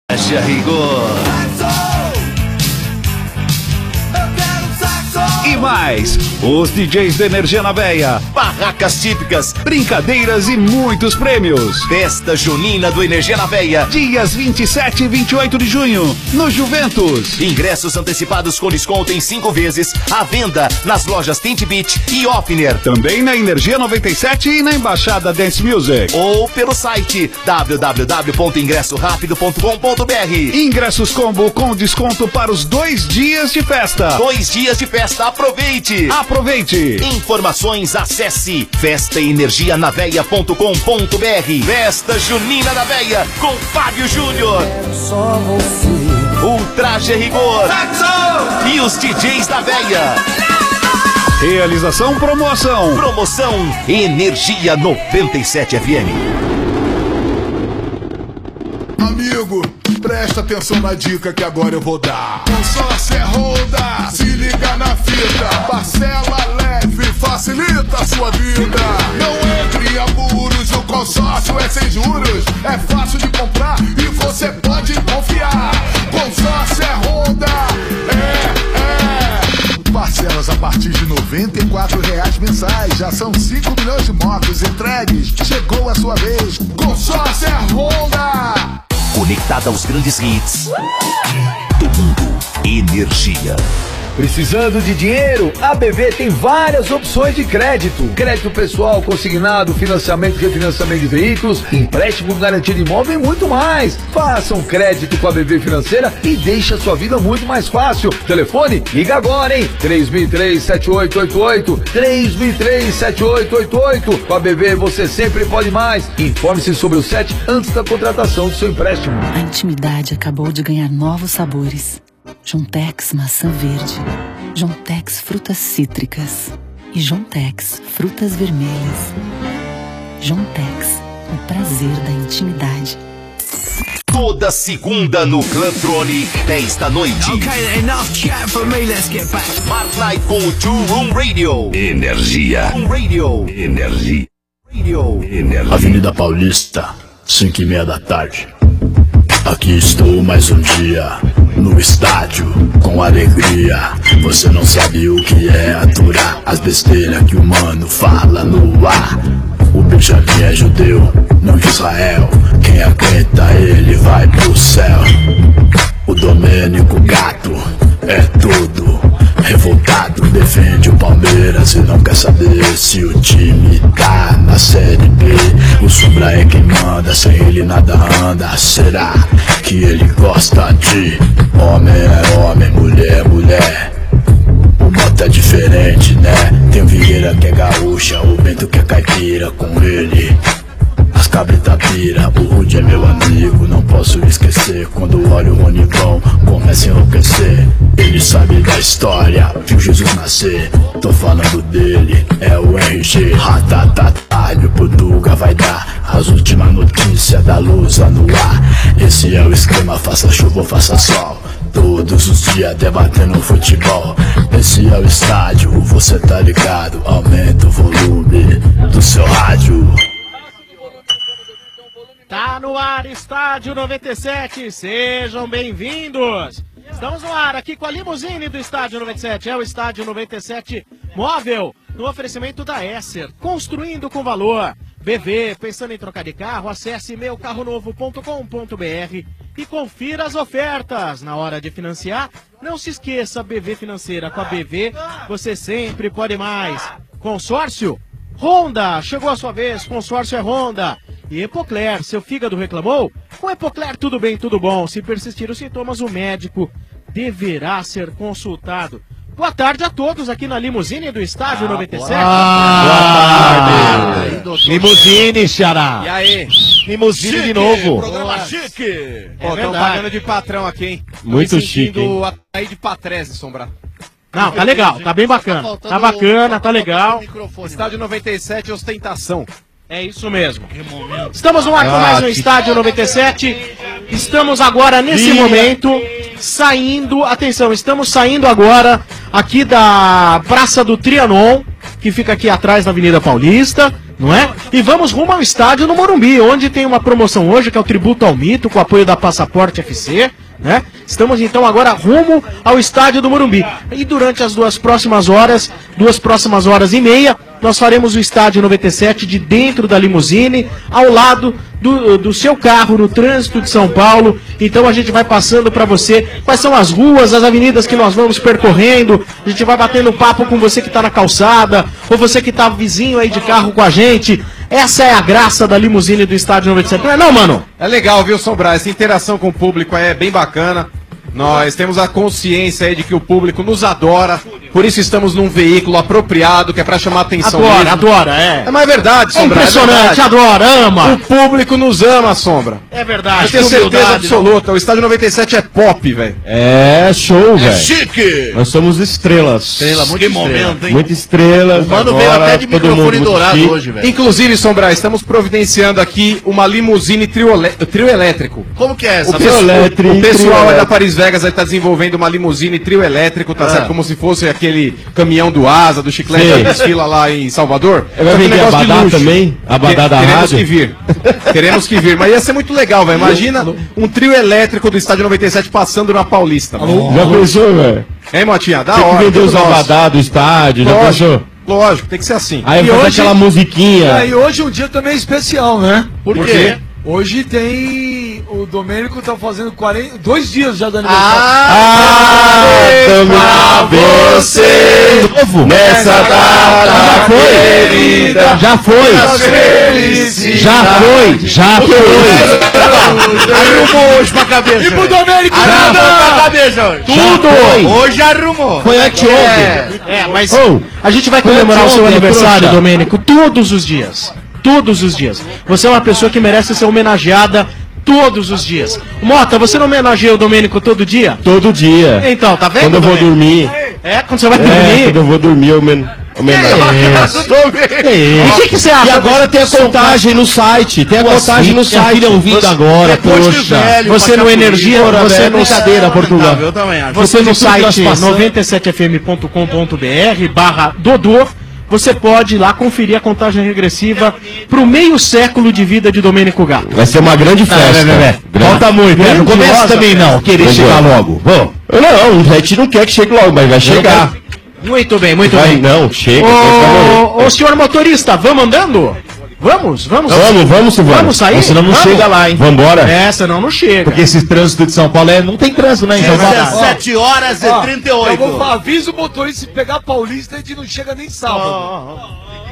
Haja rigor. E mais, os DJs da Energia na Veia, barracas típicas, brincadeiras e muitos prêmios. Festa junina do Energia na Veia, dias 27 e 28 de junho, no Juventus. Ingressos antecipados com desconto em 5 vezes, à venda nas lojas Tint Beach e Offner. Também na Energia 97 e na Embaixada Dance Music. Ou pelo site www.ingressorapido.com.br. Ingressos combo com desconto para os 2 dias de festa. 2 dias de festa. Aproveite! Aproveite! Informações, acesse festaenergianaveia.com.br. Festa Junina da Veia com Fábio Júnior. Só você. O Traje Rigor. E os DJs da Veia. Realização Promoção. Promoção Energia 97 FM. Amigo, presta atenção na dica que agora eu vou dar. Consórcio é Honda, se liga na fita. Parcela leve, facilita a sua vida. Não entre em apuros, o consórcio é sem juros. É fácil de comprar e você pode confiar. Consórcio é Honda, parcelas a partir de R$ 94,00 mensais. Já são 5 milhões de motos entregues. Chegou a sua vez. Consórcio é Honda. Conectada aos grandes hits do mundo. Energia. Precisando de dinheiro? A BV tem várias opções de crédito. Crédito pessoal, consignado, financiamento e refinanciamento de veículos, empréstimo garantido de imóvel e muito mais. Faça um crédito com a BV Financeira e deixe a sua vida muito mais fácil. Telefone? Liga agora, hein? 3003-7888. 3003-7888. Com a BV você sempre pode mais. Informe-se sobre o SET antes da contratação do seu empréstimo. A intimidade acabou de ganhar novos sabores. Jontex maçã verde, Jontex frutas cítricas e Jontex frutas vermelhas. Jontex, o prazer da intimidade. Toda segunda no Clantronic, 10 da noite. Okay, enough chat for me, let's get back. Smart Night com o Two Room Radio. Energia. Radio. Energia. Radio. Energia. Avenida Paulista, 5:30 da tarde. Aqui estou mais um dia, no estádio, com alegria. Você não sabe o que é aturar as besteiras que o mano fala no ar. O Benjamin é judeu, não de Israel. Quem aguenta ele vai pro céu. O Domênico Gato é tudo revoltado, defende o Palmeiras e não quer saber se o time tá na Série B. O Sombra é quem manda, sem ele nada anda. Será que ele gosta de homem é homem, mulher é mulher? O Mota é diferente, né? Tem o Vieira que é gaúcha, o Bento que é caipira. Com ele as cabritas pira. O Rude é meu amigo, não posso esquecer. Quando olho o Ronivão, começa a enlouquecer. Ele sabe da história, viu Jesus nascer. Tô falando dele, é o RG. Ratatatalho, Portuga vai dar as últimas notícias da Lusa no ar. Esse é o esquema, faça chuva ou faça sol. Todos os dias debatendo futebol. Esse é o estádio, você tá ligado. Aumenta o volume do seu rádio. Tá no ar, Estádio 97, sejam bem-vindos. Estamos no ar aqui com a limusine do Estádio 97, é o Estádio 97 móvel, no oferecimento da Esser, construindo com valor. BV, pensando em trocar de carro, acesse meucarronovo.com.br e confira as ofertas. Na hora de financiar, não se esqueça, BV Financeira, com a BV você sempre pode mais. Consórcio Honda, chegou a sua vez, consórcio é Honda. E Epocler, seu fígado reclamou? Com Epocler tudo bem, tudo bom. Se persistir os sintomas, o médico deverá ser consultado. Boa tarde a todos aqui na limusine do Estádio 97. Boa tarde. Limusine, Xará. E aí? Limusine Chique, de novo. Programa chique. Pô, Estão pagando de patrão aqui, hein? Muito chique, hein? Aí de Patrese, Sombra. Não, tá legal, tá bem bacana. Tá bacana, tá legal. Estádio 97, ostentação. É isso mesmo. Estamos no ar com mais um Estádio 97. Estamos agora, nesse momento, saindo... Atenção, estamos saindo agora aqui da Praça do Trianon, que fica aqui atrás na Avenida Paulista. não é? E vamos rumo ao estádio no Morumbi, onde tem uma promoção hoje, que é o Tributo ao Mito, com o apoio da Passaporte FC, né? Estamos então agora rumo ao estádio do Morumbi. E durante as duas próximas horas e meia, nós faremos o estádio 97 de dentro da limusine, ao lado do seu carro, no trânsito de São Paulo. Então a gente vai passando para você quais são as ruas, as avenidas que nós vamos percorrendo. A gente vai batendo papo com você que está na calçada, ou você que está vizinho aí de carro com a gente. Essa é a graça da limusine do estádio 97, não é não, mano? É legal, viu, Sombrar? Essa interação com o público é bem bacana. Nós temos a consciência aí de que o público nos adora, por isso estamos num veículo apropriado, que é pra chamar atenção mesmo. Adora, é. É mais verdade, Sombra. É impressionante, adora, ama. O público nos ama, Sombra. É verdade. Eu tenho certeza absoluta, o estádio 97 é pop, velho. É show, velho. Chique! Nós somos estrelas. Estrela, muito Que estrela. momento, hein? Muita estrelas. O mano agora, veio até de todo microfone mundo muito dourado chique. hoje, velho. Inclusive, Sombra, estamos providenciando aqui uma limusine trio elétrico. Como que é essa? O pessoal aí da Paris Vegas aí tá desenvolvendo uma limusine trio elétrico, tá certo? Como se fosse aquele caminhão do Asa, do Chiclete, Sei. que desfila lá em Salvador. Vai Só que vender negócio de Abadá luxo. também? Abadá da Teremos rádio? que vir. Teremos que vir. Mas ia ser muito legal, velho. Imagina um trio elétrico do Estádio 97 passando na Paulista. Mano. Já pensou, velho? Hein, Motinha? Da Tem que hora. vender os tudo nosso. Abadá do estádio, já pensou? Lógico, lógico, tem que ser assim. Aí E faz hoje- aquela musiquinha. E hoje é um dia também especial, né? Por quê? Hoje tem. O Domênico tá fazendo 2 dias já do aniversário. Você novo nessa data já foi, querida. Já foi. Já foi. Arrumou hoje pra cabeça. E pro Domênico Arrumou pra cabeça hoje. Tudo. Hoje arrumou. Foi anteontem. Mas Oh, a gente vai foi comemorar o seu anteontem, aniversário, trouxa. Domênico, todos os dias. Todos os dias. Você é uma pessoa que merece ser homenageada todos os dias. Mota, você não homenageia o Domênico todo dia? todo dia. Então, tá vendo? Quando eu vou Domênico? dormir. É, quando você vai É, dormir. quando eu vou dormir, eu E o que você acha? E agora tem a contagem no site. Tem a contagem no site. ouvindo agora, Depois de poxa. velho, Você no passar por Energia, isso, você é no brincadeira, Portugal. Eu também acho. Você no Depois de tudo que nós site passamos. 97fm.com.br/Dodô, você pode ir lá conferir a contagem regressiva pro meio século de vida de Domênico Gato. Vai ser uma grande festa. Falta muito, né? Não começa também não, querer Vamos chegar embora. logo. Vamos. Não, a gente não quer que chegue logo, mas vai chegar. Muito bem, muito Vai, bem. não, chega. vai morrer. Ô, senhor motorista, vamos andando? Vamos. Vamos, Silvano. Vamos sair? Senão não Vamos. chega lá, hein? Vambora. É, senão não chega. Porque esse trânsito de São Paulo não tem trânsito, né? Em São Paulo. 17 horas e 38. Eu vou aviso o motorista, se pegar a Paulista, a gente não chega nem sábado.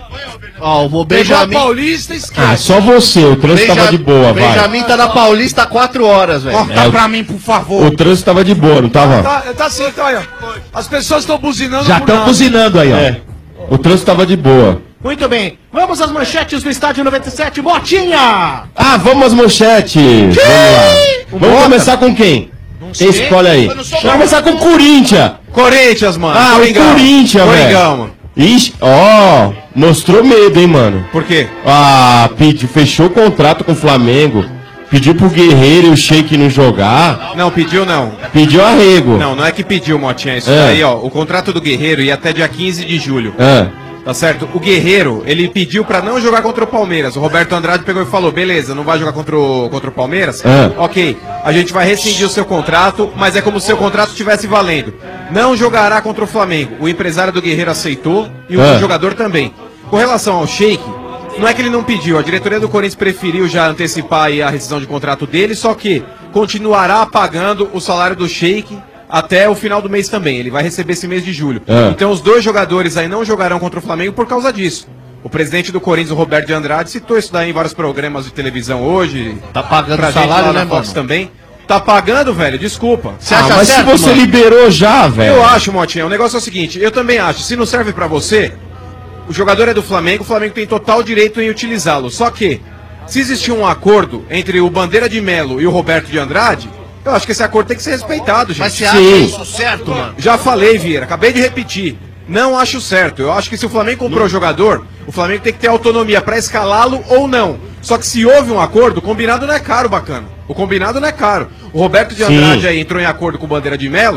Ó, o Pegar a Benjamin. Paulista, esquece. Ah, só você. O trânsito tava de boa, vai. Benjamin tá na Paulista há 4 horas, velho. Corta pra mim, por favor. O trânsito tava de boa, não tava? Tá assim, tá aí, ó. As pessoas estão buzinando Já por estão nada. buzinando aí, ó. É. O trânsito tava de boa. Muito bem. Vamos às manchetes do Estádio 97, Motinha! Ah, vamos às manchetes. Vamos lá. Vamos começar com quem? Quem escolhe aí? Vamos começar com o Corinthians. Corinthians, mano. Ah, o Coringão. Corinthians, Coringão, velho. mano. Ixi, ó, mostrou medo, hein, mano. Por quê? Ah, fechou o contrato com o Flamengo. Pediu pro Guerreiro e o Sheik não jogar. Não, pediu não. Pediu arrego. Não é que pediu, Motinha. Isso É. daí, ó. O contrato do Guerreiro ia até dia 15 de julho. Ah, Tá certo? O Guerreiro, ele pediu pra não jogar contra o Palmeiras. O Roberto Andrade pegou e falou: beleza, não vai jogar contra o Palmeiras? Ok, a gente vai rescindir o seu contrato, mas é como se o seu contrato estivesse valendo. Não jogará contra o Flamengo. O empresário do Guerreiro aceitou e o jogador também. Com relação ao Sheik, não é que ele não pediu. A diretoria do Corinthians preferiu já antecipar aí a rescisão de contrato dele, só que continuará pagando o salário do Sheik até o final do mês também. Ele vai receber esse mês de julho. Então os dois jogadores aí não jogarão contra o Flamengo por causa disso. O presidente do Corinthians, o Roberto de Andrade, citou isso daí em vários programas de televisão hoje. Tá pagando pra o gente salário, lá na né, Fox mano? também. Tá pagando, velho? Desculpa. Você acha mas certo, se você mano? liberou já, velho. Eu acho, Motinha, o negócio é o seguinte, eu também acho, se não serve pra você, o jogador é do Flamengo, o Flamengo tem total direito em utilizá-lo. Só que, se existir um acordo entre o Bandeira de Melo e o Roberto de Andrade, eu acho que esse acordo tem que ser respeitado, gente. Mas você acha isso certo, mano? Já falei, Vieira, acabei de repetir. Não acho certo. Eu acho que se o Flamengo comprou o jogador, o Flamengo tem que ter autonomia pra escalá-lo ou não. Só que se houve um acordo, o combinado não é caro, bacana. O combinado não é caro. O Roberto de Andrade aí entrou em acordo com o Bandeira de Melo,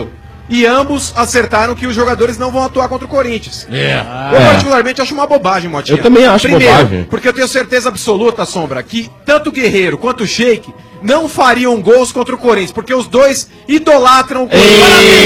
E ambos acertaram que os jogadores não vão atuar contra o Corinthians. Eu particularmente acho uma bobagem, Motinha. Eu também acho bobagem. Porque eu tenho certeza absoluta, Sombra, que tanto o Guerreiro quanto o Sheik não fariam gols contra o Corinthians, porque os dois idolatram o Corinthians.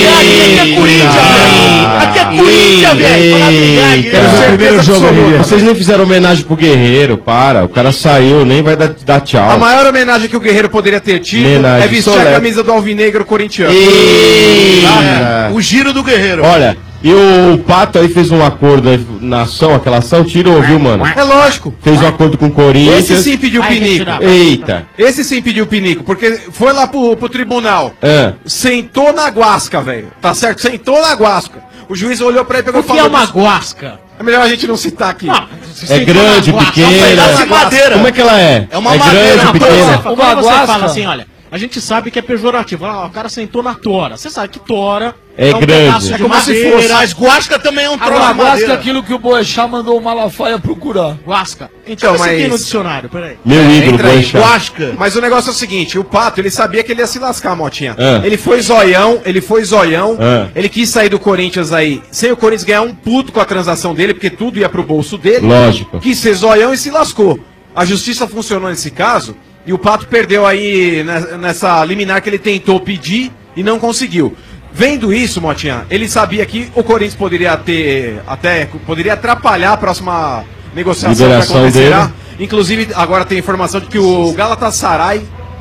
Aqui é Corinthians, velho. Quero ver o primeiro jogo ali. Vocês nem fizeram homenagem pro Guerreiro, para. O cara saiu, nem vai dar tchau. A maior homenagem que o Guerreiro poderia ter tido Homenagem é vestir solene. a camisa do Alvinegro corintiano. O giro do Guerreiro. Olha, e o Pato aí fez um acordo aí na ação, aquela ação, tirou, viu, mano? É lógico. Fez um acordo com o Corinthians. Esse sim pediu pinico. Eita. Esse sim pediu pinico, porque foi lá pro tribunal. Sentou na guasca, velho. Tá certo? Sentou na guasca. O juiz olhou pra ele e pegou e falou... O que é uma guasca? É melhor a gente não citar aqui. É grande, pequena. Madeira. Como é que ela é? É uma é madeira, grande, pequena. Uma guasca. Fala assim, olha, a gente sabe que é pejorativo. O cara sentou na tora. Você sabe que tora é um grande. pedaço É de como madeira. se fosse. Mas guasca também é um troço de Guasca é madeira. aquilo que o Boechat mandou o Malafaia procurar. Guasca. Então, mas... aqui no dicionário, peraí. Meu ídolo, entra aí, Boechat. Guasca. Mas o negócio é o seguinte, o Pato, ele sabia que ele ia se lascar, Motinha. Ele foi zoião, ele quis sair do Corinthians aí, sem o Corinthians ganhar um puto com a transação dele, porque tudo ia pro bolso dele. Lógico. Quis ser zoião e se lascou. A justiça funcionou nesse caso, e o Pato perdeu aí nessa liminar que ele tentou pedir e não conseguiu. Vendo isso, Motinha, ele sabia que o Corinthians poderia poderia atrapalhar a próxima negociação que Liberação acontecerá. dele. Inclusive, agora tem informação de que o Galatasaray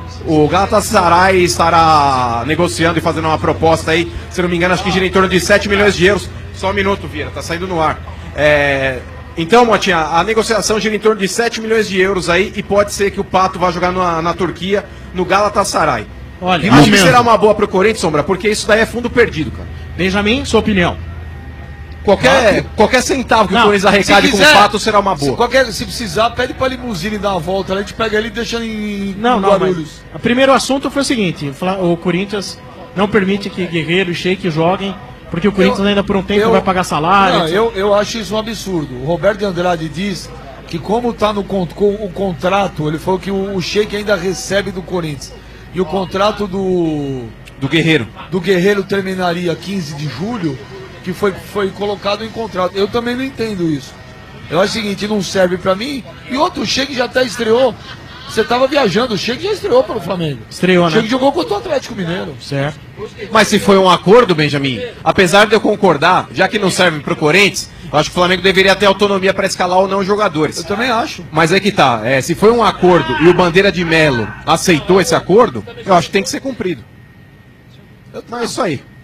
estará negociando e fazendo uma proposta aí, se não me engano, acho que gira em torno de 7 milhões de euros. Só um minuto, Vieira, tá saindo no ar. Então, Motinha, a negociação gira em torno de 7 milhões de euros aí e pode ser que o Pato vá jogar na Turquia, no Galatasaray. Olha, Acho que será uma boa pro Corinthians, Sombra, porque isso daí é fundo perdido, cara. Benjamin, sua opinião. Qualquer centavo que o Corinthians arrecade com o Pato será uma boa. Se precisar, pede pra limusine dar uma volta, a gente pega ele e deixa em Não, Guarulhos. mas o primeiro assunto foi o seguinte, o Corinthians não permite que Guerreiro e Sheik joguem, porque o Corinthians ainda por um tempo vai pagar salário. Não, eu acho isso um absurdo. O Roberto de Andrade diz que como tá no o contrato, ele falou que o Sheik ainda recebe do Corinthians. E o contrato do Guerreiro terminaria 15 de julho, que foi colocado em contrato. Eu também não entendo isso. Eu acho o seguinte, não serve pra mim. E outro, o Sheik já até estreou. Você tava viajando, o Sheik já estreou pelo Flamengo. Estreou, né? O Sheik jogou contra o Atlético Mineiro. Certo. Mas se foi um acordo, Benjamin, apesar de eu concordar, já que não serve pro Corinthians, eu acho que o Flamengo deveria ter autonomia para escalar ou não jogadores. Eu também acho. Mas aí que tá, se foi um acordo e o Bandeira de Melo aceitou esse acordo, eu acho que tem que ser cumprido. Mas é isso aí.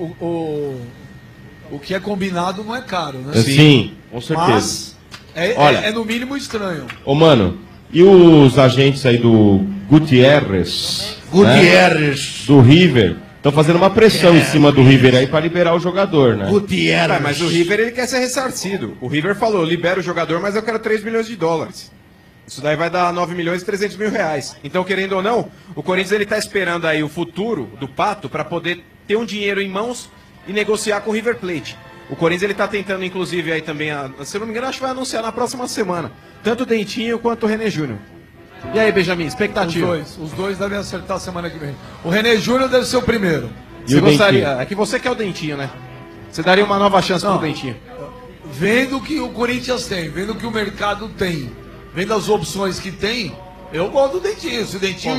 O que é combinado não é caro, né? Sim, com certeza. Mas Olha, é no mínimo estranho. Ô, mano, e os agentes aí do Gutierrez? Né? Do River. Estão fazendo uma pressão em cima do River aí para liberar o jogador, né? Gutierrez. Mas o River ele quer ser ressarcido. O River falou, libera o jogador, mas eu quero 3 milhões de dólares. Isso daí vai dar 9 milhões e 300 mil reais. Então, querendo ou não, o Corinthians ele tá esperando aí o futuro do Pato para poder ter um dinheiro em mãos e negociar com o River Plate. O Corinthians ele tá tentando, inclusive, aí também, se eu não me engano, acho que vai anunciar na próxima semana. Tanto o Dentinho quanto o René Júnior. E aí, Benjamin, expectativa? Os dois devem acertar semana que vem. O René Júnior deve ser o primeiro. Você gostaria? É que você quer o Dentinho, né? Você daria uma nova chance pro Dentinho. Vendo o que o Corinthians tem, vendo o que o mercado tem, vendo as opções que tem, eu gosto do Dentinho. Se o Dentinho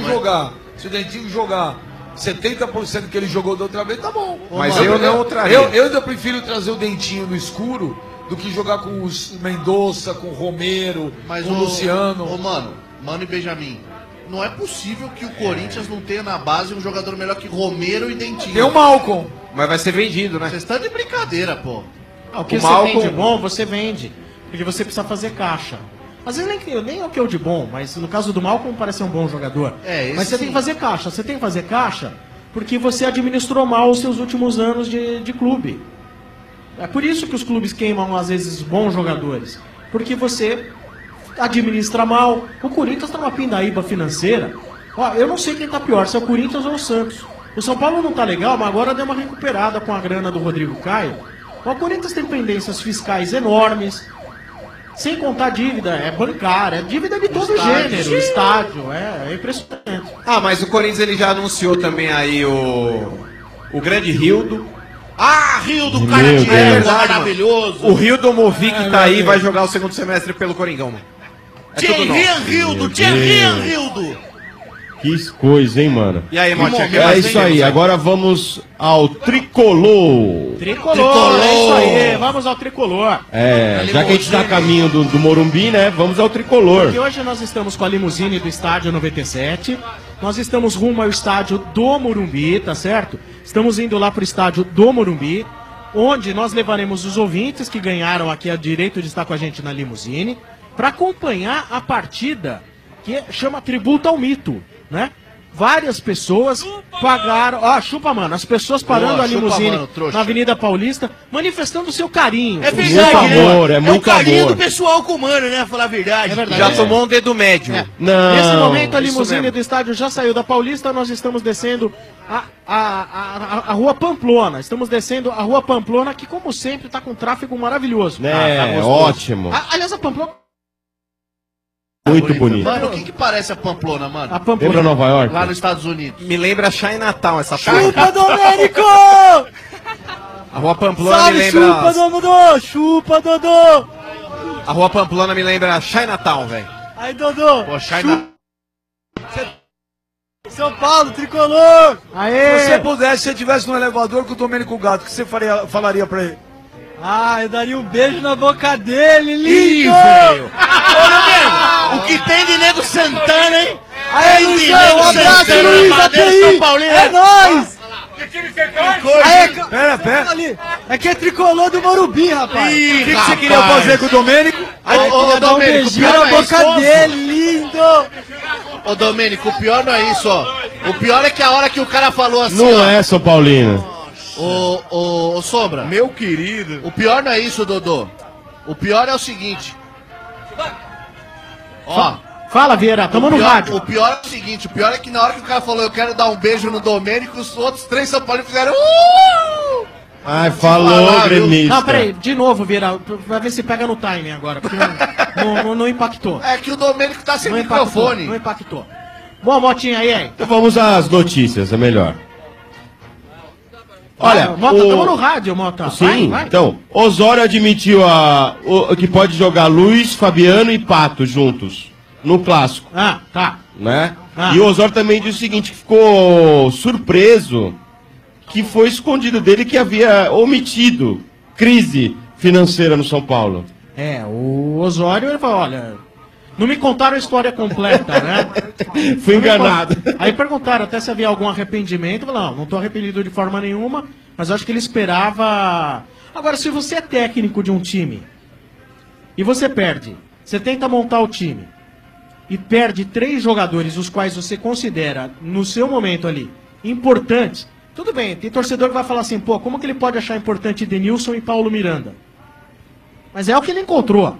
jogar 70% que ele jogou da outra vez, tá bom. Mas eu não traria. Eu ainda prefiro trazer o Dentinho no escuro do que jogar com o Mendonça, com o Romero, com o Luciano. Mano e Benjamin, não é possível que o Corinthians não tenha na base um jogador melhor que Romero e Dentinho. Tem o Malcom. Mas vai ser vendido, né? Vocês estão de brincadeira, pô. O que você tem de bom, você vende. Porque você precisa fazer caixa. Às vezes nem é o que é o de bom, mas no caso do Malcom parece ser um bom jogador. Mas você tem que fazer caixa. Você tem que fazer caixa porque você administrou mal os seus últimos anos de clube. É por isso que os clubes queimam, às vezes, bons jogadores. Porque você administra mal. O Corinthians está numa pindaíba financeira. Eu não sei quem está pior, se é o Corinthians ou o Santos. O São Paulo não está legal, mas agora deu uma recuperada com a grana do Rodrigo Caio. O Corinthians tem pendências fiscais enormes. Sem contar dívida, é bancária, é dívida de todo gênero, estádio, é impressionante. Mas o Corinthians ele já anunciou também aí o grande Rildo, Ah, Rio do cara Meu de Deus. égua, maravilhoso. O Rio do Movi que tá aí vai jogar o segundo semestre pelo Coringão, mano. Thierry Rildo, Thierry Rildo. Que coisa, hein, mano? E aí, Motinha? É isso aí, agora vamos ao tricolor. Tricolor, é isso aí, vamos ao tricolor. É, já que a gente tá a caminho do Morumbi, né? Vamos ao tricolor. Porque hoje nós estamos com a limusine do Estádio 97. Nós estamos rumo ao estádio do Morumbi, tá certo? Estamos indo lá pro estádio do Morumbi, onde nós levaremos os ouvintes que ganharam aqui o direito de estar com a gente na limusine, para acompanhar a partida que chama Tributo ao Mito, né? Várias pessoas pagaram. Ó, chupa, mano. As pessoas parando a limusine na Avenida Paulista, manifestando seu carinho. É verdade, muito amor, é muito o carinho amor. do pessoal com o mano, né? Falar a verdade. É verdade. Já tomou um dedo médio. Não, Nesse momento, a isso limusine mesmo. do estádio já saiu da Paulista. Nós estamos descendo a Rua Pamplona. Estamos descendo a Rua Pamplona, que, como sempre, está com um tráfego maravilhoso. né? Tá Ótimo. Aliás, a Pamplona. Muito bonito. Mano, o que parece a Pamplona, mano? A Pamplona. Lembra Nova York? Lá nos Estados Unidos. Me lembra Chinatown essa Chupa, Domênico! A Rua Pamplona Salve, me lembra. chupa, Dodô! Chupa, Dodô! A Rua Pamplona me lembra Chinatown, velho. Aí, Dodô! Pô, China... São Paulo, tricolor! Aê! Se você pudesse, se você estivesse no elevador com o Domênico Gato, o que você falaria pra ele? Ah, eu daria um beijo na boca dele, lindo! velho! Ô, Domênico, o que tem de Nego Santana, hein? Aí, Luizão, um abraço, Luiz, até aí! É nóis! Pera. Ali. É que é tricolor do Morumbi, rapaz. Ih, O que você queria rapaz. fazer com o Domênico? Ô, Dar um Domênico, beijinho pior na não é boca isso, ó. dele, lindo! Ô, Domênico, o pior não é isso, ó. O pior é que a hora que o cara falou assim, Não ó. é, São Paulino. Ô, Sombra. Meu querido. O pior não é isso, Dodô. O pior é o seguinte. Ó. Fala, Vieira, tamo no rádio. O pior é o seguinte, o pior é que na hora que o cara falou eu quero dar um beijo no Domênico, os outros 3 São Paulo fizeram Ai, falou, falar, viu? gremista. Não, peraí, de novo, Vieira, pra ver se pega no timing agora, porque não impactou. É que o Domênico tá sem Não microfone. Não impactou. Bom, Motinha, aí. Então vamos às notícias, é melhor. Olha, Mota, tamo no rádio, Mota. Sim, Vai. então, Osório admitiu que pode jogar Luiz, Fabiano e Pato juntos no clássico, Ah, tá. né? Ah. E o Osório também disse o seguinte, que ficou surpreso que foi escondido dele que havia omitido crise financeira no São Paulo. É, o Osório, ele falou, olha, não me contaram a história completa, né? Fui enganado. Aí perguntaram até se havia algum arrependimento. Eu falei, não tô arrependido de forma nenhuma, mas eu acho que ele esperava... Agora, se você é técnico de um time e você perde, você tenta montar o time e perde 3 jogadores, os quais você considera, no seu momento ali, importantes, tudo bem, tem torcedor que vai falar assim, pô, como que ele pode achar importante Denilson e Paulo Miranda? Mas é o que ele encontrou.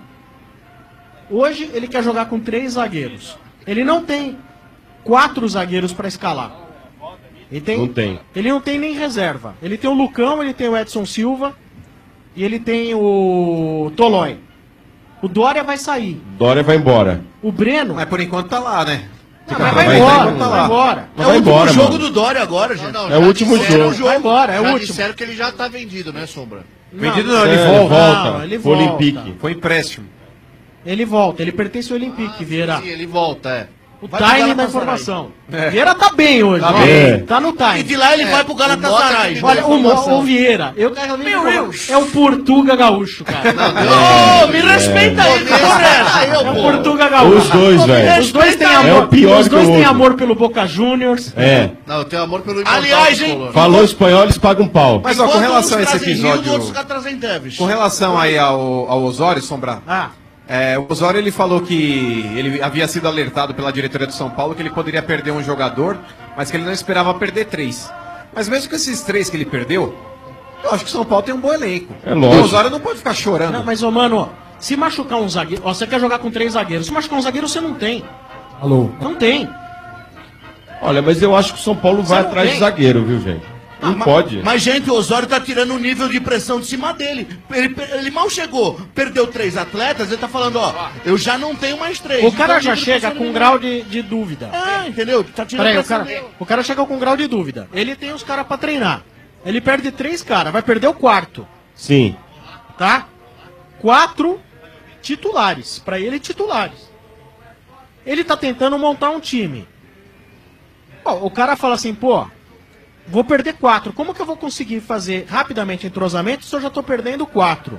Hoje ele quer jogar com 3 zagueiros. Ele não tem 4 zagueiros para escalar. Não tem. Ele não tem nem reserva. Ele tem o Lucão, ele tem o Edson Silva e ele tem o Tolói. O Dória vai sair. Dória vai embora. O Breno... Mas por enquanto tá lá, né? Não, mas vai embora, vai embora. É o Vai último embora, jogo mano. do Dória agora, gente. É o último jogo. Vai embora, é o Já último. disseram que ele já tá vendido, né, Sombra? Vendido não, ele É, volta. Não, ele Foi volta. Olympique. Foi empréstimo. Ele volta, ele pertence ao Olympique, Vieira. Sim, ele volta, é. O Vai pro timing da Galatasaray. informação. Vieira tá bem hoje. Tá ó. bem. Tá no time. E de lá ele vai pro Galatasaray. Olha, o Vieira, é o Portuga Gaúcho, cara. Ô, me respeita aí, É o Portuga Gaúcho. Os dois, velho. Os dois têm É amor, o pior os que dois o têm outro. amor pelo Boca Juniors. É. Não, eu tenho amor pelo imortal Aliás, hein? tricolor. Falou espanhol, eles pagam pau. Mas ó, com Enquanto relação a uns esse trazem Rildo, episódio, outros caras trazem Tevez. com relação aí ao Osório, Sombra, Ah, o Osório ele falou que ele havia sido alertado pela diretoria do São Paulo que ele poderia perder um jogador, mas que ele não esperava perder 3. Mas mesmo com esses 3 que ele perdeu, eu acho que o São Paulo tem um bom elenco. É lógico. O Osório não pode ficar chorando. não, mas, ô, mano, se machucar um zagueiro... Ó, você quer jogar com 3 zagueiros. Se machucar um zagueiro, você não tem. Alô? Não tem. Olha, mas eu acho que o São Paulo vai Você não atrás tem? de zagueiro, viu, gente? Não pode. Mas, gente, o Osório tá tirando o nível de pressão de cima dele. Ele mal chegou, perdeu 3 atletas, ele tá falando, ó, eu já não tenho mais 3. O cara já chega com um grau de dúvida. Ah, entendeu? Tá tirando Peraí, pressão dele. o cara chega com um grau de dúvida. Ele tem os caras pra treinar. Ele perde 3 caras, vai perder o quarto. Sim. Tá? 4 titulares. Pra ele, titulares. Ele tá tentando montar um time. Pô, o cara fala assim, pô, vou perder 4. Como que eu vou conseguir fazer rapidamente entrosamento se eu já tô perdendo 4?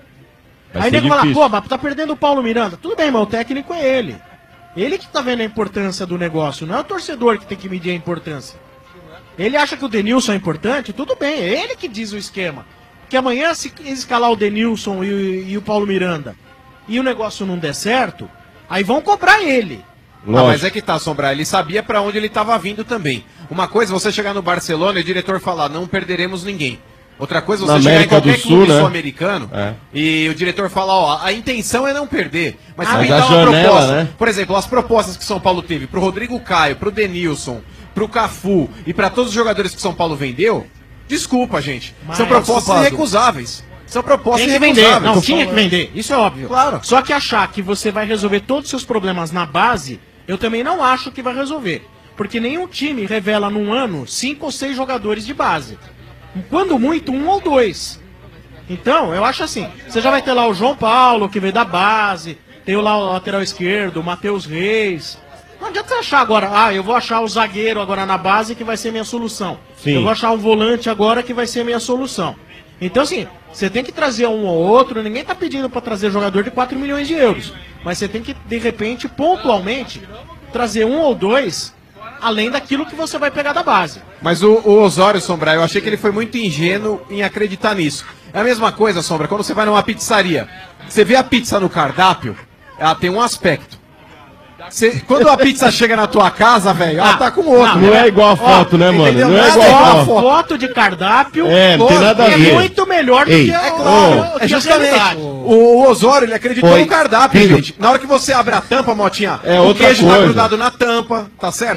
Aí nego fala, pô, mas tá perdendo o Paulo Miranda. Tudo bem, mas o técnico é ele. Ele que tá vendo a importância do negócio, não é o torcedor que tem que medir a importância. Ele acha que o Denilson é importante, tudo bem, é ele que diz o esquema. Porque amanhã, se escalar o Denilson e o Paulo Miranda e o negócio não der certo, aí vão cobrar ele. Não, mas é que tá, Sombra, ele sabia pra onde ele tava vindo também. Uma coisa é você chegar no Barcelona e o diretor falar, não perderemos ninguém. Outra coisa é você chegar em qualquer clube sul-americano e o diretor falar, ó, a intenção é não perder. Mas se pintar uma proposta, né? Por exemplo, as propostas que São Paulo teve pro Rodrigo Caio, pro Denilson, pro Cafu e pra todos os jogadores que São Paulo vendeu, desculpa, gente. Mas são propostas irrecusáveis. São propostas irrecusáveis. Não, tinha que vender, isso é óbvio. Claro. Só que achar que você vai resolver todos os seus problemas na base, eu também não acho que vai resolver. Porque nenhum time revela num ano 5 ou 6 jogadores de base. Quando muito, 1 ou 2. Então, eu acho assim, você já vai ter lá o João Paulo, que veio da base, tem lá o lateral esquerdo, o Matheus Reis. Não adianta você achar agora, eu vou achar o zagueiro agora na base que vai ser minha solução. Sim. Eu vou achar um volante agora que vai ser minha solução. Então, assim, você tem que trazer um ou outro, ninguém tá pedindo para trazer jogador de 4 milhões de euros. Mas você tem que, de repente, pontualmente, trazer 1 ou 2, além daquilo que você vai pegar da base. Mas o Osório, Sombra, eu achei que ele foi muito ingênuo em acreditar nisso. É a mesma coisa, Sombra, quando você vai numa pizzaria, você vê a pizza no cardápio, ela tem um aspecto. Quando a pizza chega na tua casa, velho, ela tá com outro. Não é igual a foto, né, mano? Não é igual a foto de cardápio. Não tem nada a ver. É muito melhor do que é justamente. O Osório, ele acreditou no cardápio, gente. Na hora que você abre a tampa, Motinha, o queijo tá grudado na tampa, tá certo?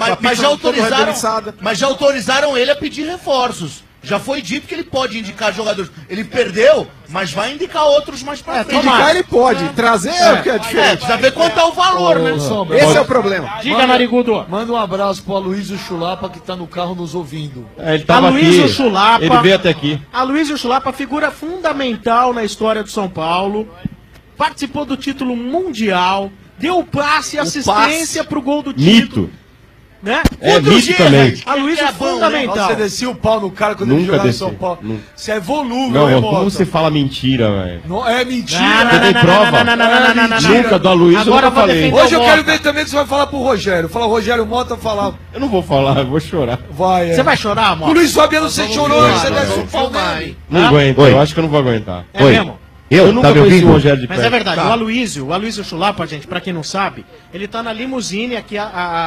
Mas já autorizaram ele a pedir reforços. Já foi dito que ele pode indicar jogadores. Ele perdeu, mas vai indicar outros mais pra frente. Indicar ele pode, trazer é o que é diferente. Precisa ver quanto é o valor, né? Esse é o problema. Diga, Narigudo. Manda um abraço pro Aloysio Chulapa, que tá no carro nos ouvindo. Ele tava Aloysio aqui. Chulapa, ele veio até aqui. Aloysio Chulapa, figura fundamental na história do São Paulo. Participou do título mundial. Deu passe e assistência pro gol do título. Mito. Né? Mito também. Aloysio é fundamental. Você descia o pau no cara quando ele jogava em São Paulo. Você é volúvel, não, né, como você fala mentira, velho? Não, é mentira. Você tem prova? Nunca, do Aloysio eu nunca falei. Hoje eu quero ver também que você vai falar pro Rogério. Fala, Rogério Mota, falar. Eu não vou falar, eu vou chorar. Vai, Você vai chorar, Mota? O Luiz Fabiano, você chorou, você desce o pau nele. Não aguento, eu acho que eu não vou aguentar. É mesmo? Eu nunca conheci o Rogério de perto. Mas é verdade, o Aloysio Chulapa, gente, pra quem não sabe, ele tá na limusine aqui,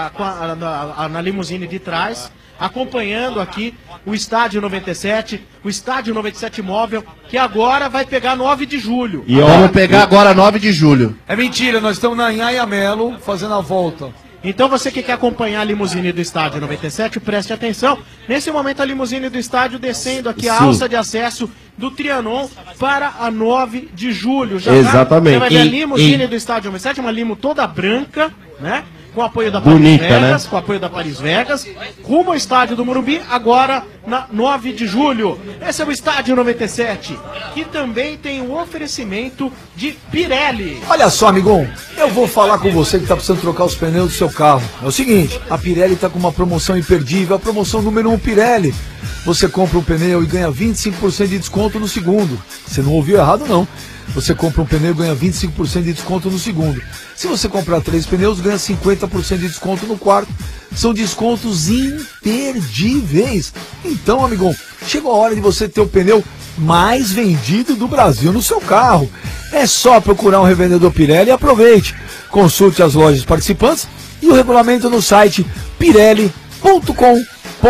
na limusine de trás, acompanhando aqui o Estádio 97, o Estádio 97 Móvel, que agora vai pegar 9 de julho. E vamos pegar agora 9 de julho. É mentira, nós estamos na Inhaia Melo fazendo a volta. Então você que quer acompanhar a limusine do Estádio 97, preste atenção. Nesse momento a limusine do estádio descendo aqui a alça de acesso do Trianon para a 9 de julho. Já exatamente. Você vai ver a limusine do Estádio 97, uma limo toda branca, né? Com apoio da Bonita, Paris Vegas, né? Com apoio da Paris Vegas, rumo ao estádio do Morumbi, agora na 9 de julho. Esse é o Estádio 97, que também tem o oferecimento de Pirelli. Olha só, amigão, eu vou falar com você que está precisando trocar os pneus do seu carro. É o seguinte, a Pirelli está com uma promoção imperdível, a promoção número 1 Pirelli. Você compra um pneu e ganha 25% de desconto no segundo. Você não ouviu errado, não. Você compra um pneu e ganha 25% de desconto no segundo. Se você comprar 3 pneus, ganha 50% de desconto no quarto. São descontos imperdíveis. Então, amigão, chegou a hora de você ter o pneu mais vendido do Brasil no seu carro. É só procurar um revendedor Pirelli e aproveite. Consulte as lojas participantes e o regulamento no site pirelli.com.br.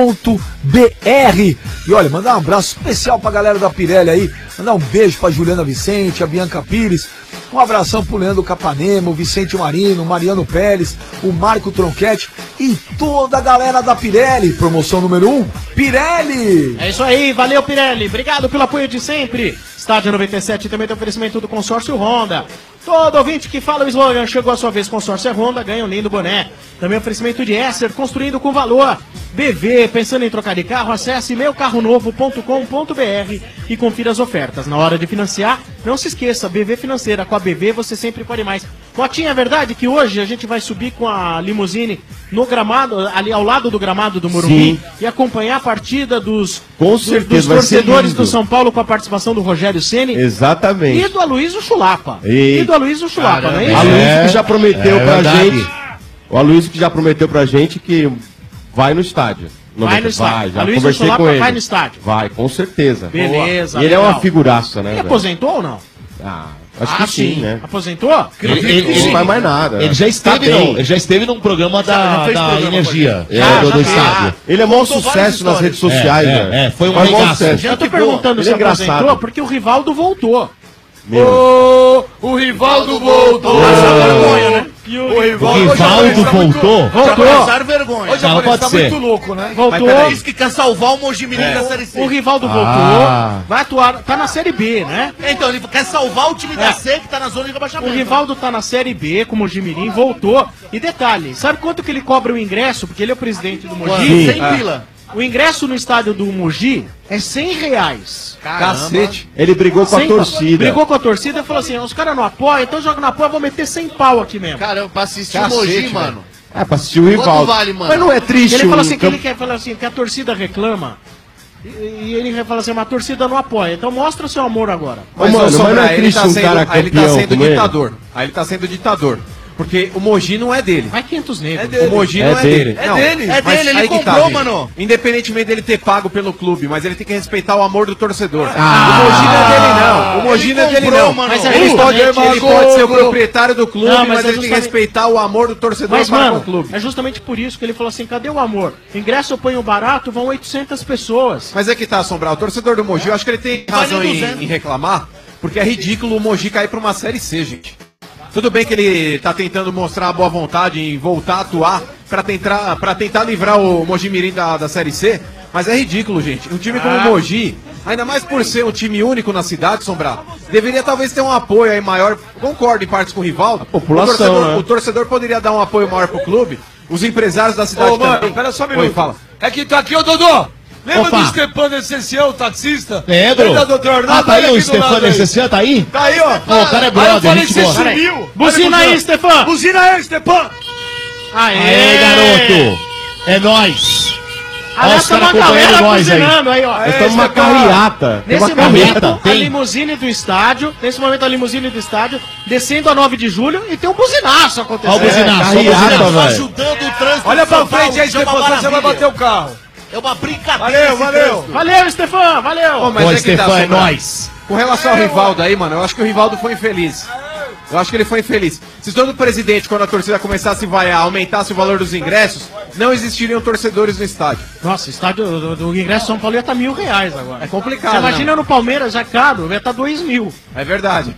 E olha, mandar um abraço especial pra galera da Pirelli aí, mandar um beijo pra Juliana Vicente, a Bianca Pires, um abração pro Leandro Capanema, o Vicente Marino, o Mariano Pérez, o Marco Tronchetti e toda a galera da Pirelli. Promoção número 1, Pirelli! É isso aí, valeu Pirelli, obrigado pelo apoio de sempre. Estádio 97 também tem oferecimento do consórcio Honda. Todo ouvinte que fala o slogan, chegou a sua vez, consórcio Honda, ganha um lindo boné. Também oferecimento de Esser, construindo com valor. BV, pensando em trocar de carro, acesse meucarronovo.com.br e confira as ofertas. Na hora de financiar, não se esqueça, BV Financeira. Com a BV você sempre pode mais. Motinha, é verdade que hoje a gente vai subir com a limusine no gramado, ali ao lado do gramado do Morumbi, Sim. e acompanhar a partida dos certeza, vai ser torcedores lindo. do São Paulo com a participação do Rogério Ceni Exatamente. e do Aloysio Chulapa. E- E do Aloysio Chulapa, não é isso? A Luiz que já prometeu pra verdade. gente. O Aloysio que já prometeu pra gente que vai no estádio. Vai no estádio. Já Aloysio conversei Chulapa com ele. vai no estádio. Vai, com certeza. Beleza, E ele é uma legal. figuraça, né? Ele velho? aposentou ou não? Acho que sim, né? Aposentou? Ele não faz mais nada. Ele já esteve, Tá bem. não, ele já esteve num programa Já da fez programa Energia, com ele. do estádio. Ele é maior sucesso nas redes sociais, velho. foi um Faz maior regaço. sucesso. Eu tô perguntando Ele se é engraçado. aposentou porque o Rivaldo voltou. O Rivaldo voltou. Vergonha, né? O Rivaldo voltou? Voltou. Passar vergonha. Hoje não pode ser. louco, né? Voltou. Mas isso que quer salvar o Mojimirim da Série C. O Rivaldo voltou, vai atuar, tá na Série B, né? Então, ele quer salvar o time da C que tá na zona de rebaixamento. O Rivaldo tá na Série B, como o Jimirim, voltou. E detalhe, sabe quanto que ele cobra o ingresso? Porque ele é o presidente do Mogi. 100 pila. O ingresso no estádio do Mogi é R$100. Cacete. Ele brigou com a 100 torcida. Brigou com a torcida e falou assim, os caras não apoiam, então joga no apoio, eu vou meter 100 pau aqui mesmo. Cara, pra assistir o Cacete, Mogi, velho. mano. É, pra assistir o Quanto Rivaldo. vale, mano? Mas não é triste Ele falou um assim, que ele campo- quer falar assim, que a torcida reclama. E ele fala assim, mas a torcida não apoia. Então mostra o seu amor agora. Mas, mano, Sombra, não é ele triste tá um sendo, cara aí ele tá campeão sendo como ele? ditador. Aí ele tá sendo ditador. Porque o Mogi não é dele. Vai 500 negros. O Mogi É não é dele. dele. Não, É mas dele, ele aí que comprou, gente. mano. Independentemente dele ter pago pelo clube, mas ele tem que respeitar o amor do torcedor. Ah. O Mogi não é dele, não. O Mogi Ele não é dele, comprou, não. mano. Mas Mas ele pode justamente- ser o proprietário do clube, Não, mas mas é ele tem que justamente- respeitar o amor do torcedor Mas, para mano, com o clube. é justamente por isso que ele falou assim, cadê o amor? Ingresso eu ponho barato, vão 800 pessoas. Mas é que tá, Sombrar. O torcedor do Mogi, eu acho que ele tem razão Vale 200. em reclamar, porque é ridículo o Mogi cair pra uma Série C, gente. Tudo bem que ele tá tentando mostrar a boa vontade em voltar a atuar pra tentar livrar o Mojimirim da Série C, mas é ridículo, gente. Um time como o Mogi, ainda mais por ser um time único na cidade, Sombrar, deveria talvez ter um apoio aí maior. Concordo em partes com o Rivaldo. população, O torcedor poderia dar um apoio maior pro clube. Os empresários da cidade Ô, mano, também. pera só um Oi, minuto. fala. É que tá aqui, ô Dodô! Lembra Opa. do Stefano Essencial, o taxista? Lembro. Lembra do Dr. Arnaldo? Ah, tá aí Olha o aqui do lado Stefano aí. Essencial, tá aí? Tá aí, ó. Ô, o cara é Aí eu brother, falei gente que você boa. sumiu. Buzina Olha, aí, Stefan! Buzina aí, Stefan! Aê, garoto! É nóis! Aliás, os tá caras uma galera acompanhando nós aí. buzinando aí, ó. Nós estamos uma carreata. Tem Nesse uma carreata. momento, a limusine do estádio, descendo a 9 de julho e tem um buzinaço acontecendo. Ó o buzinaço, ó o carreata, buzinaço. velho. Ajudando o trânsito. Olha de São pra frente aí, Paulo, que é uma Stefan, você vai maravilha. bater o carro. É uma brincadeira. Valeu, esse valeu. trânsito. Valeu, Stefan, valeu! Ô, mas Ô, é que tá, Stefan, é Sombra. nóis! Com relação ao Rivaldo aí, mano, eu acho que o Rivaldo foi infeliz. Eu acho que ele foi infeliz. Se todo presidente, quando a torcida começasse a vaiar, aumentasse o valor dos ingressos, não existiriam torcedores no estádio. Nossa, o estádio do ingresso São Paulo ia estar R$1.000 agora. É complicado, Você imagina no Palmeiras já caro, ia estar 2.000. É verdade.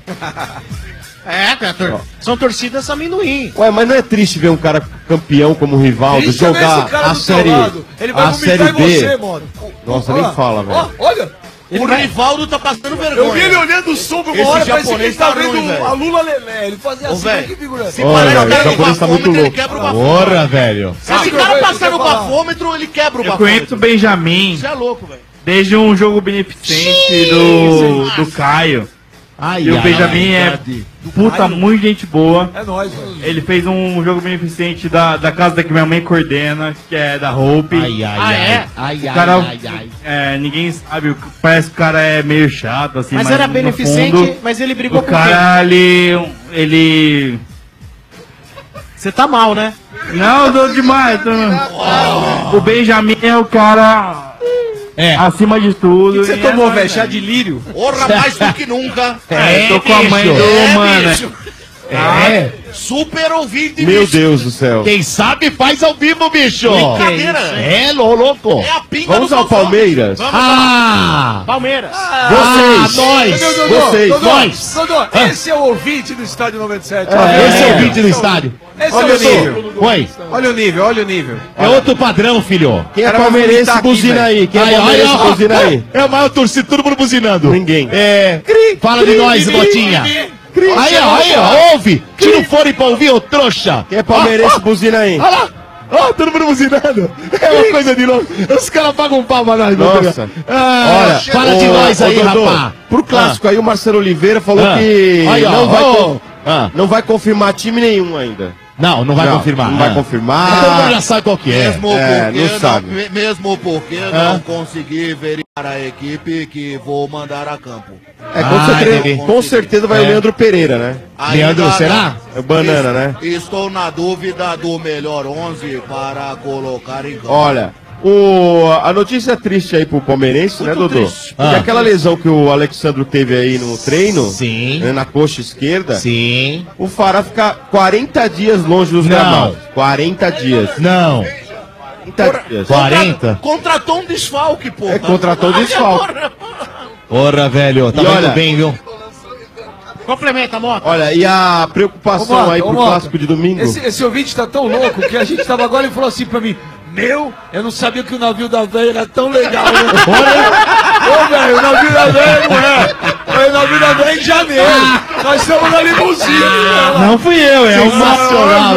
É, cara, são torcidas amendoim. Ué, mas não é triste ver um cara campeão como o Rivaldo Triste é ver jogar esse cara a do teu série, lado. Ele vai a vomitar série em B? você, mano. Nossa, Olha nem lá. fala, Ó, velho. olha. O Rivaldo tá passando vergonha. Eu vi ele olhando o sombro uma Esse hora, parece que japonês ele tá tá vendo ruim, velho. a Lula Lelé. Ele fazia Ô, assim, velho, que figura. se Olha, parar velho, o cara o no japonês tá muito bafômetro, ele louco. quebra o bafômetro. Porra, velho! Se esse cara passar no bafômetro, ele quebra o Eu bafômetro. conheço o Benjamin Você é louco, velho. desde um jogo beneficente do Caio. Ai, E o ai, Benjamin ai, é puta, muito gente boa. É nóis, mano. Ele fez um jogo beneficente da casa que minha mãe coordena, que é da Hope. Ai, ai, Ah, é? ai, O ai, cara, ai, ai. ninguém sabe, parece que o cara é meio chato, assim, Mas mas era no beneficente, fundo, mas ele brigou o com quem? cara, ele... Você tá mal, né? Não, eu tô demais. O Benjamin é o cara acima de tudo. Você e tomou, é- velho, chá de lírio? Porra, mais do que nunca. Tô com a mãe do mano. bicho. É. Super ouvinte, Meu bicho. Deus do céu. Quem sabe faz ao vivo, bicho! Brincadeira. É, louco! É a pinga Vamos do ao Faustão. Palmeiras? Ah! Palmeiras. Vocês! Nós! Meu Dodô, Vocês, Dodô, nós. Dodô, esse é o ouvinte do Estádio 97. Esse é o vídeo do estádio. Esse Olha é o nível. Oi, Olha o nível, olha o nível. é outro padrão, filho. Quem é Cara, vai palmeirense, vomitar aqui, buzina velho. aí. Quem é Aí, palmeirense, ó, buzina aí. É a maior torcida, todo mundo buzinando. Ninguém. É. Fala de nós, Botinha. Aí, ó, ouve! Tira o fone pra ouvir, ô trouxa! Quem é palmeirense, buzina aí. Olha lá! Ó, todo mundo buzinando! É uma coisa de louco! Os caras pagam um pau pra nós, Nossa. Olha, fala de nós aí, Dodô, rapaz! Pro clássico aí, o Marcelo Oliveira falou que Aí, ó, não vai confirmar time nenhum ainda. Não vai confirmar. Não vai confirmar. Então já sabe qual que é. Mesmo porque não consegui verificar a equipe que vou mandar a campo. Com certeza vai o Leandro Pereira, né? Leandro, será? É banana, né? Estou na dúvida do melhor 11 para colocar em campo. Olha, a notícia triste aí pro palmeirense, né, Dodô? triste. Porque aquela lesão que o Alexandro teve aí no treino, Sim. né, na coxa esquerda, Sim. o Fará fica 40 dias longe dos gramados. 40 dias. Não. 40 dias. 40? Contratou um desfalque, pô. Contratou desfalque. Porra, velho, tá E muito olha, bem, viu? Complementa, Mota. Olha, e a preocupação Ô, Mota, aí pro Mota, clássico de domingo? Esse ouvinte tá tão louco que a gente tava agora e falou assim pra mim: eu não sabia que o navio da véia era tão legal. Né? Ô, velho, o navio da véia não é. O navio da véia é em janeiro. Nós estamos na limusine. Não fui eu, é o Nacional.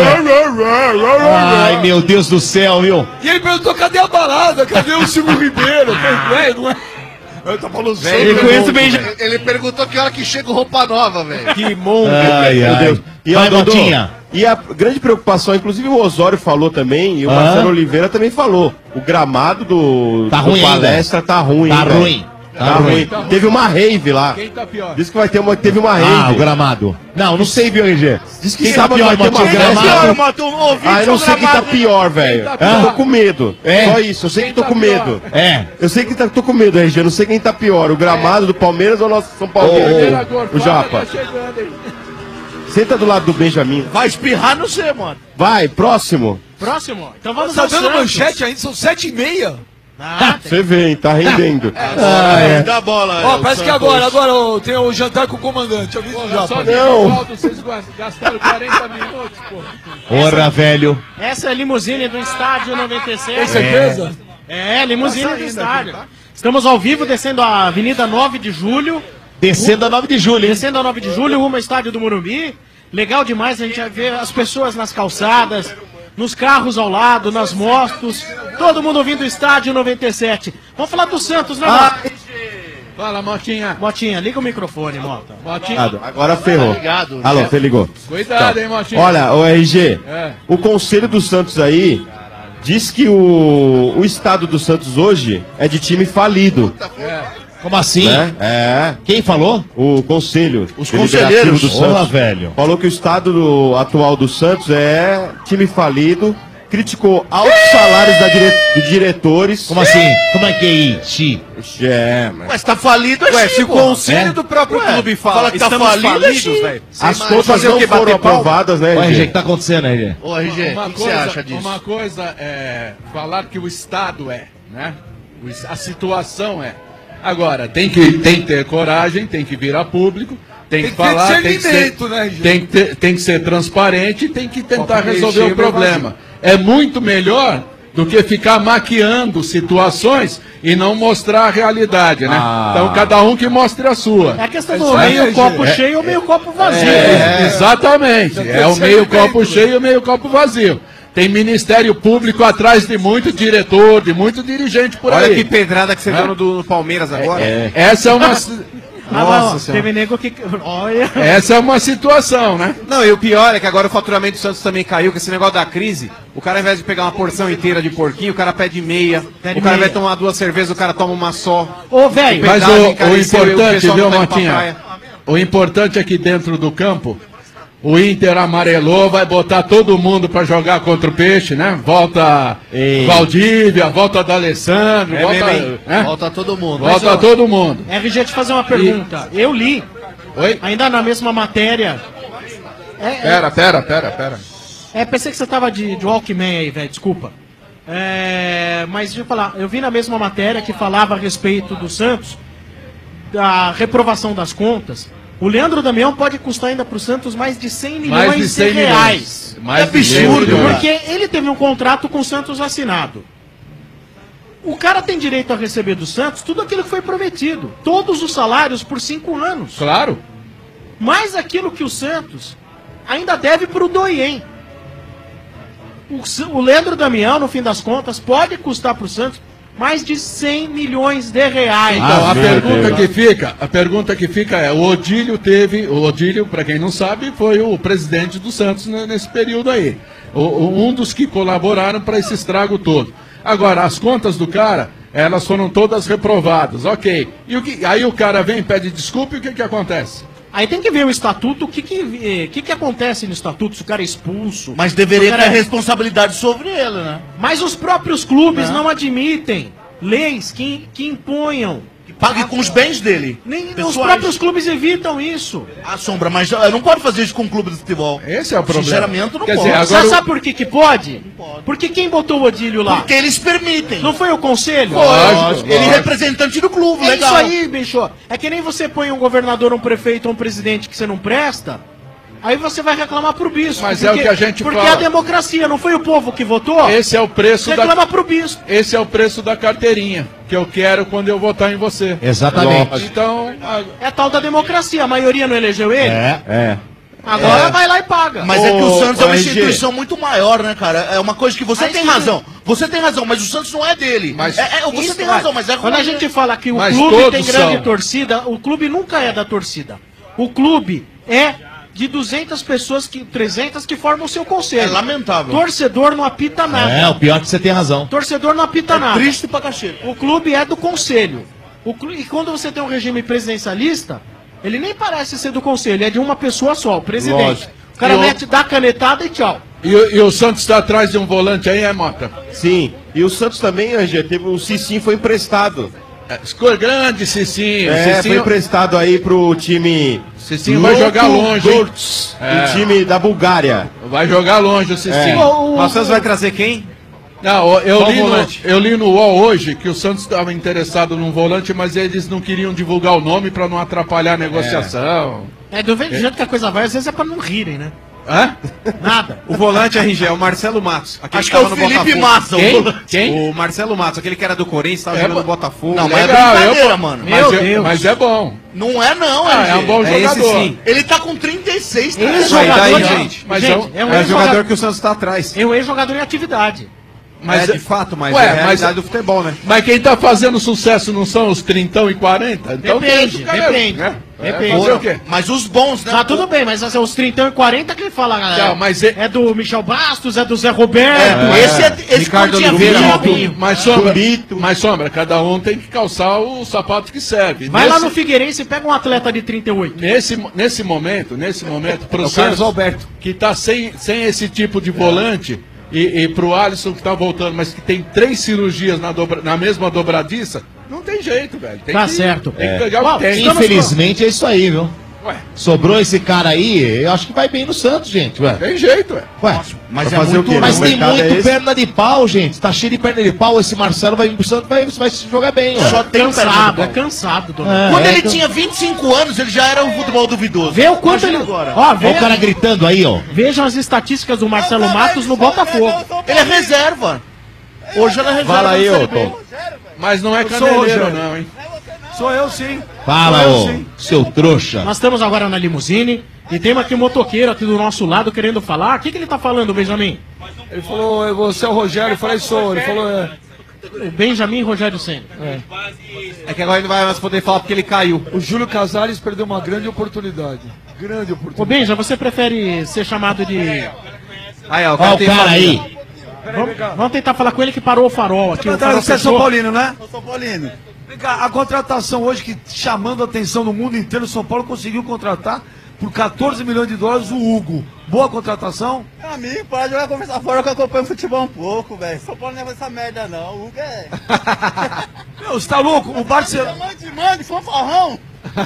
Ai, meu Deus do céu, viu? E ele perguntou: cadê a balada? Cadê o Silvio Ribeiro? Eu falei, velho, não é. Eu tô falando Eu conheço bem. Ele perguntou que hora que chega o roupa nova, velho. Que monte, Ai, meu ai. Deus. E, Vai, Dodô, Motinha. e a grande preocupação, inclusive o Osório falou também, e o Marcelo Oliveira também falou. O gramado do ruim palestra ainda. tá ruim. Tá hein, velho? ruim. Tá ruim. Teve uma rave lá. Quem tá pior? Diz que vai ter teve uma rave. Ah, o gramado. Não sei, viu, RG? Diz que Quem tá sábado pior, vai ter uma Motinha? festa. Gramado? Eu não sei quem tá pior, velho. Quem tá pior? Tô com medo. É? Só isso, eu sei que tô tá com pior? medo. É. Eu sei que tô com medo, RG. Eu não sei quem tá pior. O gramado do Palmeiras ou o nosso São Paulo? O Japa. Tá chegando aí. Senta do lado do Benjamin. Vai espirrar no C, mano. Vai, próximo. Próximo. Então vamos Tá ao dando Santos. manchete ainda, são 7h30. Você vê, hein? Tá rendendo. Dá bola. Ó, parece que agora tem o jantar com o comandante. Avisa o Japa. Só de volta, vocês gastaram 40 minutos, pô. Porra, velho. Essa é a limusine do Estádio 97. Tem certeza? É, limusine do estádio. Estamos ao vivo, descendo a Avenida 9 de Julho. Descendo a 9 de julho, hein? Descendo a 9 de julho, rumo ao Estádio do Morumbi. Legal demais, a gente vai ver as pessoas nas calçadas, nos carros ao lado, nas motos. Todo mundo vindo do Estádio 97. Vamos falar do Santos, né, Mota? Fala, Motinha. Motinha, liga o microfone, Mota. Motinha. Agora ferrou. Obrigado. Alô, você ligou. Cuidado, hein, Motinha. Olha, o RG, É. o Conselho do Santos aí diz que o estado do Santos hoje é de time falido. Como assim? Né? É. Quem falou? O Conselho. Os Deliberativo conselheiros. do Santos. Porra, velho. Falou que o estado atual do Santos é time falido. Criticou altos salários dos diretores. Como assim? Como é que é isso? Mas tá falido Ué, assim, se o pô. conselho do próprio clube fala que tá estamos falido, falidos, assim. velho. As Vai contas fazer o não quê? foram Bater palma? aprovadas, né, Ô, RG, o RG? que tá acontecendo, RG? Ô, RG, o que você acha disso? Uma coisa é falar que o Estado é, né? A situação é. Agora, tem que ter coragem, tem que vir a público, tem que falar, tem que ser, né, tem que ser transparente, tem que tentar resolver o problema. É muito melhor do que ficar maquiando situações e não mostrar a realidade, né? Então, cada um que mostre a sua. É a questão do meio copo cheio ou meio copo vazio. Exatamente. É o meio copo cheio e o meio copo vazio. Tem Ministério Público atrás de muito diretor, de muito dirigente por aí. Olha que pedrada que você deu no Palmeiras agora. Essa é uma... Nossa Senhora. Teve nego que... Olha... Essa é uma situação, né? Não, e o pior é que agora o faturamento do Santos também caiu, com esse negócio da crise. O cara, ao invés de pegar uma porção inteira de porquinho, o cara pede meia. Pede o cara meia. vai tomar 2 cervejas, o cara toma uma só. Ô, velho... Mas pedágio o encareceu e o importante, pessoal viu, não tá indo pra Motinha? praia. O importante é que dentro do campo, o Inter amarelou, vai botar todo mundo pra jogar contra o Peixe, né? Volta Valdívia, volta D'Alessandro, volta, mesmo, né? Volta todo mundo. Volta todo mundo. RG, te fazer uma pergunta. Eu li, Oi? ainda na mesma matéria... Pera. pensei que você tava de Walkman aí, velho, desculpa. Mas deixa eu falar, eu vi na mesma matéria que falava a respeito do Santos, da reprovação das contas. O Leandro Damião pode custar ainda pro Santos mais de 100 milhões Mais de 100 de reais. Mais É de 100 absurdo, milhões. porque ele teve um contrato com o Santos assinado. O cara tem direito a receber do Santos tudo aquilo que foi prometido. Todos os salários por 5 anos. Claro. mais aquilo que o Santos ainda deve pro Doyen. O Leandro Damião, no fim das contas, pode custar pro Santos mais de 100 milhões de reais. Então, a pergunta que fica é, o Odílio, para quem não sabe, foi o presidente do Santos nesse período aí. Um dos que colaboraram para esse estrago todo. Agora, as contas do cara, elas foram todas reprovadas, ok. E aí o cara vem, pede desculpa e o que acontece? Aí tem que ver o estatuto, o que acontece no estatuto, se o cara é expulso. Mas deveria ter responsabilidade sobre ele, né? Mas os próprios clubes não admitem leis que imponham. Pague com os bens dele. Os próprios clubes evitam isso. Ah, Sombra, mas não pode fazer isso com um clube de futebol. Esse é o problema. Sinceramente, não Quer pode. dizer, agora Sabe por que pode? Porque quem botou o Odílio lá? Porque eles permitem. Não foi o conselho? Lógico. Ele é representante do clube, legal. Isso aí, bicho. É que nem você põe um governador, um prefeito, um presidente que você não presta, aí você vai reclamar pro bispo. Mas é o que a gente porque fala. é a democracia, não foi o povo que votou? Esse é o preço Reclama pro bispo. Esse é o preço da carteirinha que eu quero quando eu votar em você. Exatamente. Então, é tal da democracia. A maioria não elegeu ele? É. Agora vai lá e paga. Mas é que o Santos é uma instituição muito maior, né, cara? É uma coisa que você tem razão. Você tem razão, mas o Santos não é dele. Você tem razão, mas é quando a gente fala que o Mas clube todos tem grande são. torcida, o clube nunca é da torcida. O clube é de 200 pessoas, 300 que formam o seu conselho. É lamentável. Torcedor não apita nada. É, o pior é que você tem razão. Torcedor não apita nada. Triste pra cachê. O clube é do conselho. E quando você tem um regime presidencialista, ele nem parece ser do conselho, é de uma pessoa só, o presidente. Lógico. O cara mete, dá a canetada e tchau. E o Santos está atrás de um volante aí, Mota? Sim. E o Santos também, Angê, teve o Cicinho foi emprestado. Ficou grande, Cicinho. Foi emprestado aí pro time. Cicinho vai jogar longe, hein? O time da Bulgária. Vai jogar longe o Cicinho. O Santos vai trazer quem? Não, eu li no UOL hoje que o Santos estava interessado num volante, mas eles não queriam divulgar o nome para não atrapalhar a negociação. Do jeito que a coisa vai, às vezes é pra não rirem, né? Hã? Nada. O volante RG é o Marcelo Matos. Acho que é o Felipe Massa. Quem? O Marcelo Matos, aquele que era do Corinthians, estava jogando no Botafogo. Não, mas Legal, é brincadeira, mano. Meu Deus. Mas é bom. Não é não, É um bom jogador. Esse sim. Ele tá com 36, tá? Gente. Mas Gente, é É o jogador que o Santos está atrás. É um ex-jogador em atividade. Mas de fato, mas Ué, é a realidade mas- do futebol, né? Mas quem tá fazendo sucesso não são os 30 e 40? Então Depende, deixa o cara, depende. né? Depende. Fazer o quê? Mas os bons, né? Tá tudo bem, mas assim, os 30 e 40 que ele fala, galera. Não, mas é do Michel Bastos, é do Zé Roberto. Esse Ricardo tinha Oliveira, vindo. Robinho. Mas sombra, cada um tem que calçar o sapato que serve. Vai lá no Figueirense e pega um atleta de 38. Nesse momento, pro o Santos, Carlos Alberto. que tá sem esse tipo de volante, e pro Alisson que tá voltando, mas que tem 3 cirurgias na mesma dobradiça, não tem jeito, velho. Tem Tá que- certo. Tem que pegar o que tem. Infelizmente é isso aí, viu? Ué, Sobrou esse cara aí, eu acho que vai bem no Santos, gente. Ué. tem jeito, ué. Mas Vai fazer o quê? Mas O tem mercado é muito esse? perna de pau, gente. Tá cheio de perna de pau. Esse Marcelo vai vir pro Santos, vai se jogar bem. Ó. Só tem um perna de Cansado, pau. é cansado. Quando ele tinha 25 anos, ele já era um futebol duvidoso. Vê o quanto ele. Imagina agora. Ó, Olha o cara gritando aí, ó. vejam as estatísticas do Marcelo Matos no Botafogo. Ele é reserva. Hoje ele é reserva. Fala aí, na Série ô B. Tom. Mas não é sou caneleiro, Rogério. não, hein? Sou eu sim. Fala, ô, seu trouxa. Nós estamos agora na limusine e temos aqui um motoqueiro aqui do nosso lado querendo falar. O que ele tá falando, Benjamin? Ele falou, você é o Rogério? Eu falei, sou. Ele falou, O Benjamin Rogério Senna. É que agora ele não vai mais poder falar porque ele caiu. o Júlio Casares perdeu uma grande oportunidade. Grande Ô oportunidade. Benja, você prefere ser chamado de. Aí, ó, Olha cara o tem cara família. aí. Vamos tentar falar com ele que parou o farol aqui. O farol Você é São fechou. Paulino, né? Eu sou Paulino. Vem cá, a contratação hoje que chamando a atenção no mundo inteiro, o São Paulo conseguiu contratar por 14 milhões de dólares o Hugo. Boa contratação? Pra mim, para jogar conversa fora que eu acompanho futebol um pouco, velho. São Paulo não é essa merda, não. O Hugo é. Meu, você tá louco? O Barcelona. Mande, fanfarrão.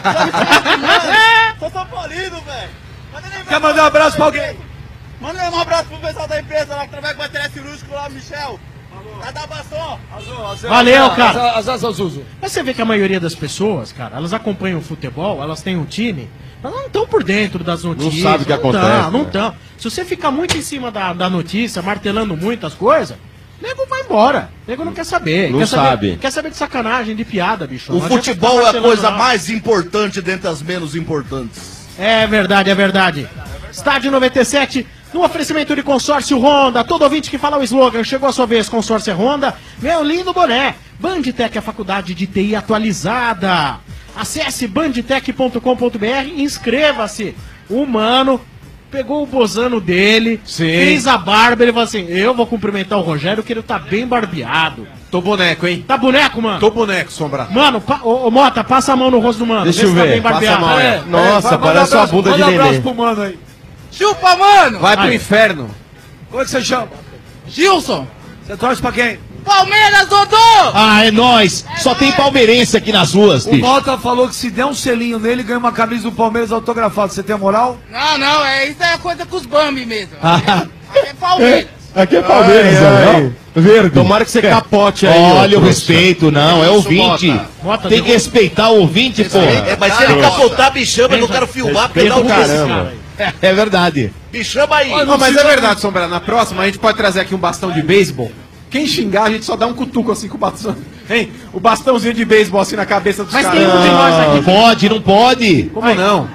Sou São Paulino, velho. Quer mandar um abraço pra alguém? Manda um abraço pro pessoal da empresa lá que trabalha com material cirúrgico lá, Michel. Lá da Baston. Valeu, cara. Azul, Zuzu. Mas você vê que a maioria das pessoas, cara, elas acompanham o futebol, elas têm um time, elas não estão por dentro das notícias. sabe o que acontece, Não né? estão. Se você ficar muito em cima da notícia, martelando muitas coisas, nego vai embora. Nego não quer saber. Não quer sabe. Quer saber de sacanagem, de piada, bicho. O Não adianta futebol ficar é a martelando, coisa não. mais importante dentre as menos importantes. É verdade, é verdade. Estádio 97, no oferecimento de Consórcio Honda. Todo ouvinte que fala o slogan, chegou a sua vez, Consórcio Honda. Meu lindo boné. Bandtech, a faculdade de TI atualizada. Acesse bandtech.com.br e inscreva-se. O mano pegou o bozano dele, fez a barba, ele falou assim, eu vou cumprimentar o Rogério, que ele tá bem barbeado. Tô boneco, hein? Tá boneco, mano? Tô boneco, Sombra. Mano, ô Mota, passa a mão no rosto do mano. Deixa eu se ver, tá bem barbeado. passa a mão, Nossa, parece uma bunda de Manda um abraço neném. pro mano aí. Chupa, mano! Vai pro inferno. Como é que você chama? Gilson! Você torce pra quem? Palmeiras, Dodô! Ah, é nóis. Só tem palmeirense aqui nas ruas, O bicho. Mota falou que se der um selinho nele, ganha uma camisa do Palmeiras autografada. Você tem a moral? Não, isso é coisa com os Bambi mesmo. Ah, É Palmeiras. Aqui é Palmeiras, não? Verde. Tomara que você capote aí. Olha ô o trouxa. respeito, não, é ouvinte. Tem que respeitar o ouvinte, porra. Mas se ele capotar, me chama, eu não quero filmar, porque dá um Caramba. É verdade. Me chama aí. Não, mas é verdade, Sombra. Na próxima a gente pode trazer aqui um bastão de beisebol. Quem xingar, a gente só dá um cutuco assim com o bastão. Hein? O bastãozinho de beisebol assim na cabeça dos caras. Mas tem um de nós aqui. Pode, não pode. Como não?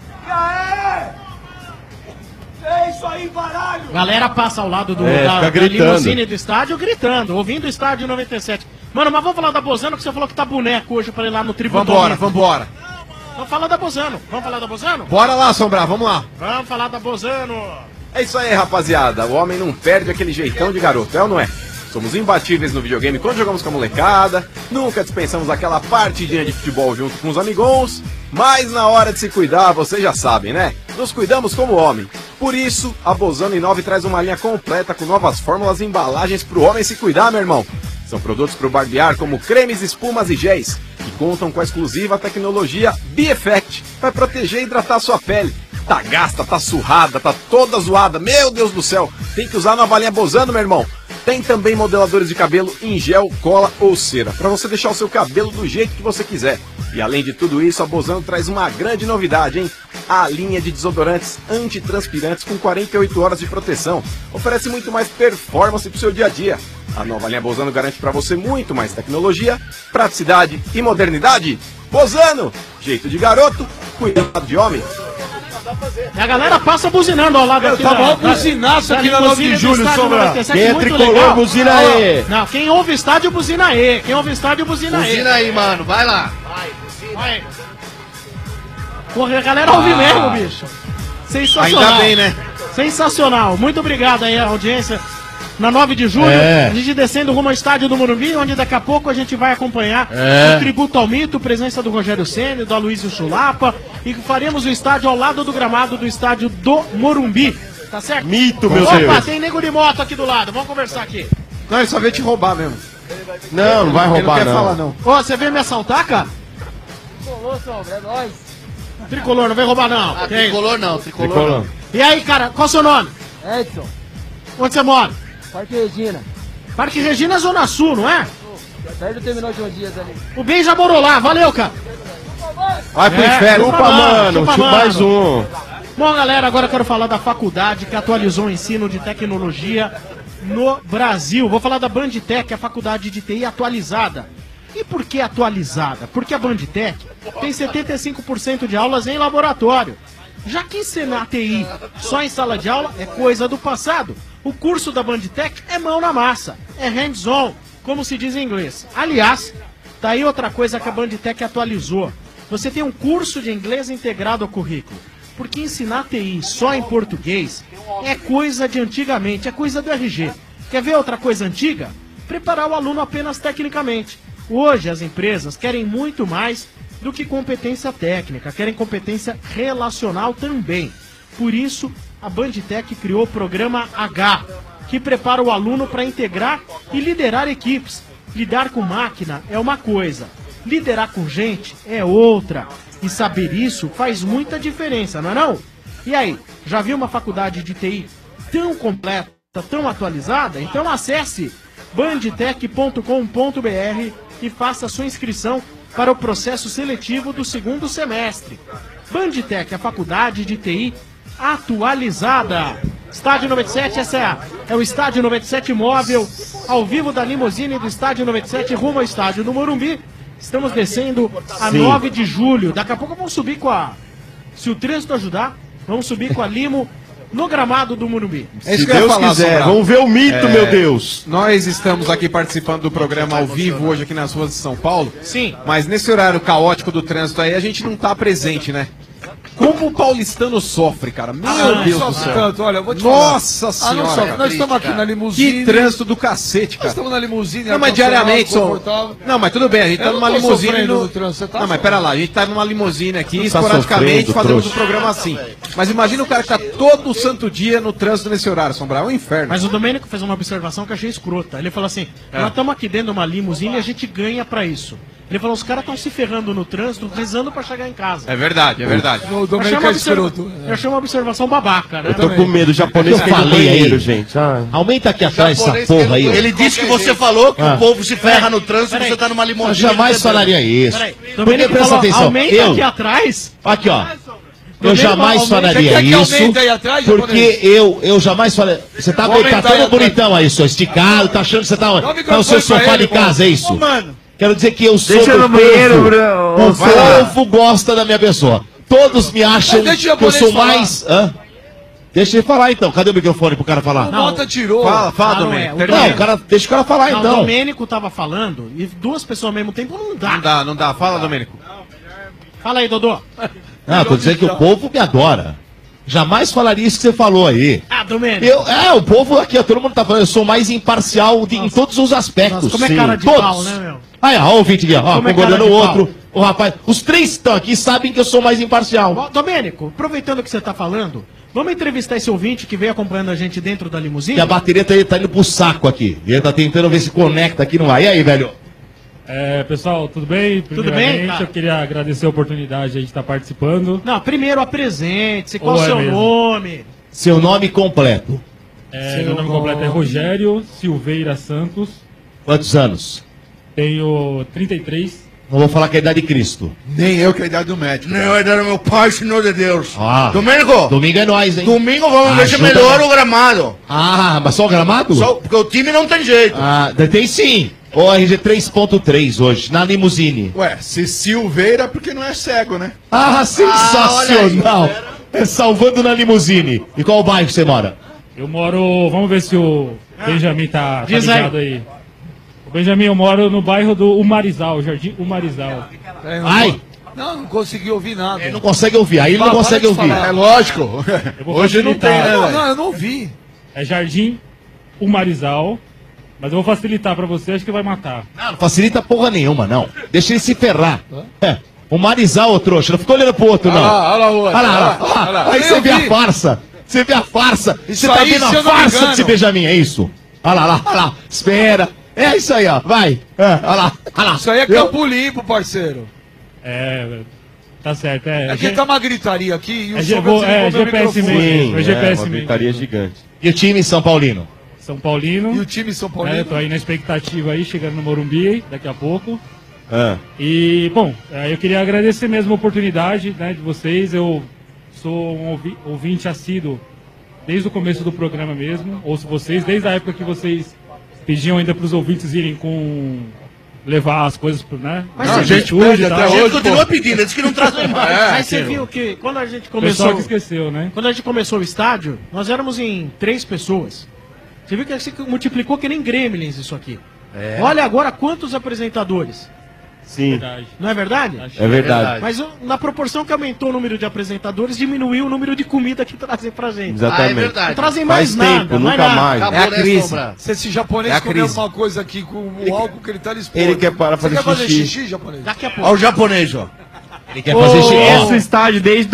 É isso aí, baralho! Galera passa ao lado fica da gritando. limusine do estádio, gritando, ouvindo o estádio 97. Mano, mas vamos falar da Bozano, que você falou que tá boneco hoje pra ir lá no Tributo. Vambora. Vamos falar da Bozano. Vamos falar da Bozano? Bora lá, Sombra, vamos lá. Vamos falar da Bozano. É isso aí, rapaziada. O homem não perde aquele jeitão de garoto, é ou não é? Somos imbatíveis no videogame quando jogamos com a molecada, nunca dispensamos aquela partidinha de futebol junto com os amigons, mas na hora de se cuidar, vocês já sabem, né? Nos cuidamos como homem. Por isso, a Bozano Inove traz uma linha completa com novas fórmulas e embalagens pro homem se cuidar, meu irmão. São produtos pro barbear como cremes, espumas e géis, que contam com a exclusiva tecnologia B-Effect, para proteger e hidratar sua pele. Tá gasta, tá surrada, tá toda zoada, meu Deus do céu, tem que usar a nova linha Bozano, meu irmão. Tem também modeladores de cabelo em gel, cola ou cera, para você deixar o seu cabelo do jeito que você quiser. E além de tudo isso, a Bozano traz uma grande novidade, hein? A linha de desodorantes antitranspirantes com 48 horas de proteção. Oferece muito mais performance pro seu dia a dia. A nova linha Bozano garante para você muito mais tecnologia, praticidade e modernidade. Bozano, jeito de garoto, cuidado de homem. E a galera passa buzinando ao lado aqui. Tá mó buzinaço aqui na 9 de julho, Sombra. Quem é tricolor, buzina aí. Não, quem ouve estádio, buzina aí. Quem ouve estádio, buzina aí. Buzina aí, mano, vai lá. Vai. Porra, a galera ouve mesmo, bicho. Sensacional. Ainda bem, né? Sensacional. Muito obrigado aí a audiência. Na 9 de julho, a gente descendo rumo ao estádio do Morumbi, onde daqui a pouco a gente vai acompanhar o tributo ao mito, presença do Rogério Ceni, do Aloysio Chulapa, e faremos o estádio ao lado do gramado do estádio do Morumbi. Tá certo? Mito, meu Opa, Deus. tem nego de moto aqui do lado, vamos conversar aqui. Não, ele só veio te roubar mesmo. Não vai Ele não roubar, quer não. falar, não. Ô, você veio me assaltar, cara? É nóis. Tricolor, não vem roubar não. Ah, Que isso? tricolor não, tricolor Tricolor. não. E aí, cara, qual o seu nome? Edson, Onde você mora? Parque Regina. Parque Regina, Zona Sul, não é? Perto do terminal de Dias ali. O Ben já morou lá, valeu, cara. Vai pro É, inferno. chupa, Chupa, mano, mano. chupa, Chupa mais um. Bom, galera, agora eu quero falar da faculdade que atualizou o ensino de tecnologia no Brasil. Vou falar da Bandtech, a faculdade de TI atualizada. E por que atualizada? Porque a Bandtech tem 75% de aulas em laboratório. Já que ensinar TI só em sala de aula é coisa do passado. O curso da Bandtech é mão na massa, é hands-on, como se diz em inglês. Aliás, tá aí outra coisa que a Bandtech atualizou. Você tem um curso de inglês integrado ao currículo. Porque ensinar TI só em português é coisa de antigamente, é coisa do RG. Quer ver outra coisa antiga? Preparar o aluno apenas tecnicamente. Hoje as empresas querem muito mais do que competência técnica, querem competência relacional também. Por isso, a Bandtech criou o programa H, que prepara o aluno para integrar e liderar equipes. Lidar com máquina é uma coisa, liderar com gente é outra. E saber isso faz muita diferença, não é não? E aí, já viu uma faculdade de TI tão completa, tão atualizada? Então acesse bandtech.com.br e faça sua inscrição para o processo seletivo do segundo semestre. Bandtech, a faculdade de TI atualizada. Estádio 97, essa é o Estádio 97 móvel, ao vivo da limusine do Estádio 97 rumo ao Estádio do Morumbi. Estamos descendo a 9 de julho. Daqui a pouco vamos subir com a Se o trânsito ajudar, vamos subir com a Limo no gramado do Morumbi. É isso que eu ia falar, Sombra. vamos ver o mito, meu Deus. Nós estamos aqui participando do programa ao vivo hoje aqui nas ruas de São Paulo. Sim. Mas nesse horário caótico do trânsito aí, a gente não tá presente, né? Como o paulistano sofre, cara. Meu Deus do céu. Tanto, olha, eu vou te Nossa falar. senhora. Não sofre. Nós estamos aqui na limusine. Que trânsito do cacete, Nós cara. estamos na limusine. Não, mas diariamente, confortável. Não, mas tudo bem, a gente tá Eu não numa tô limusine sofrendo no... no trânsito, você tá Não, mas pera lá, a gente tá numa limusine aqui, Tá esporadicamente, sofrendo, fazemos trouxa. um programa assim. Mas imagina o cara que tá todo santo dia no trânsito nesse horário, Sombra, é um inferno. Mas o Domênico fez uma observação que eu achei escrota. Ele falou assim: nós estamos aqui dentro de uma limusine e a gente ganha pra isso. Ele falou: os caras estão se ferrando no trânsito, rezando pra chegar em casa. É verdade, é verdade. O Domênico é escroto. Eu achei uma observação babaca, né? Eu tô com medo, o japonês Eu que no falei banheiro, aí. gente. Aumenta aqui atrás essa porra aí. ó. Ele disse que você falou que Ah. o povo se ferra no trânsito e Peraí. você tá numa Eu limusine. jamais falaria isso. Peraí, Porque Domênico presta falou, atenção. aumenta Eu, aqui atrás. aqui ó. Eu Domênico, jamais aumenta. falaria Você quer que isso. aumente aí atrás, Porque japonês? eu jamais falei. Você tá, Vou aumentar tá todo aí atrás. bonitão aí, só esticado, tá achando que você tá Dá o no seu microfone pra sofá ele, de casa, é isso? Ô, mano. Quero dizer que eu sou Deixa do no banheiro, povo. Bruno. O Vai lá. povo gosta da minha pessoa. Todos me acham Mas deixa o que eu japonês sou falar. mais. Hã? Deixa ele falar então. Cadê o microfone pro cara falar? O Mota tirou. Fala, não Domênico. é. Não, o cara, deixa o cara falar Não, o então. Domênico tava falando e duas pessoas ao mesmo tempo não dá. Não dá. Fala, Domênico. Fala aí, Dodô. Não, tô dizendo que o povo me adora. Jamais falaria isso que você falou aí. Ah, Domênico. O povo aqui, ó, todo mundo tá falando, eu sou mais imparcial em todos os aspectos. Nossa, como é Sim, cara de todos. pau, né, meu? Aí, ó, o ouvinte aqui, ó, Como é concordando cara o de outro. O rapaz, os três que estão aqui sabem que eu sou mais imparcial. Ó, Domênico, aproveitando que você tá falando, vamos entrevistar esse ouvinte que veio acompanhando a gente dentro da limusine? Que a bateria tá indo pro saco aqui. E ele tá tentando ver se conecta aqui no ar. E aí, velho? Pessoal, tudo bem? Tudo bem, Primeiramente, cara? eu queria agradecer a oportunidade de estar participando. Não, primeiro apresente-se, qual Ou o é seu mesmo? nome? Seu nome completo. Meu nome completo é Rogério Silveira Santos. Quantos anos? Tenho 33. Não vou falar que é a idade de Cristo. Nem eu que é a idade do médico. Nem eu, a idade do meu pai, Senhor de Deus. Ah, Domênico, domingo é nós, hein? domingo vamos ver se Ajuda, melhora né? o gramado. Ah, mas só o gramado? Só porque o time não tem jeito. Ah, tem sim. O RG 3.3 hoje, na limusine. Ué, se Silveira, porque não é cego, né? Ah, sensacional! É salvando na limusine. E qual bairro você mora? Eu moro. Vamos ver se o Benjamin tá Diz ligado aí. O Benjamin, eu moro no bairro do Umarizal, Jardim Umarizal. Ai! Não consegui ouvir nada. Ele não consegue ouvir, aí ele não Para consegue de ouvir. falar. É lógico. Eu vou Hoje não tem, facilitar. né, Não, velho? não, eu não ouvi. É Jardim Umarizal. Mas eu vou facilitar pra você, acho que vai matar. Não facilita porra nenhuma, não. Deixa ele se ferrar. É. O Marizal, ô trouxa, não ficou olhando pro outro, não. Olha lá o outro. Olha lá, olha lá. Aí você vê a farsa. Você vê a farsa. Você tá aí, vendo se a eu não me farsa engano. desse Benjamin, é isso? Olha lá. Espera. É isso aí, ó. Vai. Olha lá. Isso aí é campo limpo, parceiro. Tá certo. Aqui tá uma gritaria aqui e o som GPS mesmo. É GPS uma mesmo. gritaria gigante. E o time São Paulino? São Paulino. E o time São Paulino? Tô aí na expectativa aí, chegando no Morumbi daqui a pouco. Ah. E, bom, eu queria agradecer mesmo a oportunidade, né, de vocês. Eu sou um ouvinte assíduo desde o começo do programa mesmo. Ouço vocês desde a época que vocês pediam ainda para os ouvintes irem levar as coisas pro, né? Mas a você gente pede até até hoje, hoje, continua pedindo, eles que não trazem mais. É, Mas você viu que quando a gente Pessoal começou. que esqueceu, né? Quando a gente começou o estádio, nós éramos em 3 pessoas. Você viu que se multiplicou que nem gremlins isso aqui. É. Olha agora quantos apresentadores. Sim. Não é verdade? É verdade. Mas na proporção que aumentou o número de apresentadores, diminuiu o número de comida que trazem pra gente. Exatamente. Ah, é verdade. Não trazem mais nada. nunca mais. É a crise. Se esse japonês É a comer crise. alguma coisa aqui com o álcool que ele tá exposto. Ele quer parar Você fazer quer fazer xixi. xixi, japonês? Daqui a pouco. Olha o japonês, ó. Ele quer fazer xixi. Esse estádio desde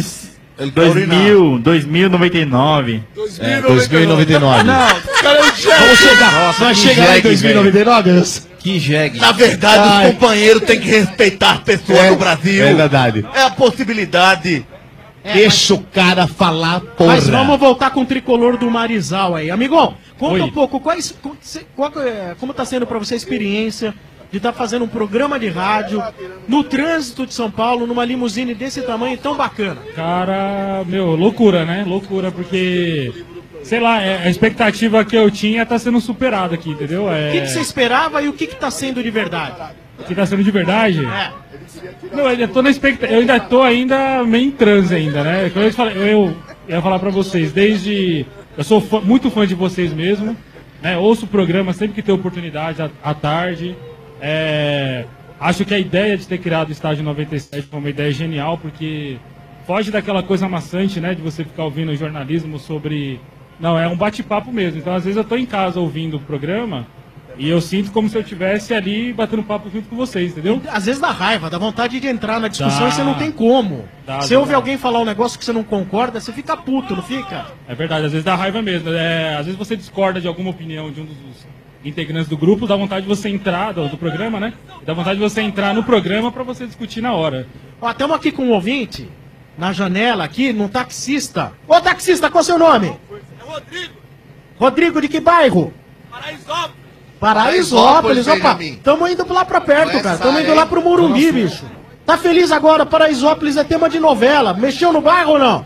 2099. 2099. Não, cara, é o jegue. Vamos chegar. Nossa, Vai que chegar em jegue, 2099? Que jegue. Na verdade, Ai. os companheiros têm que respeitar as pessoas do Brasil. É verdade. É a possibilidade. Deixa o cara falar, porra. Mas vamos voltar com o tricolor do Marizal aí. Amigão, conta Oi. um pouco como tá sendo pra você a experiência de estar fazendo um programa de rádio no trânsito de São Paulo, numa limusine desse tamanho tão bacana. Cara, loucura, né? Loucura, porque, sei lá, a expectativa que eu tinha tá sendo superada aqui, entendeu? O que você esperava e o que tá sendo de verdade? que tá sendo de verdade. Não, eu ainda tô na expectativa. Eu ainda tô meio em transe ainda, né? Como eu ia falar pra vocês, eu sou muito fã de vocês mesmo, né? Ouço o programa sempre que tem oportunidade à tarde. Acho que a ideia de ter criado o Estádio 97 foi uma ideia genial, porque foge daquela coisa maçante, né? De você ficar ouvindo jornalismo sobre... Não, é um bate-papo mesmo. Então, às vezes eu tô em casa ouvindo o programa e eu sinto como se eu estivesse ali batendo papo junto com vocês, entendeu? Às vezes dá raiva, dá vontade de entrar na discussão e você não tem como. Você ouve alguém falar um negócio que você não concorda, você fica puto, não fica? É verdade, às vezes dá raiva mesmo. Às vezes você discorda de alguma opinião de um dos integrantes do grupo, dá vontade de você entrar, do programa, né? Dá vontade de você entrar no programa pra você discutir na hora. Ó, estamos aqui com um ouvinte, na janela aqui, num taxista. Ô taxista, qual é o seu nome? É o Rodrigo. Rodrigo de que bairro? Paraisópolis, opa, estamos indo lá pra perto, cara. Estamos indo lá pro Morumbi, bicho. Tá feliz agora? Paraisópolis é tema de novela. Mexeu no bairro ou não?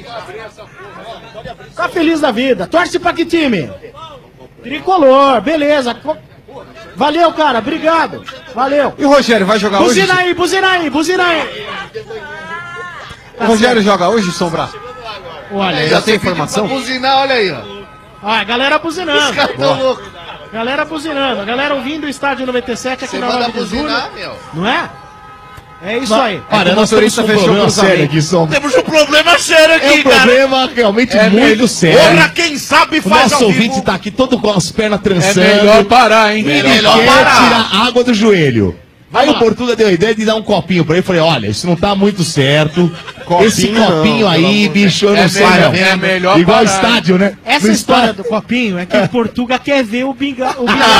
Tá feliz da vida. Torce pra que time? Tricolor, beleza. Valeu, cara, obrigado. Valeu. E o Rogério vai jogar hoje? Buzina aí. O Rogério joga hoje, Sombra? Olha, já tem informação? Buzinar, olha aí, ó. Ah, a galera buzinando. Os caras tão loucos. Galera buzinando. A galera ouvindo o Estádio 97 aqui Você na manda 9 de julho. buzinar, meu. Não é? É isso aí. Olha, nós temos um problema sério aqui, Sombra. Temos um problema sério aqui, É um cara. problema realmente muito sério. Porra, quem sabe O faz nosso ao ouvinte vivo. tá aqui todo com as pernas trançando. É melhor parar, hein? Ele Melhor quer parar. tirar água do joelho. Aí o Portuga deu a ideia de dar um copinho pra ele. Eu falei, olha, isso não tá muito certo. Esse copinho aí, bicho, eu não sei não. É melhor Igual parar. estádio, né? Essa No história do copinho é que o Portuga quer ver o Binga.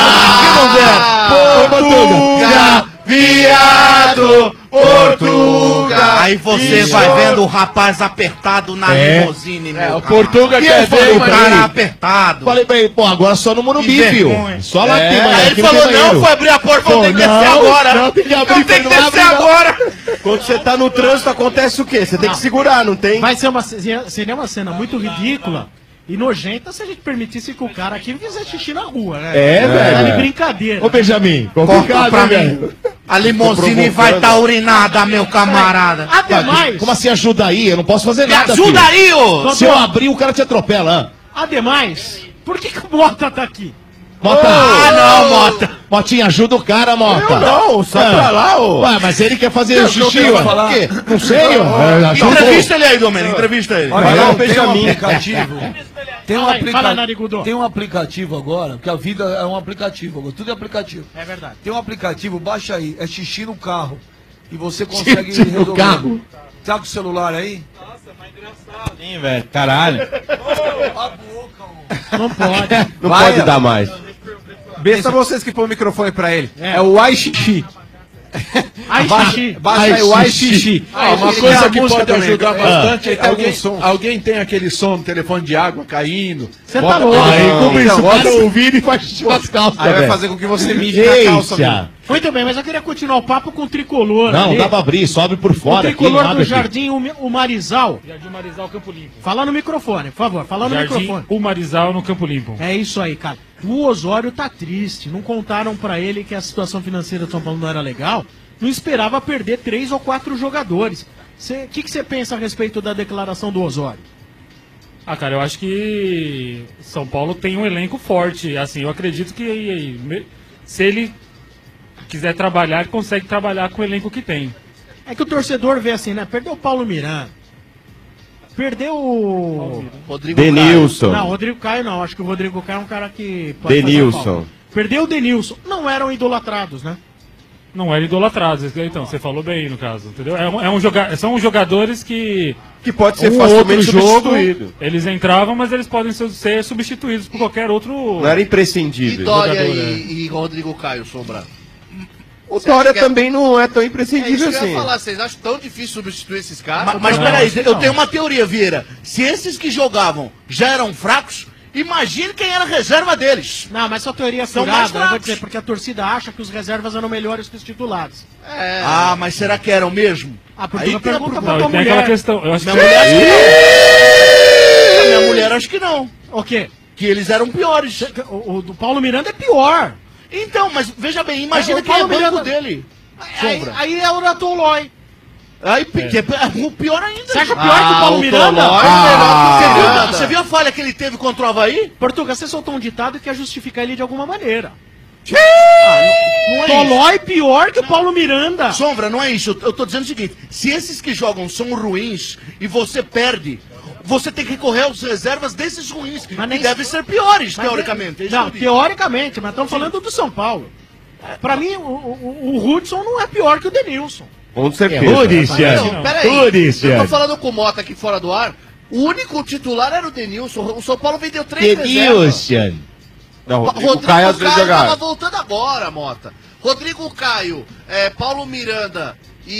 Portuga, viado, Portuga. Aí você vai vendo o rapaz apertado na limusine, meu. O Portuga E quer eu falei ver pra o ele, cara apertado. Falei pra ele, pô, agora só no Morumbi, Que viu? vergonha. Só lá tem, Aí ele falou, não, foi abrir a porta, vou ter que descer agora. Não, tem que abrir, Eu tenho que não abre, descer não. agora. Quando você tá no trânsito, acontece o quê? Você tem que segurar, não tem? Vai ser seria uma cena muito ridícula e nojenta se a gente permitisse que o cara aqui fizesse xixi na rua, né? velho. Tá de brincadeira. Ô, Benjamin, Corta complicado, pra hein, mim. velho? A limusine vai estar urinada, meu camarada. Ademais, Como assim ajuda aí? Eu não posso fazer Me nada, ajuda filho. aí, ô. Se eu abrir, o cara te atropela. ademais, por que o Mota tá aqui? Mota. Ah, não, Mota. Motinha, ajuda o cara, Mota. Eu não, sai pra lá, ô. Ué, mas ele quer fazer xixi, eu ué. falar. Por quê? Não sei, ó. Entrevista ele aí, Domênico, entrevista ele. Vai lá, o Tem um Benjamin. aplicativo. Tem um, Fala, Narigudo. tem um aplicativo agora, porque a vida é um aplicativo agora, tudo é aplicativo. É verdade. Tem um aplicativo, baixa aí, é xixi no carro. E você consegue Xixi no carro? Tá com o celular aí? Sim, velho. Caralho. Não pode. Não pode dar mais. Besta vocês que põem o microfone pra ele. É. O Aixixi. Aí, xixi. Baixa aí o Aixixi. Uma Tem coisa a que música pode também. ajudar bastante é que algum som. alguém tem aquele som no telefone de água caindo. Você tá louco. Aí começa o Então, cara ouvir e faz xixi nas calças, Aí vai velho. fazer com que você mije na calça mesmo. Eita. Muito bem, mas eu queria continuar o papo com o tricolor. Não, ali. dá pra abrir, sobe por O fora. aqui, tricolor abre do aqui. Jardim Marizal. Jardim Marizal, Campo Limpo. Fala no microfone, por favor. Fala no Jardim microfone. Marizal no Campo Limpo. É isso aí, cara. O Osório tá triste. Não contaram pra ele que a situação financeira do São Paulo não era legal. Não esperava perder 3 ou 4 jogadores. O que você pensa a respeito da declaração do Osório? Ah, cara, eu acho que São Paulo tem um elenco forte. Assim, eu acredito que se ele quiser trabalhar, ele consegue trabalhar com o elenco que tem. É que o torcedor vê assim, né? Perdeu o Paulo Miranda. Perdeu o Rodrigo Denilson. Não, o Rodrigo Caio não. Acho que o Rodrigo Caio é um cara que pode fazer Denilson. falta. Perdeu o Denilson. Não eram idolatrados, né? Não era idolatrado. Então, você falou bem no caso, entendeu? São jogadores que pode ser um outro facilmente jogo, substituído. eles entravam, mas eles podem ser substituídos por qualquer outro. Não era imprescindível. E Dória jogador, e Rodrigo Caio, Sombra. O Dória acha que também não é tão É isso imprescindível que eu assim. ia falar, vocês acham tão difícil substituir esses caras? Mas peraí, eu tenho uma teoria, Vieira. Se esses que jogavam já eram fracos, imagine quem era a reserva deles. Não, mas sua teoria é São mais furada, eu vou fracos. dizer, porque a torcida acha que os reservas eram melhores que os titulares. É. Ah, mas será que eram mesmo? Ah, porque Aí uma tem a pergunta pergunta. pra tua Tem aquela mulher. questão. Eu acho Minha que mulher acha que não. Minha mulher acho que não. O quê? Que eles eram piores. O do Paulo Miranda é pior. Então, mas veja bem, imagina o quem é Paulo banco Miranda dele. Sombra. Aí é o Tolói. Aí, o pior ainda. Você acha pior que o Paulo Miranda? Você viu a falha que ele teve contra o Avaí? Portuga, você soltou um ditado que quer justificar ele de alguma maneira. Não é Tolói pior que o Paulo Miranda. Sombra, não é isso. Eu tô dizendo o seguinte: se esses que jogam são ruins e você perde, você tem que recorrer às reservas desses ruins, que devem ser piores, teoricamente. É isso Não, que eu digo. teoricamente, mas estamos falando do São Paulo. Pra mim, o Hudson não é pior que o Denilson. Com certeza. Não, peraí. Eu tô falando com o Mota aqui fora do ar. O único titular era o Denilson. O São Paulo vendeu 3 reservas. Não, Rodrigo o Caio às vezes tava jogar. voltando agora, Mota. Rodrigo Caio, Paulo Miranda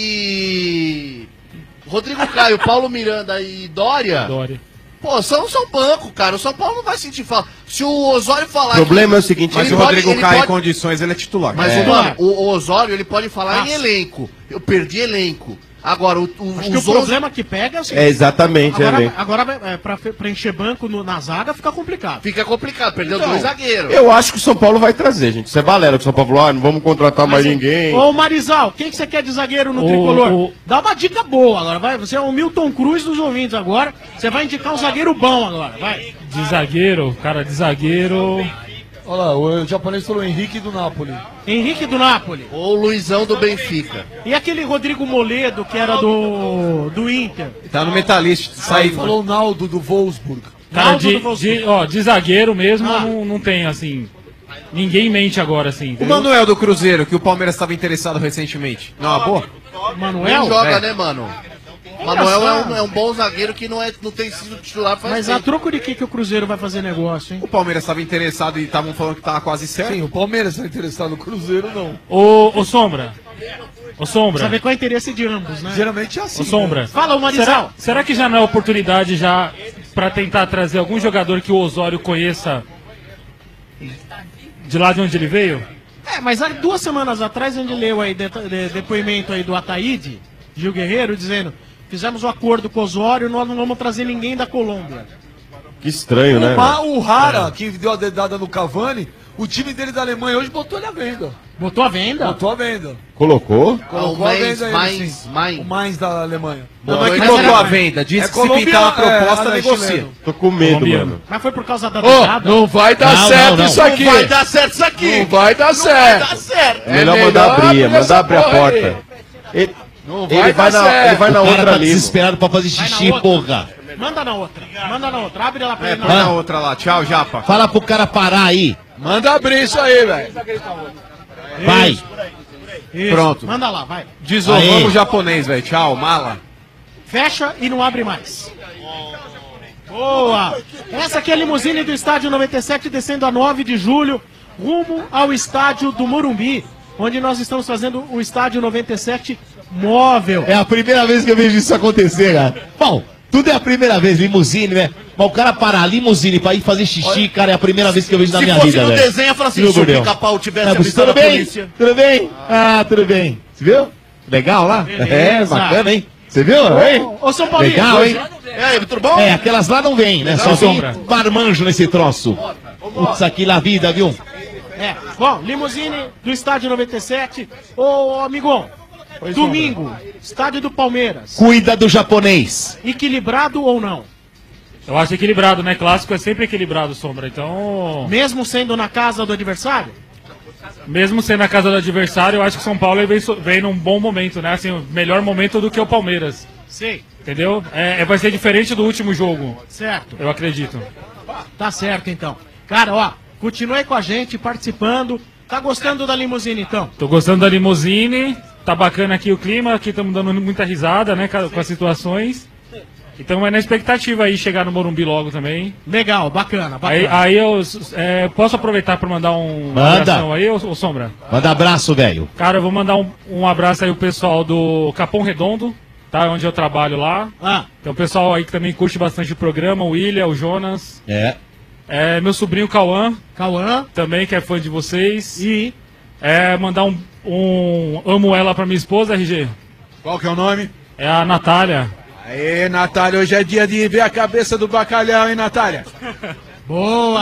e... Rodrigo Caio, Paulo Miranda e Dória. Pô, são banco, cara. O São Paulo não vai sentir falta. Se o Osório falar... O problema é o seguinte... Mas ele o pode- Rodrigo ele Caio em pode- condições, ele é titular. Mas mano, o Osório, ele pode falar em Nossa. elenco. Eu perdi elenco. Agora, Acho que os o problema que pega é o seguinte. É exatamente, elenco. Agora pra encher banco na zaga fica complicado. Fica complicado, perdeu Então, 2 zagueiros. Eu acho que o São Paulo vai trazer, gente. Isso é balela que o São Paulo falou, não vamos contratar mais ninguém. Ô Marizal, quem que você quer de zagueiro no Tricolor? Dá uma dica boa agora, vai. Você é o Milton Cruz dos ouvintes agora. Você vai indicar um zagueiro bom agora, vai. De zagueiro, cara, de zagueiro. Olha lá, o japonês falou Henrique do Napoli. Henrique do Napoli. Ou Luizão do Benfica. E aquele Rodrigo Moledo, que era do Inter? Tá no Metalist. Aí falou o Naldo do Wolfsburg. Cara, de zagueiro mesmo, não tem, assim, ninguém em mente agora, assim. O entendeu? Manuel do Cruzeiro, que o Palmeiras estava interessado recentemente. Não, é uma boa? Não joga, né, mano? Manuel é um bom zagueiro que não tem sido titular faz Mas tempo. a troco de que o Cruzeiro vai fazer negócio, hein? O Palmeiras estava interessado e estavam falando que tava quase certo. Sim, o Palmeiras está interessado no Cruzeiro, não. Ô Sombra. Ô Sombra. Saber qual é o interesse de ambos, né? Geralmente é assim. Ô Sombra. né? Fala, ô Marizal. Será que já não é oportunidade já pra tentar trazer algum jogador que o Osório conheça de lá de onde ele veio? Mas há 2 semanas atrás a gente leu aí depoimento aí do Ataíde, Gil Guerreiro, dizendo: fizemos um acordo com o Osório, nós não vamos trazer ninguém da Colômbia. Que estranho, né? O Rara, que deu a dedada no Cavani, o time dele da Alemanha hoje botou ele à venda. Botou à venda? Botou à venda. Colocou? Colocou à venda ele, sim. O Mainz da Alemanha. Não é que botou à venda, disse que se pintar uma proposta, negocia. Tô com medo, mano. Mas foi por causa da Ô, dedada? não vai dar certo isso aqui. Não vai dar certo isso aqui. Não vai dar certo. Vai dar certo. Melhor mandar abrir, mandar abrir a porta. Não Ele vai na outra tá ali. desesperado pra fazer xixi, porra. Manda na outra. Abre lá pra ele. Põe na outra lá. Tchau, Japa. Fala pro cara parar aí. Manda abrir isso aí, velho. Vai. Isso. Pronto. Manda lá, vai. Desovamos japonês, velho. Tchau, mala. Fecha e não abre mais. Boa! Essa aqui é a limusine do Estádio 97, descendo a 9 de julho, rumo ao Estádio do Morumbi, onde nós estamos fazendo o Estádio 97 móvel. É a primeira vez que eu vejo isso acontecer, cara. Bom, tudo é a primeira vez, limusine, né? Mas o cara parar a limusine pra ir fazer xixi, cara, é a primeira vez que eu vejo na minha vida, velho. Se fosse no desenho, eu falo assim, Juro se o por Deus. Pica-Pau tivesse Tudo avisado a bem? polícia. Tudo bem? Ah, tudo bem. Você viu? Legal lá? Beleza. É, bacana, hein? Você viu? Hein? Ô, São Paulinho. Legal, hein? É, tudo bom? É, aquelas lá não vêm, né? Só tem marmanjo nesse troço. Putz, aqui na vida, viu? Bom, limusine do Estádio 97. Ô, amigão, domingo, Estádio do Palmeiras. Cuida do japonês. Equilibrado ou não? Eu acho equilibrado, né? Clássico é sempre equilibrado, Sombra. Então, Mesmo sendo na casa do adversário? mesmo sendo a casa do adversário, eu acho que o São Paulo vem num bom momento, né? Assim, o melhor momento do que o Palmeiras. Sim. Entendeu? Vai ser diferente do último jogo. Certo. Eu acredito. Tá certo, então. Cara, ó, continue aí com a gente, participando. Tá gostando da limusine, então? Tô gostando da limusine. Tá bacana aqui o clima. Aqui estamos dando muita risada, né? Com as situações. Então é na expectativa aí chegar no Morumbi logo também. Legal, bacana, Aí eu posso aproveitar para mandar um abração aí, ô Sombra? Manda abraço, velho. Cara, eu vou mandar um abraço aí o pessoal do Capão Redondo, tá? Onde eu trabalho lá. Tem o pessoal aí que também curte bastante o programa, o William, o Jonas. Meu sobrinho Cauã. Também, que é fã de vocês. E? Mandar um amo ela pra minha esposa, RG. Qual que é o nome? É a Natália. Aê, Natália, hoje é dia de ver a cabeça do bacalhau, hein, Natália? Boa!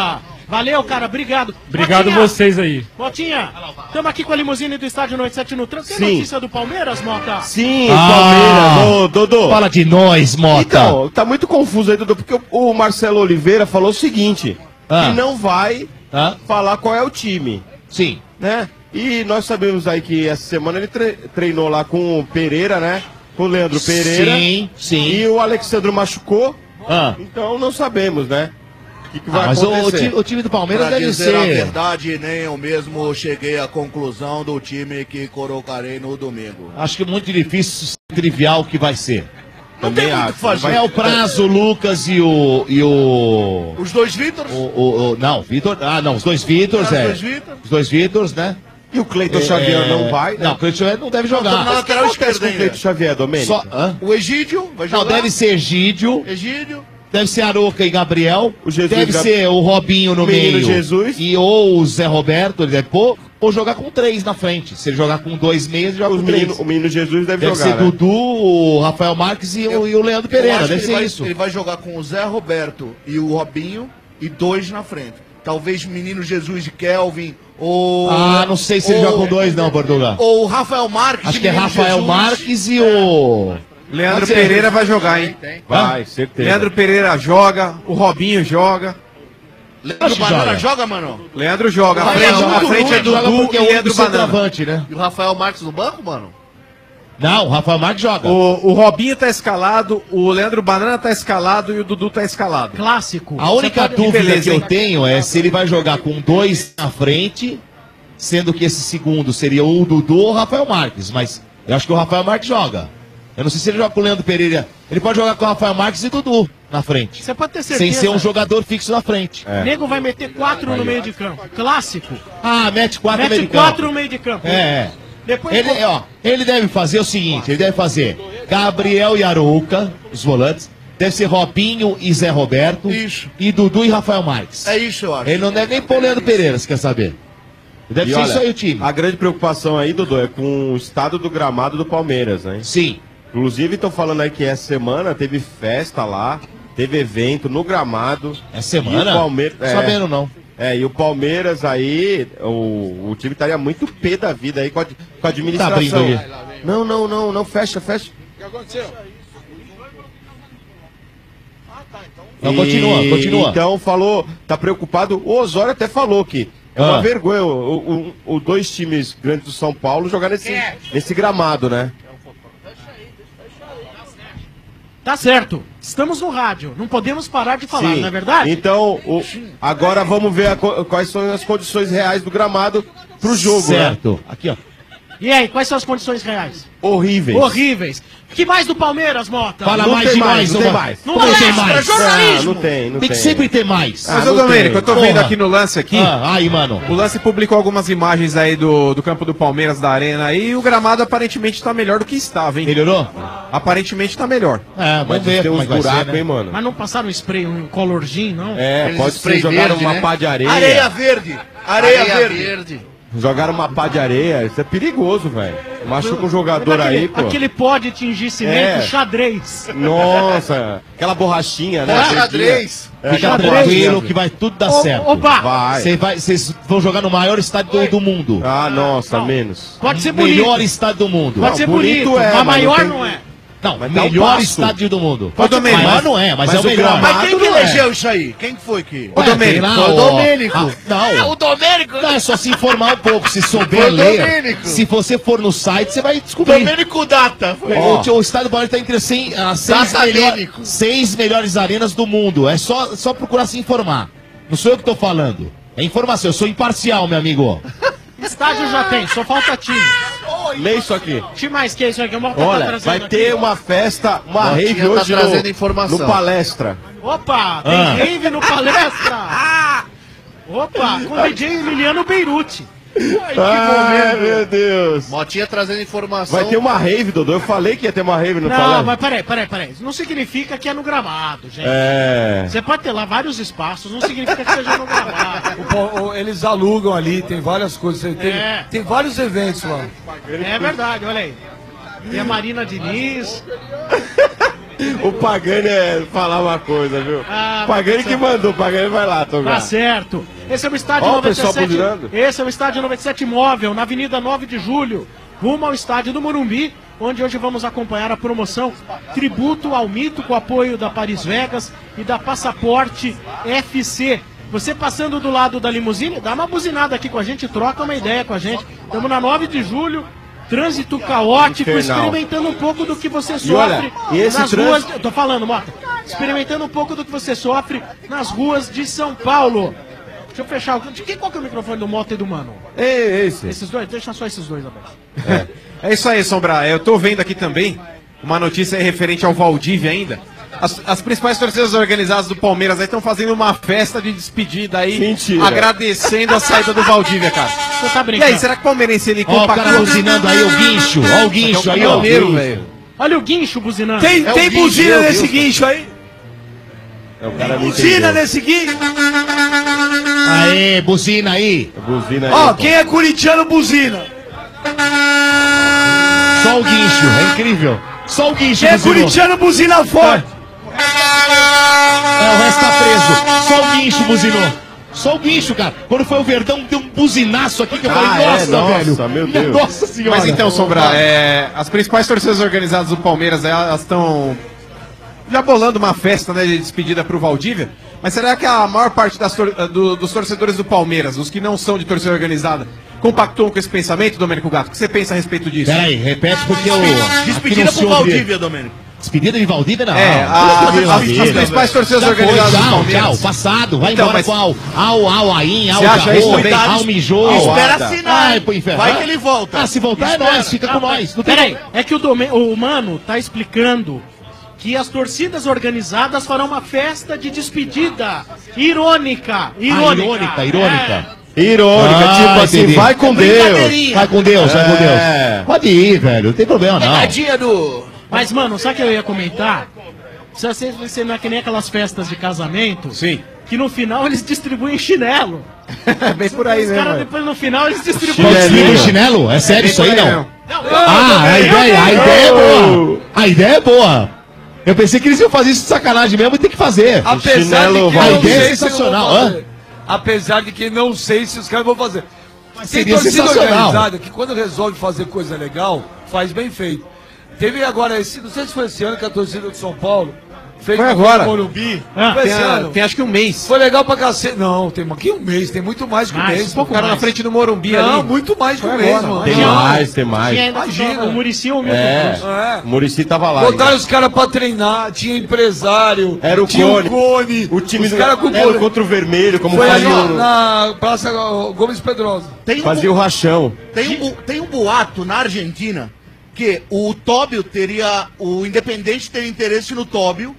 Valeu, cara, obrigado. Obrigado Motinha, vocês aí. Motinha, estamos aqui com a limusine do Estádio 97 no trânsito. Tem Sim. notícia do Palmeiras, Mota? Sim, Palmeiras. Ô, Dodô. Fala de nós, Mota. Então, tá muito confuso aí, Dodô, porque o Marcelo Oliveira falou o seguinte, que não vai falar qual é o time. Sim. Né? E nós sabemos aí que essa semana ele treinou lá com o Pereira, né? Com o Leandro Pereira. Sim, sim. E o Alexandre machucou. Então não sabemos, né? O que vai mas acontecer. o time do Palmeiras Pra deve dizer a ser... verdade, nem eu mesmo cheguei à conclusão do time que colocarei no domingo. Acho que é muito difícil, trivial que vai ser. Não tem muito o que fazer. É o Prazo, o Lucas e o... Os dois Vítors? Não, Vitor... Ah, não, os dois Vítors, Os dois Vítor? Os dois Vítors, né? E o Cleiton Xavier não vai, né? Não, o Cleiton Xavier não deve jogar. Na lateral esquerda Com o ainda. Cleiton Xavier, Domênico? O Egídio vai jogar? Não, deve ser Egídio. Egídio. Deve ser Aroca e Gabriel. O Jesus deve Gab- ser o Robinho no Menino meio. Jesus. E ou o Zé Roberto, ele deve pôr, ou jogar com 3 na frente. Se ele jogar com 2 meias, ele joga com 3. O menino Jesus deve Deve jogar, ser né? Dudu, o Rafael Marques e o Leandro Eu Pereira. acho Deve que ser ele vai, isso. Ele vai jogar com o Zé Roberto e o Robinho e 2 na frente. Talvez Menino Jesus e Kelvin, ou... Ah, não sei se ele joga com 2 não, Portugal. Ou o Rafael Marques Acho e que é Menino Rafael Jesus. Marques e o... Leandro Pode ser. Pereira vai jogar, hein? Vai, certeza. Leandro Pereira joga, o Robinho joga. Leandro Banana joga, mano? Leandro joga. Vai, A frente é joga Dudu porque e é o único Leandro Banana. centroavante, né? E o Rafael Marques no banco, mano? Não, o Rafael Marques joga. O Robinho tá escalado, o Leandro Banana tá escalado e o Dudu tá escalado. Clássico. A única dúvida beleza, que eu hein? tenho é se ele vai jogar com 2 na frente, sendo que esse segundo seria o Dudu ou o Rafael Marques. Mas eu acho que o Rafael Marques joga. Eu não sei se ele joga com o Leandro Pereira. Ele pode jogar com o Rafael Marques e Dudu na frente. Você pode ter Sem certeza. ser um jogador fixo na frente. O nego vai meter 4 no meio de campo. Clássico. Ah, mete 4 no meio Mete de campo. 4 no meio de campo. É. Depois Ele deve fazer o seguinte, ele deve fazer Gabriel e Arouca, os volantes, deve ser Robinho e Zé Roberto, Isso. e Dudu e Rafael Marques. É isso, eu acho. Ele não deve nem pôr o Leandro Pereira, se quer saber. Deve E ser olha, isso aí o time. A grande preocupação aí, Dodô, é com o estado do gramado do Palmeiras, né? Sim. Inclusive, estão falando aí que essa semana teve festa lá, teve evento no gramado. Essa semana? E o Palmeiras, Sabendo não. E o Palmeiras aí, o time estaria muito pé da vida aí com a administração. Tá abrindo aqui. Não, fecha. O que aconteceu? Não, continua. Então falou, tá preocupado. O Osório até falou que é uma vergonha os 2 times grandes do São Paulo jogar nesse gramado, né? Tá certo. Estamos no rádio. Não podemos parar de falar, Sim. não é verdade? Então, agora vamos ver quais são as condições reais do gramado pro jogo, Certo. né? Aqui, ó. E aí, quais são as condições reais? Horríveis. Horríveis. Que mais do Palmeiras, Mota? Fala Não mais tem de mais, não tem mais. Não Como é tem extra, mais? jornalismo. Não tem. Tem que sempre ter mais. Mas, não ô Domênico, eu tô Porra. vendo aqui no lance aqui. Aí, mano. O lance publicou algumas imagens aí do campo do Palmeiras, da arena aí, e o gramado aparentemente tá melhor do que estava, hein? Melhorou? Aparentemente tá melhor. É, Mas vamos ver tem como uns é que vai ser, buracos, né? hein, mano? Mas não passaram spray, um color jean, não? Pode ser spray jogar verde, uma né? pá de areia. Areia verde. Areia verde. Jogaram uma pá de areia, isso é perigoso, velho. Machuca um jogador aí, pô. Aquele pó de tingir cimento, xadrez. Nossa, aquela borrachinha, né? Xadrez. Fica aquela tranquilo borrachinha. que vai tudo dar Ô, certo. opa! Vocês vão jogar no maior estádio do mundo. Ah, nossa, menos. Pode ser bonito. Melhor estádio do mundo. Pode ser bonito bonito, é, mas mas maior não tem- não é. Não, Mas tá um melhor passo. estádio do mundo. Ô, Domênico, maior mas- não é, mas mas é o o melhor. gramado- Mas quem que elegeu isso aí? Quem que foi que? Ô, Domênico, tem lá foi o Domênico. não. o Domênico. Não, é só se informar um pouco. Se souber Foi o ler, Domênico. se você for no site, você vai descobrir. Domênico Data. Foi. O estádio do Palmeiras está entre as Data Domênico. 6 melhores arenas do mundo. É só procurar se informar. Não sou eu que estou falando. É informação, eu sou imparcial, meu amigo. Estádio já tem, só falta time. Lê isso aqui. Time mais que isso aqui, o Mota tá Olha, trazendo vai aqui. ter uma festa, uma Motinha rave tá hoje trazendo informação. no palestra. Opa, tem rave no palestra. Opa, com o DJ Emiliano Beirute. Ai, meu Deus. Motinha trazendo informação. Vai ter uma rave, Dodô. Eu falei que ia ter uma rave no Não, palestra. mas peraí. Isso não significa que é no gramado, gente. É. Você pode ter lá vários espaços, não significa que seja no gramado. Eles alugam ali, tem várias coisas. É. Tem vários eventos lá. É verdade, olha aí. Tem a Marina Diniz. O Pagani falar uma coisa, viu? Ah, Pagani que mandou, Pagani vai lá, Tom. Tá certo. Esse é o estádio Ó, o pessoal 97. buzinando. Esse é o estádio 97 móvel, na Avenida 9 de Julho, rumo ao estádio do Morumbi, onde hoje vamos acompanhar a promoção Tributo ao Mito, com apoio da Paris Vegas e da Passaporte FC. Você passando do lado da limusine, dá uma buzinada aqui com a gente, troca uma ideia com a gente. Estamos na 9 de julho, trânsito caótico, Infernal. Experimentando um pouco do que você E olha, sofre e esse nas trânsito- ruas. Tô falando, Mota. Experimentando um pouco do que você sofre nas ruas de São Paulo. Deixa eu fechar. Qual que é o microfone do Mota e do Mano? Esse. Esses dois? Deixa só esses dois abertos. É isso aí, Sombra. Eu tô vendo aqui também uma notícia aí referente ao Valdívia ainda. As principais torcidas organizadas do Palmeiras aí estão fazendo uma festa de despedida aí, Mentira. agradecendo a saída do Valdívia, cara. Você tá E brincando? aí, será que o palmeirense ele Ó, o cara buzinando aí, o guincho. Ó, o guincho aí, ó. caminhoneiro, velho. Olha o guincho buzinando. Tem buzina nesse guincho aí? É o cara me Buzina entendeu. nesse guincho? Aê, buzina aí. Buzina aí, Ó, pô. quem é corintiano buzina? Só o guincho, é incrível. Só o guincho Quem é buzinou. corintiano buzina forte? É, o resto tá preso. Só o guincho buzinou. Só o guincho, cara. Quando foi o Verdão, deu um buzinaço aqui que eu falei, nossa, velho. meu Deus. Nossa senhora. Mas então, Sombra, as principais torcidas organizadas do Palmeiras, elas estão já bolando uma festa, né, de despedida pro Valdívia. Mas será que a maior parte dos torcedores do Palmeiras, os que não são de torcida organizada, compactuam com esse pensamento, Domênico Gato? O que você pensa a respeito disso? Peraí, repete porque eu... Despedida pro Valdívia, Domênico. Despedida de Valdívia, não. É, as principais torcidas Já foi, organizadas do tchau, Palmeiras. tchau, passado. Vai Então, embora mas- com ao Ain, ao Você acha isso Jarro, também? ao Mijô. Espera assinar. Ai, pro inferno. Vai que ele volta. Ah, se voltar Espera. é nós, fica com nós. Não tem Peraí, é que o Mano tá explicando que as torcidas organizadas farão uma festa de despedida irônica. irônica. Irônica, tipo assim, entendi. vai com Deus. Vai com Deus, vai com É. Deus. Pode ir, velho, não tem problema não. Pegadinha do... Mas, mano, sabe o que eu ia comentar? Você não é que nem aquelas festas de casamento? Sim. Que no final eles distribuem chinelo. Bem por aí, Os né, caras mano? depois no final eles distribuem Pode Chinelinho. distribuir chinelo? É sério isso aí, por aí, não? A ideia é boa. A ideia é boa. Eu pensei que eles iam fazer isso de sacanagem mesmo e tem que fazer. Apesar de chinelo que A eu não ideia é sei se eu vou sensacional. fazer. Apesar de que não sei se os caras vão fazer. Mas tem seria torcida sensacional. organizada que quando resolve fazer coisa legal, faz bem feito. Teve agora, não sei se foi esse ano que a torcida de São Paulo fez Foi no agora. Morumbi. Ah, Foi esse ano. Tem acho que um mês. Foi legal pra cacete. Não, tem aqui um mês, tem muito mais que um mês. pouco O cara na mais. frente do Morumbi Não, ali. muito mais que um Foi mês, agora, mano. Tem Tinha- mais, tem mais. Tinha ainda Imagina. o Muricy ou o Milton É, Cruz. É. o Muricy tava lá. Botaram ainda. os caras pra treinar, tinha empresário, Era o tinha Cone. o Cone, O time os do caras com era Cone. contra o vermelho, como Foi ali fazia, ó, na Praça Gomes Pedrosa. Tem fazia o rachão. Tem um boato na Argentina que o Tóbio teria. O Independente teria interesse no Tóbio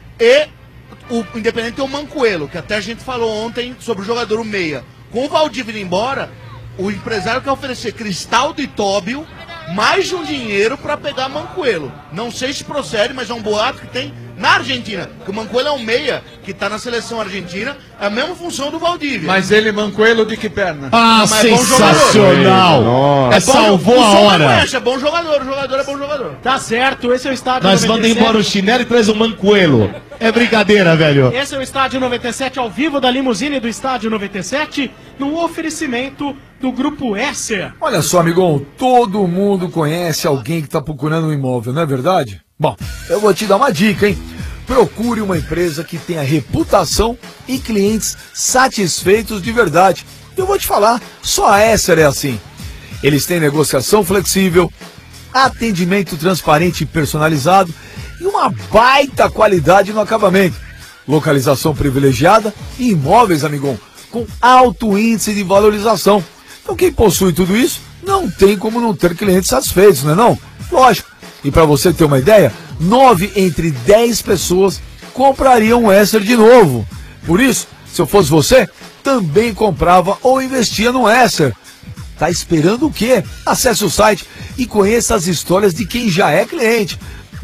e o Independente tem o Mancoello, que até a gente falou ontem sobre o jogador o Meia. Com o Valdívia indo embora, o empresário quer oferecer Cristaldo e Tóbio mais de um dinheiro para pegar Mancoello. Não sei se procede, mas é um boato que tem na Argentina. Que o Mancoello é um meia que tá na seleção argentina, é a mesma função do Valdívia. Mas ele Mancoello de que perna? Ah, Mas é bom sensacional. Nossa. É, salvou o a Sombra hora. conhece, é bom jogador, o jogador é bom jogador. Tá certo, esse é o estádio Nós vamos 97. embora o chinelo e traz o Mancoello. É brincadeira, velho. Esse é o Estádio 97 ao vivo da limusine do Estádio 97, no oferecimento do Grupo Esser. Olha só, amigão, todo mundo conhece alguém que está procurando um imóvel, não é verdade? Bom, eu vou te dar uma dica, hein? Procure uma empresa que tenha reputação e clientes satisfeitos de verdade. Eu vou te falar, só a Esser é assim. Eles têm negociação flexível, atendimento transparente e personalizado e uma baita qualidade no acabamento. Localização privilegiada e imóveis, amigão, com alto índice de valorização. Então quem possui tudo isso não tem como não ter clientes satisfeitos, não é não? Lógico. E para você ter uma ideia, 9 entre 10 pessoas comprariam um Esser de novo. Por isso, se eu fosse você, também comprava ou investia no Esser. Tá esperando o quê? Acesse o site e conheça as histórias de quem já é cliente.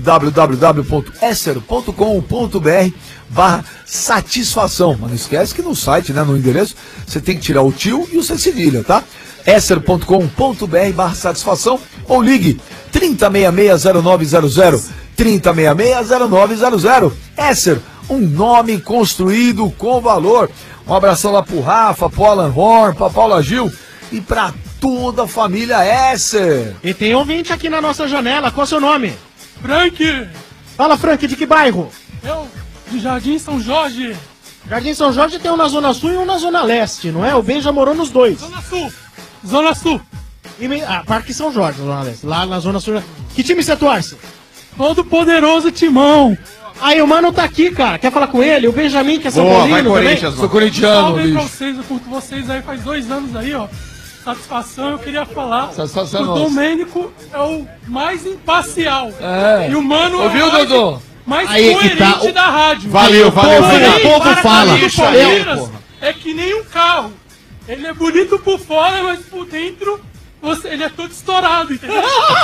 www.esser.com.br/satisfação. Mas não esquece que no site, né, no endereço, você tem que tirar o tio e o C cedilha, tá? esser.com.br/satisfação ou ligue 30660900, 3066-0900. Esser, um nome construído com valor. Um abração lá pro Rafa, pro Alan Horn, pra Paula Gil e pra toda a família Esser. E tem ouvinte aqui na nossa janela, qual é o seu nome? Frank! Fala, Frank, de que bairro? Eu, de Jardim São Jorge. Jardim São Jorge tem um na Zona Sul e um na Zona Leste, não é? O Ben já morou nos dois. Zona Sul! Zona Sul! Parque São Jorge, Zona Leste. Lá na Zona Sul. Que time você torce? Todo poderoso Timão. Aí o mano tá aqui, cara. Quer falar com ele? O Benjamin, que é São Paulino também. Sou corintiano, bicho. Pra vocês, eu curto vocês aí faz 2 anos aí, ó. Satisfação, eu queria falar que o Domênico é o mais imparcial. E o mano ouviu, é Dodô? mais Aí coerente da rádio. Valeu. O povo fala. É que nem um carro. Ele é bonito por fora, mas por dentro ele é todo estourado, entendeu?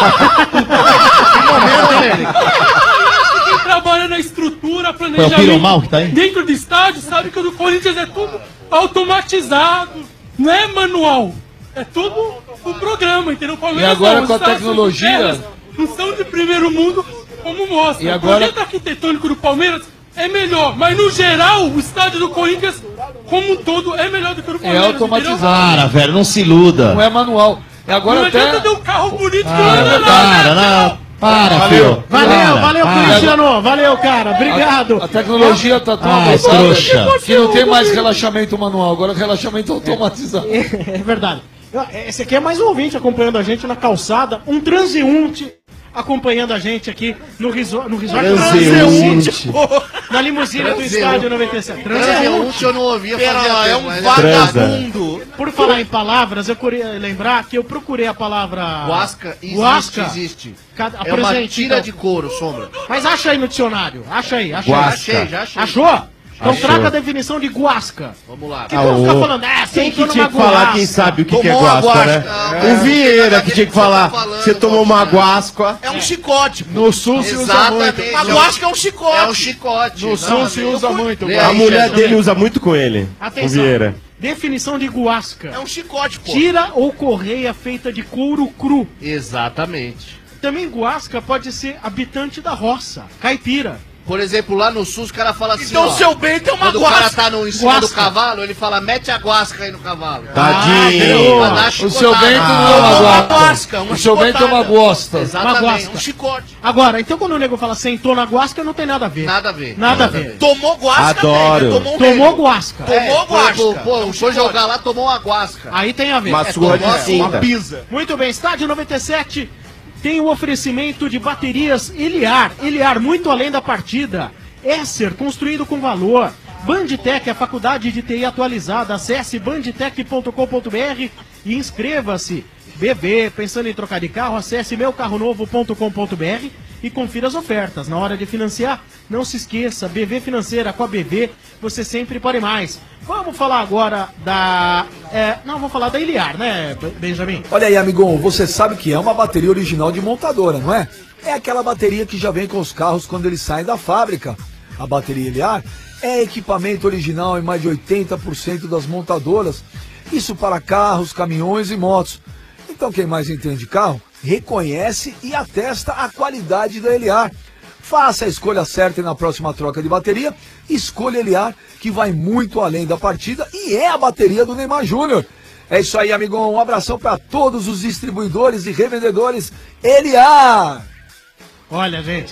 Quem trabalha na estrutura, planejamento dentro do estádio, sabe que o do Corinthians é tudo automatizado, não é manual, é tudo um programa, entendeu? E agora com a tecnologia... Não são de primeiro mundo, como mostra. E agora... O projeto arquitetônico do Palmeiras é melhor, mas no geral, o estádio do Corinthians, como um todo, é melhor do que o do Palmeiras. É automatizado. Para, velho, não se iluda. Não é manual. E agora não até... adianta ter um carro bonito que não é nada. Para, filho. Valeu, Cristiano. Valeu, cara. Obrigado. A tecnologia tá tão avançada que não tem mais relaxamento manual, agora é relaxamento automatizado. É verdade. Esse aqui é mais um ouvinte acompanhando a gente na calçada, um transeunte acompanhando a gente aqui no resort. Transeunte, na limusine do Estádio 97. Transeunte eu não ouvia fazer é um vagabundo. Por falar em palavras, eu queria lembrar que eu procurei a palavra... Guasca existe. É uma tira de couro, Sombra. Mas acha aí no dicionário. Acha aí. Achei, já achei. Achou? Então traga a definição de guasca. Vamos lá. Que vão ficar falando, quem que tinha que falar, quem sabe o que é guasca, né? O Vieira que tinha que falar, você tomou uma guasca. É um chicote. No sul se usa muito. A guasca é um chicote. É um chicote. No sul se usa muito. A mulher dele usa muito com ele. Atenção. O Vieira. Definição de guasca. É um chicote, pô. Tira ou correia feita de couro cru. Exatamente. Também guasca pode ser habitante da roça, caipira. Por exemplo, lá no sul os caras falam assim, então, seu bem tem uma quando guasca. o cara tá em cima do cavalo, ele fala, mete a guasca aí no cavalo. Tadinho. O seu Bento não é uma guasca. O seu Bento é uma gosta. Exatamente, um chicote. Agora, então quando o nego fala sentou na guasca, não tem nada a ver. Nada a ver. Nada a ver. Tomou guasca, Adoro. Tomou guasca. Tomou guasca. Pô, foi jogar lá, tomou uma guasca. Aí tem a ver. Uma sua distinta. Uma pisa. Muito bem, Estádio 97 tem o oferecimento de baterias Eliar. Eliar, muito além da partida. Esser, construído com valor. Bandtech, a faculdade de TI atualizada. Acesse bandtech.com.br e inscreva-se. BV, pensando em trocar de carro, acesse meucarronovo.com.br e confira as ofertas. Na hora de financiar, não se esqueça, BV Financeira, com a BV, você sempre pode mais. Vamos falar agora da... vamos falar da Eliar, né, Benjamin? Olha aí, amigão, você sabe que é uma bateria original de montadora, não é? É aquela bateria que já vem com os carros quando eles saem da fábrica. A bateria Eliar é equipamento original em mais de 80% das montadoras. Isso para carros, caminhões e motos. Então quem mais entende de carro, reconhece e atesta a qualidade da Eliar. Faça a escolha certa e na próxima troca de bateria, escolha Eliar, que vai muito além da partida e é a bateria do Neymar Júnior. É isso aí, amigão. Um abração para todos os distribuidores e revendedores Eliar. Olha, gente...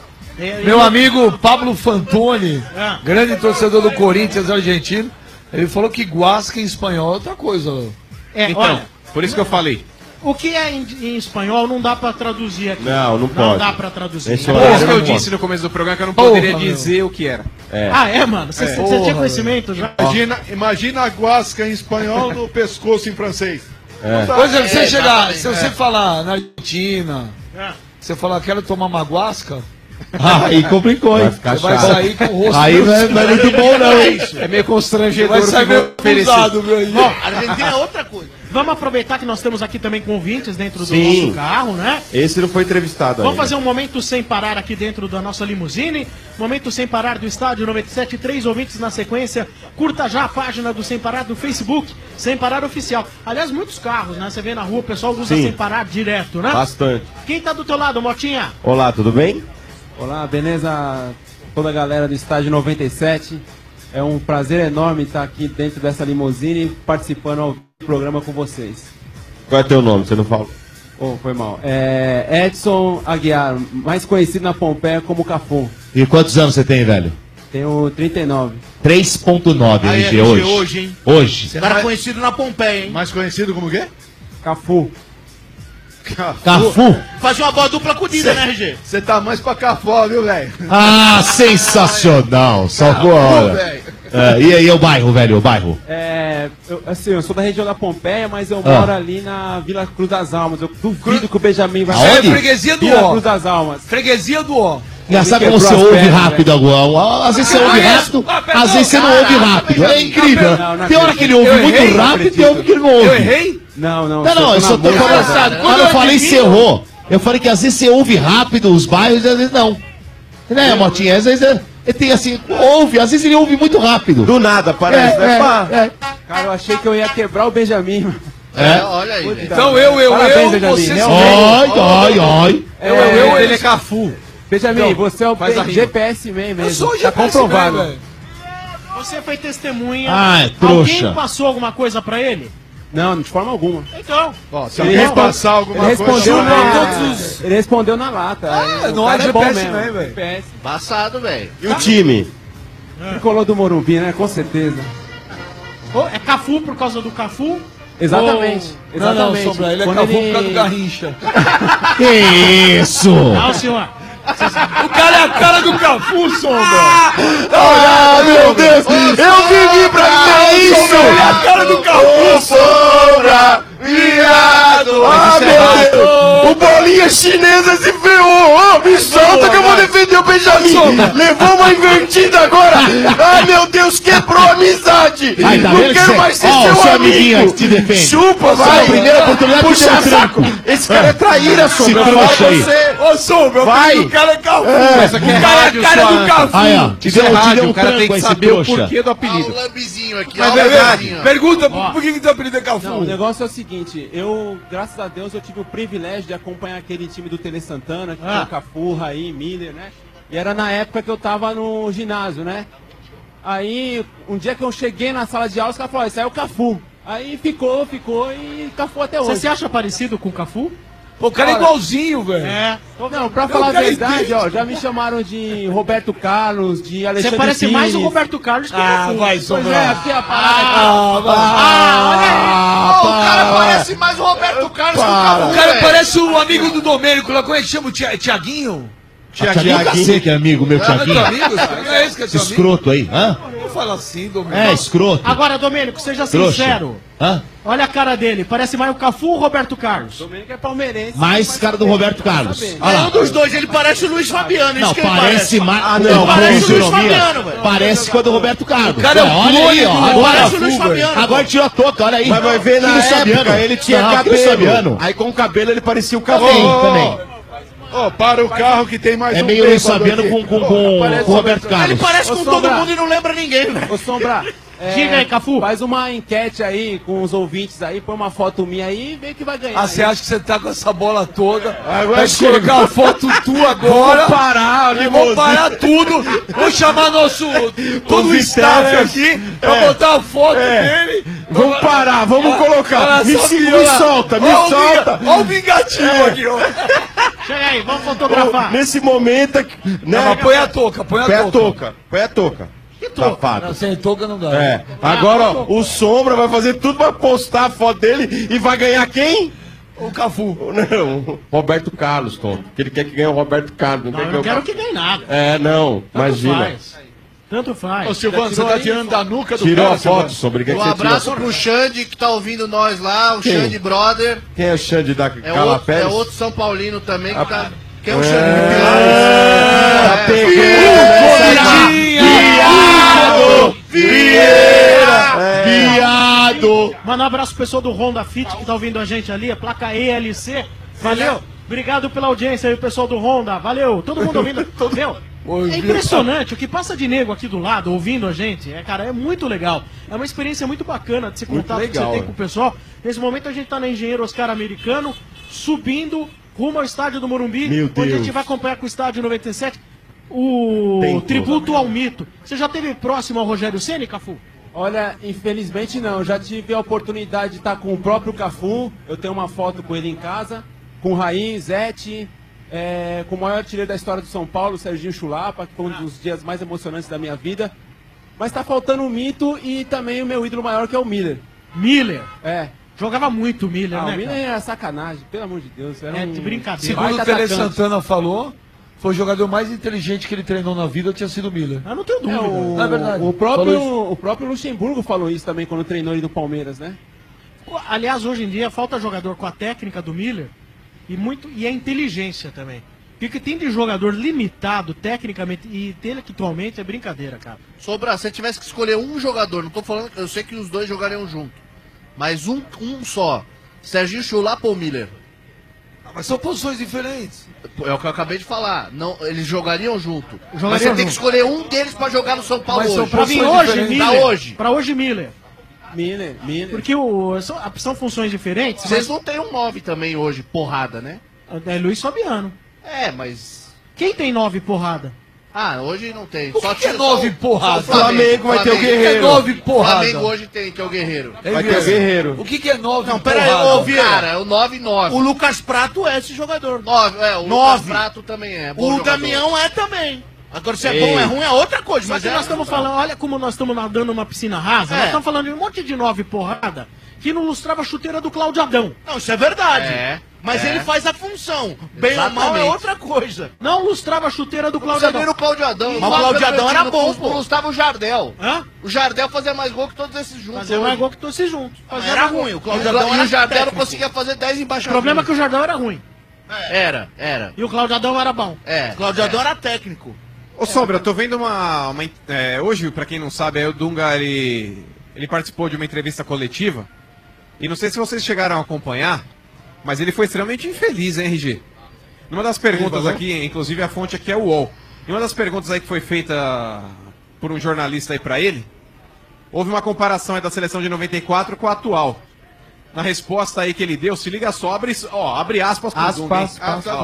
Meu amigo Pablo Fantoni, grande torcedor do Corinthians argentino, ele falou que guasca em espanhol é outra coisa. Então, olha, por isso que eu falei. O que é em espanhol não dá pra traduzir aqui. Não pode. Não dá pra traduzir. Por isso que eu disse no começo do programa que eu não poderia dizer o que era. Mano? Você tinha conhecimento já? Imagina a guasca em espanhol no pescoço em francês. Pois é, se você falar na Argentina, você falar quero tomar uma guasca... Aí complicou, hein? Você vai sair com o rosto... Aí não é muito bom, não, hein? É meio constrangedor. Vai sair meio cruzado, meu amigo. Bom, a Argentina é outra coisa. Vamos aproveitar que nós estamos aqui também com ouvintes dentro do nosso carro, né? Esse não foi entrevistado Vamos fazer um momento sem parar aqui dentro da nossa limusine. Momento sem parar do Estádio 97. 3 ouvintes na sequência. Curta já a página do Sem Parar do Facebook. Sem Parar Oficial. Aliás, muitos carros, né? Você vê na rua, o pessoal usa Sem Parar direto, né? Bastante. Quem tá do teu lado, Motinha? Olá, tudo bem? Olá, beleza? Toda a galera do Estádio 97. É um prazer enorme estar aqui dentro dessa limusine participando ao programa com vocês. Qual é teu nome? Você não fala? Oh, foi mal. Edson Aguiar, mais conhecido na Pompeia como Cafu. E quantos anos você tem, velho? Tenho 39. 3.9 RG hoje. hein? Hoje. Cara conhecido na Pompeia, hein? Mais conhecido como o quê? Cafu. Cafu? Faz uma boa dupla com o Dida, né, RG? Você tá mais pra Cafó, viu, velho? Ah, sensacional. Salvou a hora. E aí, o bairro, velho, o bairro? Eu sou da região da Pompeia, mas eu moro ali na Vila Cruz das Almas. Eu duvido que o Benjamin vai... Aonde? É freguesia do Vila Ó. Cruz das Almas. Freguesia do Ó. Engraçado como você ouve rápido agora. Às vezes você ouve rápido, às vezes você não ouve rápido. É incrível. Tem hora que ele ouve muito rápido e tem hora que ele não ouve. Eu errei? Não, Não, eu só tô falando. Quando eu falei você errou, eu falei que às vezes você ouve rápido os bairros e às vezes não. Né, Motinha? Às vezes ele tem assim, ouve, às vezes ele ouve muito rápido. Do nada, parece, né? Cara, eu achei que eu ia quebrar o Benjamin. Olha aí, velho. Então Parabéns, Benjamin. você Ele é Cafu. Benjamin, você é o GPS mesmo. Eu sou o tá GPS comprovado. mesmo, velho. Você foi testemunha. Ah, é trouxa. Alguém passou alguma coisa pra ele? Não, de forma alguma. Então. Se alguém passar alguma coisa... Ele respondeu na lata. Não é GPS mesmo, velho. GPS. Passado, velho. E o time? Tricolor do Morumbi, né? Com certeza. É Cafu por causa do Cafu? Exatamente. Exatamente. Não, Sombra, ele é Cafu por causa do Garrincha. Que isso? Não, senhor. O cara é a cara do Cafu, Sombra. Ah, meu Deus! Eu vivi pra ver isso! Ele é a cara do Cafu, Sombra! Viado! Ah, meu Deus! O bolinha chinesa se ferrou! Me solta que eu vou defender o Benjamin! Levou uma invertida agora! Ai, meu Deus, quebrou a amizade! Não quero mais ser seu amigo! te defende. Chupa, vai! Primeira oportunidade, puxa primeiro saco! Esse cara é traíra, Sombra! Se trouxa aí. Ô, Sombra, o cara é Cafu! Essa aqui é O cara é rádio, a cara sua- do Cafu! Aí, ó. Isso é rádio, o cara tem que saber o porquê do apelido. Olha o lambizinho aqui, Mas olha é o verdade. lambizinho. Pergunta por que teu apelido é Cafu? Não, o negócio é o seguinte, graças a Deus, eu tive o privilégio de acompanhar aquele time do Tele Santana, que tinha o Cafu, Raí, Miller, né? E era na época que eu tava no ginásio, né? Aí, um dia que eu cheguei na sala de aula, os caras falaram, esse aí é o Cafu. Aí ficou e Cafu até hoje. Você se acha parecido com o Cafu? Pô, o cara é igualzinho, velho. Não, pra falar a verdade, ó, já me chamaram de Roberto Carlos, de Alexandre Você parece Pires. mais o Roberto Carlos que o Cafu. vai, Pois Sombra. é, aqui é a parada. Olha aí! O cara parece mais o Roberto Carlos que o Cafu, O cara velho. parece o amigo do Domênico lá, como é que chama o Tiaguinho? Tiaguinho, você que é amigo, meu Não é teu Tiaguinho. amigo? Não é esse que é Esse teu amigo? escroto aí, hã? Não fala assim, Domênico. É, escroto. Agora, Domênico, seja Trouxa. sincero. Hã? Olha a cara dele. Parece mais o Cafu ou o Roberto Carlos? Domênico é palmeirense. Mais cara do Roberto Carlos. Olha É lá. um dos dois, ele parece o Luiz Fabiano. Não, isso que ele parece mais. Ah, Ele não, parece com o Luiz ironia. Fabiano, velho. Parece com a do Roberto Carlos. O cara é o olha aí, ó. clone do Agora, Parece o Luiz Fabiano. agora tirou a touca, olha aí. Mas vai ver na Luiz época, Fabiano. ele tinha Não, Luiz cabelo. Fabiano. Aí com o cabelo ele parecia o Cafu. Também. Ô, para o carro que tem mais É um meio Luiz bêbado Fabiano aqui. com o Roberto Ele Carlos. parece Ô, com todo Sombra. mundo e não lembra ninguém, velho. Ô, Sombra, Diga aí, Cafu. faz uma enquete aí com os ouvintes aí, põe uma foto minha aí e vê que vai ganhar. Ah, você acha que você tá com essa bola toda? Agora Vai chega. colocar a foto tua agora. Vou parar, E vou parar tudo. Vou chamar todo o staff aqui pra botar a foto dele. Vamos parar, vamos colocar. Me solta, me solta. Olha o vingativo aqui, ó. Chega aí, vamos fotografar. Nesse momento, Não, mas põe a touca, põe a põe a touca. touca, põe a touca. Safado. Não, sem touca não dá. É. Agora, ó, o Sombra vai fazer tudo pra postar a foto dele e vai ganhar quem? O Cafu. Não, Roberto Carlos, tonto. Que ele quer que ganhe o Roberto Carlos. Não, Não, quer eu que não ganhe quero que ganhe nada. É, não, Tanto imagina. faz. Tanto faz. Ô, Silvano, você tá tirando da nuca do Tirou cara, a foto, Silvano. Sombra. Quer que Um você tirou? abraço pro Xande que tá ouvindo nós lá, o Quem? Xande Brother. Quem é o Xande da É Carla outro, Pérez? outro São Paulino também que tá. Quem é o É. Xande Tá Pilares? pegando, Vieira! Viado! Manda um abraço pro pessoal do Honda Fit que tá ouvindo a gente ali, a placa ELC. Valeu. Obrigado pela audiência aí, pessoal do Honda. Valeu. Todo mundo ouvindo. Meu, é impressionante o que passa de nego aqui do lado ouvindo a gente. Cara, é muito legal. É uma experiência muito bacana desse Muito contato que legal, você tem com o pessoal. Nesse momento a gente tá na Engenheiro Oscar Americano, subindo rumo ao estádio do Morumbi, Meu onde a Deus. gente vai acompanhar com o estádio 97 o Tem tributo ao mito. Você já esteve próximo ao Rogério Ceni, Cafu? Olha, infelizmente não. Eu já tive a oportunidade de estar com o próprio Cafu. Eu tenho uma foto com ele em casa, com o Raí, Zete, com o maior artilheiro da história do São Paulo, Serginho Chulapa, que foi um dos dias mais emocionantes da minha vida. Mas tá faltando o mito e também o meu ídolo maior, que é o Miller. Miller? É. Jogava muito o Miller, né, O Miller cara? era sacanagem, pelo amor de Deus. Era de brincadeira. Segundo o Tele atacante. Santana falou, foi o jogador mais inteligente que ele treinou na vida, tinha sido o Miller. Eu não tenho dúvida. É verdade. O Falou próprio Luxemburgo falou isso também quando treinou ele no Palmeiras, né? Aliás, hoje em dia falta jogador com a técnica do Miller e a inteligência também. Porque tem de jogador limitado tecnicamente e intelectualmente é brincadeira, cara. Sobra, se você tivesse que escolher um jogador, não tô falando, eu sei que os dois jogariam junto, mas um só, Serginho Chulapa ou Miller? Mas são posições diferentes. É o que eu acabei de falar. Não, eles jogariam junto. Mas Jogariam você tem junto. que escolher um deles pra jogar no São Paulo Mas são hoje. Pra vir posições hoje, diferentes. Miller. Pra hoje. Pra hoje, Miller. Miller. Porque são funções diferentes. Vocês não tem um 9 também hoje, porrada, né? É Luiz Fabiano. É, mas... Quem tem 9 porrada? Ah, hoje não tem. O que é 9 porrada? O Flamengo vai ter o Guerreiro. O que é 9 porrada? Flamengo hoje tem, que é o Guerreiro. Vai ter o Guerreiro. O que é 9 Não, pera aí, porrada? ô, Vieira. Cara, é o 9-9. O Lucas Prato é esse jogador. 9, o Lucas 9. Prato também é. bom O jogador. Damião é também. Agora, se é bom ou é ruim é outra coisa. Só Mas que nós estamos falando, olha como nós estamos nadando numa piscina rasa. Nós estamos falando de um monte de 9 porrada que não lustrava a chuteira do Cláudio Adão. Não, isso é verdade. É, Mas é. ele faz a função. Bem ou mal é Exatamente. outra coisa. Não lustrava a chuteira do Cláudio Você Adão. vê no Cláudio Adão. Mas o Cláudio Adão era bom, pô. Não gostava o Jardel. Hã? O Jardel fazia mais gol que todos esses juntos. Fazer mais gol que todos esses juntos. Mas Fazia era mais gol. ruim. O E Cláudio Adão o era Jardel não técnico. conseguia fazer 10 O embaixadores. problema é que o Jardel era ruim. Era. E o Cláudio Adão era bom. É. O Cláudio Adão era técnico. Ô Sombra, eu tô vendo hoje, pra quem não sabe, aí o Dunga, ele participou de uma entrevista coletiva. E não sei se vocês chegaram a acompanhar, mas ele foi extremamente infeliz, hein, RG? Numa das perguntas aqui, inclusive a fonte aqui é o UOL. E uma das perguntas aí que foi feita por um jornalista aí pra ele, houve uma comparação aí da seleção de 94 com a atual. Na resposta aí que ele deu, se liga só, abre aspas pro Dunga, hein?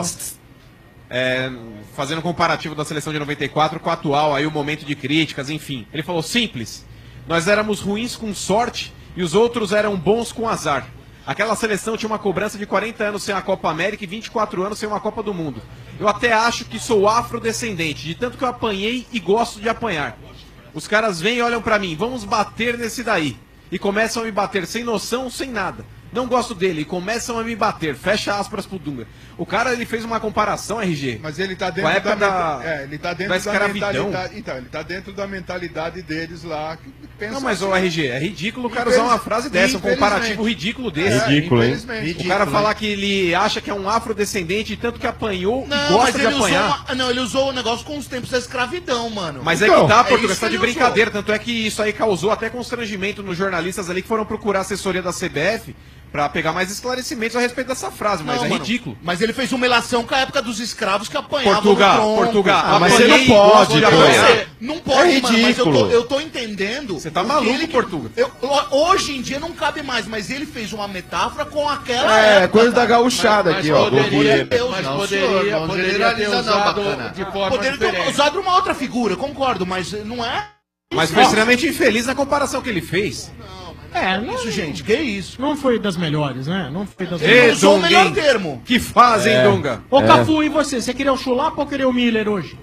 Fazendo um comparativo da seleção de 94 com a atual, aí o momento de críticas, enfim. Ele falou, simples, nós éramos ruins com sorte e os outros eram bons com azar. Aquela seleção tinha uma cobrança de 40 anos sem a Copa América e 24 anos sem uma Copa do Mundo. Eu até acho que sou afrodescendente, de tanto que eu apanhei e gosto de apanhar. Os caras vêm e olham pra mim, vamos bater nesse daí. E começam a me bater sem noção, sem nada. Não gosto dele e começam a me bater. Fecha aspas pro Dunga. O cara, ele fez uma comparação, RG. Mas ele tá com dentro a época ele tá dentro da da escravidão. mentalidade. Então, ele tá dentro da mentalidade deles lá. Que pensam Não, mas assim. o RG, é ridículo o cara usar uma frase dessa, um comparativo ridículo desse. Ridículo, hein? O cara falar que ele acha que é um afrodescendente, tanto que apanhou e Não, gosta mas de ele usou, apanhar. ele usou o negócio com os tempos da escravidão, mano. Mas é que tá, Portugal, você tá de brincadeira. Tanto é que isso aí causou até constrangimento nos jornalistas ali que foram procurar a assessoria da CBF pra pegar mais esclarecimentos a respeito dessa frase, mas Não, é mano, ridículo. Mas ele fez uma ilação com a época dos escravos que apanhavam Portugal, no tronco. mas você não pode, Não pode, é mano, mas ridículo. eu tô entendendo. Você tá o que maluco, ele- Portugal. Hoje em dia não cabe mais, mas ele fez uma metáfora com aquela É, época, coisa da cara. gauchada aqui, ó. Poderia ter Mas usado, poderia ter poderia usado de forma poderia ter usado uma outra figura, concordo, mas não é. Mas foi extremamente infeliz na comparação que ele fez. Isso, gente, que isso? Não foi das melhores, né? Não foi das Ei, melhores. Usou o melhor Dunguinho. termo. Que fazem, Dunga? Ô, Cafu, e você? Você queria o Chulapa ou queria o Miller hoje?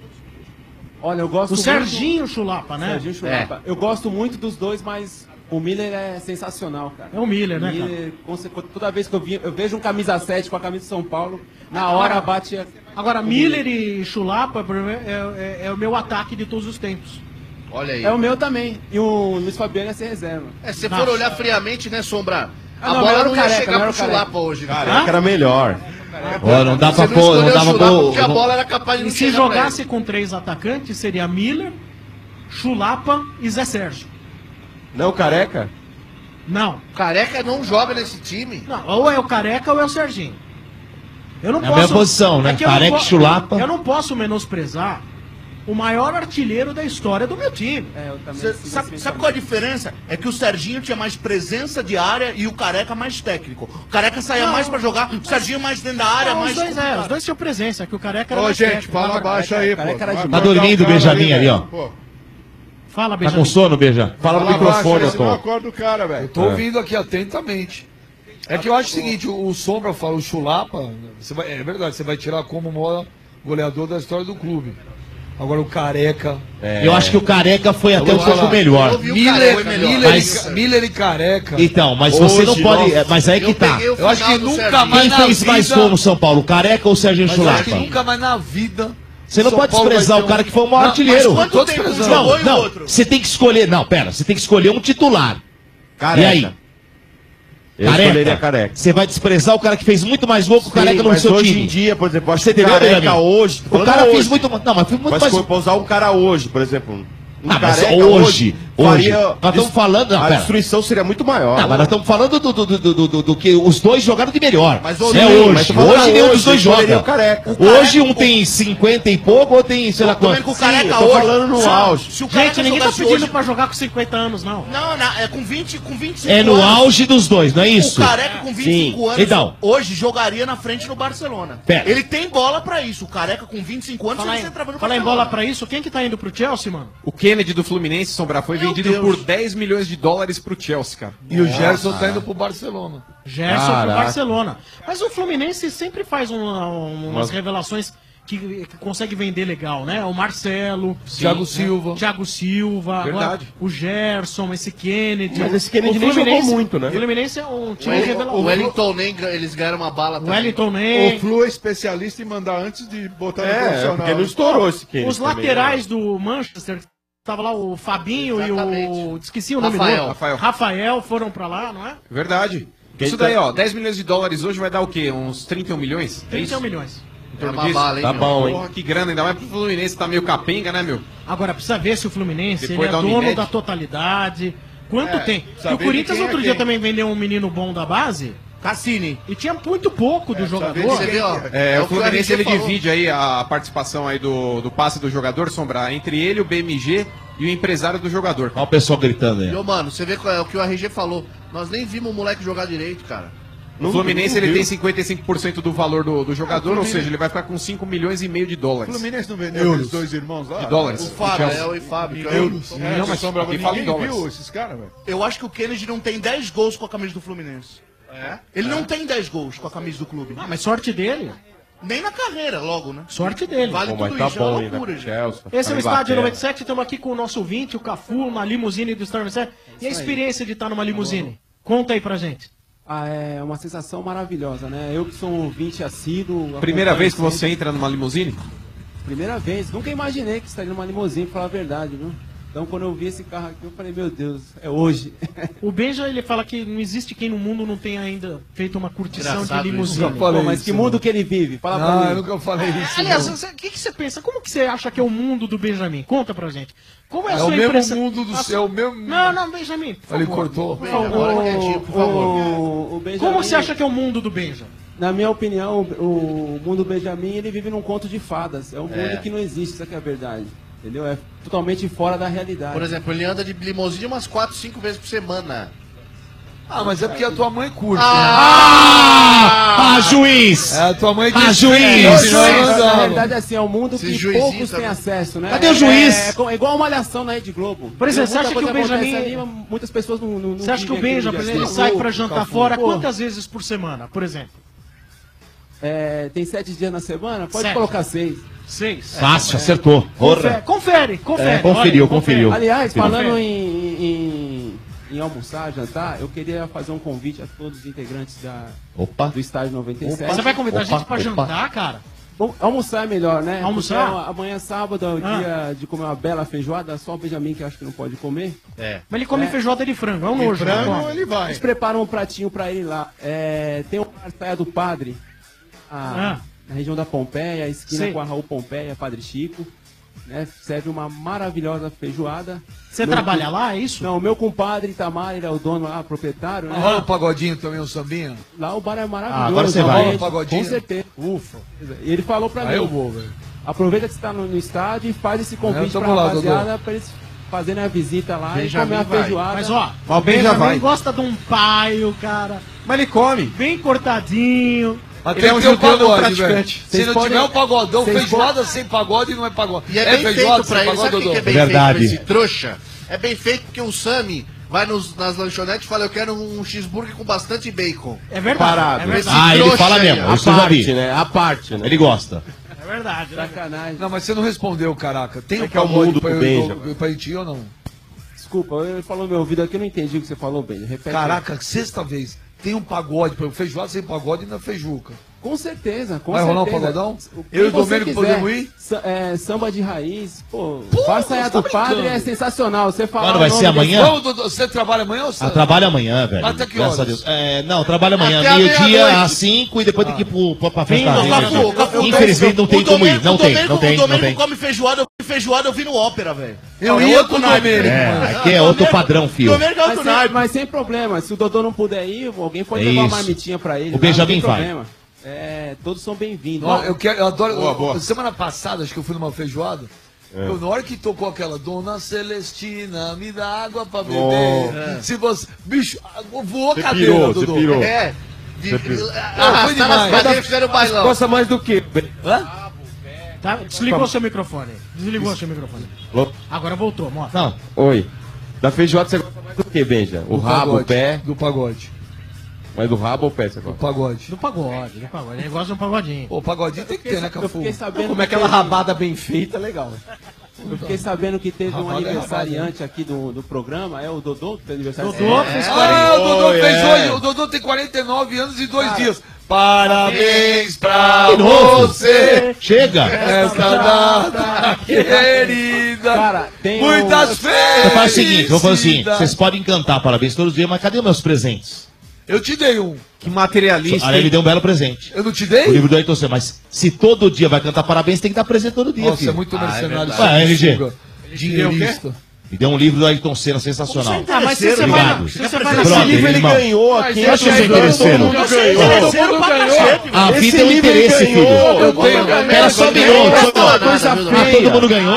Olha, eu gosto O muito... Serginho Chulapa, né? Serginho Chulapa. Eu gosto muito dos dois, mas o Miller é sensacional, cara. É o Miller, né, Toda vez que eu vejo um camisa 7 com a camisa de São Paulo, na hora bate... Agora, o Miller e Chulapa é o meu ataque de todos os tempos. Olha aí. É o meu também. E o Luiz Fabiano é sem reserva. Se for olhar friamente, né, Sombra? Ah, A não, bola melhor não o ia Careca, chegar melhor pro o Careca. Chulapa hoje. né? Careca era melhor. Ó, não dá Você pra pôr. Não escolheu dá o pra Chulapa pôr. porque a bola era capaz de E não se chegar pra jogasse com 3 atacantes, seria Miller, Chulapa e Zé Sérgio. Não, Careca? Não. Careca não joga nesse time. Não, ou é o Careca ou é o Serginho. Eu não É a mesma posição, né? que eu não Careca e Chulapa. Eu não posso menosprezar o maior artilheiro da história do meu time. Sabe qual a diferença? É que o Serginho tinha mais presença de área e o Careca mais técnico. O Careca saía mais pra jogar, o Serginho mais dentro da área, mais... Os dois tinham presença, que o Careca era Ô, mais gente, técnico. fala baixo aí, pô. Tá dormindo o Benjamin ali, ó. Fala, Tá Benjamin. com sono, Beija? Fala no microfone, Não Tom. acorda o cara, velho. Eu tô ouvindo aqui atentamente. É que eu acho o seguinte, o Sombra fala, o Chulapa, é verdade, você vai tirar como o maior goleador da história do clube. Agora o Careca... Eu acho que o Careca foi até um pouco melhor. Miller e Careca. Então, mas você não pode... Mas aí que tá. Eu acho que nunca mais Quem na fez mais vida- gol no São Paulo, o Careca ou o Serginho Mas eu acho que Chulapa? nunca mais na vida... Você não São pode Paulo desprezar vai ter o cara que foi o maior Não, artilheiro. mas quanto tempo um jogou e o outro? Você tem que escolher... Não, pera. Você tem que escolher um titular. Careca. E aí? Eu escolheria Careca. Você vai desprezar o cara que fez muito mais gol que o Careca no mas seu hoje time. em dia, por exemplo, eu acho Você que o entendeu, Careca Benjamin? hoje... O cara fez muito... Não, mas foi muito Mas mais... se for pra usar um cara hoje, por exemplo... Ah, mas Careca hoje, faria- nós estamos falando... Não, a pera. destruição seria muito maior. Não, mas nós estamos falando do que os dois jogaram de melhor. Mas é hoje- hoje. mas tô falando Hoje nenhum hoje, dos dois escolheria joga. o Careca. Hoje um tem 50 e pouco, outro tem sei lá quanto. Com o Careca Sim, eu tô hoje. falando no auge. Se o Careca Gente, ninguém tá jogasse pedindo hoje... pra jogar com 50 anos, não. Não, é com 25 É no anos. auge dos dois, não é isso? O Careca com 25 anos Então, hoje jogaria na frente no Barcelona. Pera. Ele tem bola pra isso. O Careca com 25 anos Falar ele em, entrava no falar em Barcelona. bola pra isso, quem que tá indo pro Chelsea, mano? O Kennedy do Fluminense, Sombra, foi Meu vendido Deus. por 10 milhões de dólares pro Chelsea, cara. E o Gerson tá indo pro Barcelona. Gerson pro Caraca. Barcelona. Mas o Fluminense sempre faz umas revelações que consegue vender legal, né? O Marcelo, Thiago Silva. Thiago Silva, agora Verdade. o Gerson, esse Kennedy. Mas esse Kennedy O nem jogou Fluminense- muito, né? O Fluminense é um O time Wellington- revelador. o Wellington nem eles ganharam uma bala O também. Wellington nem. O Flu é especialista em mandar antes de botar no É, profissional. porque não estourou esse Kennedy Os também, laterais do Manchester, tava lá o Fabinho e o... Exatamente. Esqueci o nome Rafael. dele. Rafael foram pra lá, não é? Verdade. Quem Isso tá- daí, ó, 10 milhões de dólares hoje vai dar o quê? Uns 31 milhões? 31 milhões. Em torno É uma disso? bala, hein, Tá meu? bom, hein? Porra, que grana, ainda mais pro Fluminense, tá meio capenga, né, meu? Agora, precisa ver se o Fluminense Depois ele é da dono Unimed. da totalidade. Quanto É, tem? E saber o Corinthians de quem é outro dia quem. também vendeu um menino bom da base. Cassini. E tinha muito pouco do jogador. Você vê, ó. É, o que Fluminense RG ele falou. divide aí a participação aí do passe do jogador, Sombra, entre ele, o BMG e o empresário do jogador. olha o pessoal gritando aí. E, ô, mano, você vê qual é o que o RG falou. Nós nem vimos o moleque jogar direito, cara. O Fluminense ele viu. tem 55% do valor do jogador, ou seja, ele vai ficar com 5 milhões e meio de O dólares. Fluminense não vendeu aqueles dois irmãos lá? De dólares. O Fábio, Chelsea. é o Fábio. que é o- Euros. É, Não, mas Sombra, Quem fala em ninguém dólares. viu esses caras, velho. Eu acho que o Kennedy não tem 10 gols com a camisa do Fluminense. Ele não tem 10 gols com a camisa do clube. Ah, mas sorte dele. Nem na carreira, logo, né? Sorte dele. Vale Pô, mas tudo tá isso, bom é uma ainda loucura, pro gente. Chelsea. Esse é o Tá Estádio Inglaterra. 97, estamos aqui com o nosso ouvinte, o Cafu, na limusine do Star 97. E a experiência de estar numa limusine? Conta aí pra gente. Ah, é uma sensação maravilhosa, né? Eu que sou um ouvinte assíduo. Primeira acompanho vez que você sempre. entra numa limusine? Primeira vez. Nunca imaginei que estaria numa limusine, pra falar a verdade, viu? Então, quando eu vi esse carro aqui, eu falei, meu Deus, é hoje. O Benja, ele fala que não existe quem no mundo não tenha ainda feito uma curtição Engraçado de isso. limusine. Nunca falei Pô, mas isso, que mundo que ele vive? Fala pra Não, mim. eu nunca falei isso. Aliás, não. o que você pensa? Como que você acha que é o mundo do Benjamin? Conta pra gente. Como é a É sua o mesmo impressão? mundo do A céu, o mesmo... Não, Benjamin. por Ele favor. cortou. Benja, bora quietinho, por favor. O Benjamin, Como você acha que é o mundo do Benja? Na minha opinião, o mundo Benjamin, ele vive num conto de fadas. É um mundo que não existe, isso aqui é a verdade. Entendeu? É totalmente fora da realidade. Por exemplo, ele anda de limusine umas 4, 5 vezes por semana. Ah, mas é porque a tua mãe curte. Ah, juiz! né? É, a tua mãe Ah, que juiz! senão eu Na andava. realidade, assim, é um mundo Esse que juizinho poucos também. têm acesso, né? Cadê o juiz? É igual uma malhação na Rede Globo. Por exemplo, você Muita acha que coisa o Benjamin- acontece ali, muitas pessoas não Você acha que o vivem Benja, aquilo por dia exemplo, a ele dia. sai pra jantar Cafu. fora Pô, quantas vezes por semana, por exemplo? tem 7 dias na semana? Pode 7. colocar 6. 6. Fácil, acertou. Porra. Confere. É, conferiu, olha, conferiu. Aliás, Confere. falando em almoçar, jantar, eu queria fazer um convite a todos os integrantes Opa. do Estádio 97. Você vai convidar a gente pra Opa. jantar, cara? Bom, almoçar é melhor, né? Almoçar? Porque amanhã sábado é o dia de comer uma bela feijoada, só o Benjamin que acho que não pode comer. Mas ele come feijoada de frango, é um nojo. né? Frango, ele vai. Eles preparam um pratinho pra ele lá. Tem o Saia do Padre, na região da Pompeia, esquina Sei. com a Raul Pompeia, Padre Chico. Né? Serve uma maravilhosa feijoada. Você Meu trabalha cu- lá, é isso? Não, o meu compadre Itamar, ele é o dono lá, proprietário, né? Rola o pagodinho também, o sambinha? Lá o bar é maravilhoso. agora você vai. realmente, Rola o pagodinho? Com certeza. Ufa. E ele falou pra Aí mim. eu vou, velho. aproveita que você está no estádio e faz esse convite tamo pra lá, rapaziada pra eles fazerem a visita lá e comer a feijoada. Mas ó, o Benjamin gosta de um paio, cara. Mas ele come. Bem cortadinho. Até é um judeu praticante. Se não podem- tiver um pagodão, Vocês feijoada sem pagode não é pagode. E é bem feito pra ele. Sabe o que é bem Verdade. feito pra esse trouxa? É bem feito porque o Sami vai nas lanchonetes e fala, eu quero um cheeseburger com bastante bacon. É verdade. Parado. É verdade. Esse Ele trouxa fala aí, mesmo, ó. isso eu já vi. né? A parte, né? Ele gosta. É verdade. Sacanagem. Não, mas você não respondeu, caraca. Tem um que é o pagode mundo pra do eu Benja. pra gente ir ou não? Desculpa, ele falou no meu ouvido aqui, eu não entendi o que você falou, bem. Repete. Caraca, sexta vez. Tem um pagode, feijoada sem pagode na feijuca. Com certeza, com Vai certeza. rolar um pagodão? O que Eu e o você Domênico quiser. podemos ir? Samba de raiz, pô. Pô, Farsaia você tá do Padre brincando. é sensacional. Você fala. Mano, vai o nome ser amanhã? Vamos, Dodô, você trabalha amanhã ou você? Trabalha amanhã, velho. Até que Graças a horas? Deus. Não, trabalha amanhã. Até a Meio-dia meia-noite. às 5 e depois tem que ir pra Vem, festa. Cafu, Infelizmente não tem como ir. Não tem, não tem, O não Domênico tem. come feijoada, eu vi no ópera, velho. Eu É ia outro com o naipe. Domênico. Aqui é outro padrão, filho. Domênico é outro naipe. Mas sem problema, se o Dodô não puder ir, alguém pode É levar uma isso. marmitinha pra ele. O lá, Benjamin não tem vai. problema. Todos são bem-vindos. Não, eu adoro. Boa, boa. Semana passada, acho que eu fui numa feijoada. Eu, na hora que tocou aquela Dona Celestina, me dá água pra beber. Se você. Bicho, voou a cadeira, pirou, Dodô. você pirou. É. Foi demais. Cadê fizeram o bailão? Gosta mais do que? Hã? Tá? Desligou seu microfone. Desligou seu microfone. Agora voltou, mostra. Não. Oi. Da feijoada você gosta mais do que, Benja? O Do rabo, pagode, o pé? Do pagode. Mas do rabo ou o pé você Do gosta? pagode. Do pagode, do pagode. Ele gosta de um pagodinho. Pô, pagodinho tem que ter, né, Eu Cafu? fiquei sabendo Como é que aquela teve- rabada bem feita, legal. Eu fiquei sabendo que teve um Rabada é aniversariante aqui do programa. É o Dodô que tem aniversário? Dodô fez Ah, o Dodô Oi, fez é. hoje. O Dodô tem 49 anos e 2 dias. Parabéns pra De novo. você. Chega. Essa data querida. Cara, tem Muitas Eu faço o seguinte, vou fazer o seguinte. felicidades. Vocês podem cantar parabéns todos os dias, mas cadê meus presentes? Eu te dei um. Que materialista. Aí ele deu um belo presente. Eu não te O dei? livro do Ayrton Senna. Mas se todo dia vai cantar parabéns, tem que dar presente todo dia, Nossa, filho. é muito mercenário. verdade. Vai, RG. suga. Dinheirista. Me deu um livro do Ayrton Senna sensacional. Ah, mas se você vai Obrigado. na, se você vai na Brother, Esse livro ele irmão. ganhou aqui. Você acha que é interesseiro? A vida é um interesse, filho. Eu tenho. Era só minuto. Coisa Todo mundo ganhou.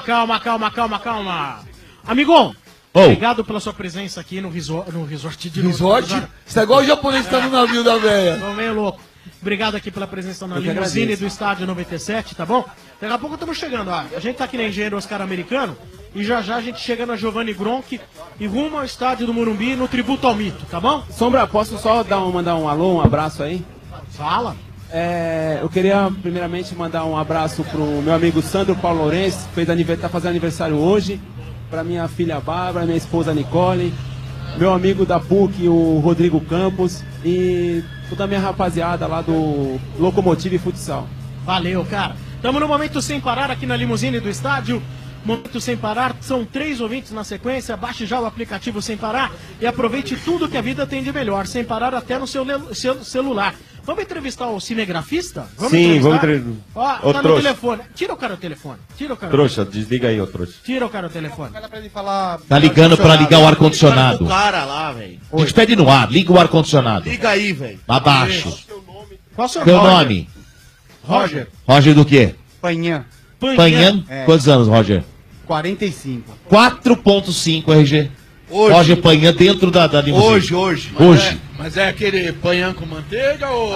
Calma. Amigão, Ô. obrigado pela sua presença aqui no resort de novo. Resort? Isso é igual o japonês que tá no navio da véia. Tô meio louco. Obrigado aqui pela presença na Eu que limusine agradeço. do Estádio 97, tá bom? Daqui a pouco estamos chegando, ó. A gente tá aqui na Engenheiro Oscar Americano e já a gente chega na Giovanni Gronk e rumo ao Estádio do Morumbi no tributo ao mito, tá bom? Sombra, posso só mandar um alô, um abraço aí? Fala. Eu queria primeiramente mandar um abraço pro meu amigo Sandro Paulo Lourenço, que tá fazendo aniversário hoje, pra minha filha Bárbara, minha esposa Nicole, meu amigo da PUC, o Rodrigo Campos, e toda a minha rapaziada lá do Locomotive Futsal. Valeu, cara. Estamos no Momento Sem Parar aqui na limusine do estádio. Momento Sem Parar, são 3 ouvintes na sequência. Baixe já o aplicativo Sem Parar e aproveite tudo que a vida tem de melhor. Sem parar até no seu celular. Vamos entrevistar o cinegrafista? Sim, vamos entrevistar. Ó, Ô, tá no trouxa. telefone. Tira o cara o telefone. Trouxa, desliga aí, ô trouxa. Tira o cara o telefone. Tá ligando pra ligar o ar-condicionado. O cara lá, velho. A gente pede no ar, liga o ar-condicionado. Liga aí, velho. Abaixo. Qual o seu Teu nome? nome? Roger. Roger do quê? Panhã. Panhan? Quantos anos, Roger? 45. 4.5 RG. Hoje. Roger Panhan dentro da limusine. Hoje. Mas é aquele panhão com manteiga ou...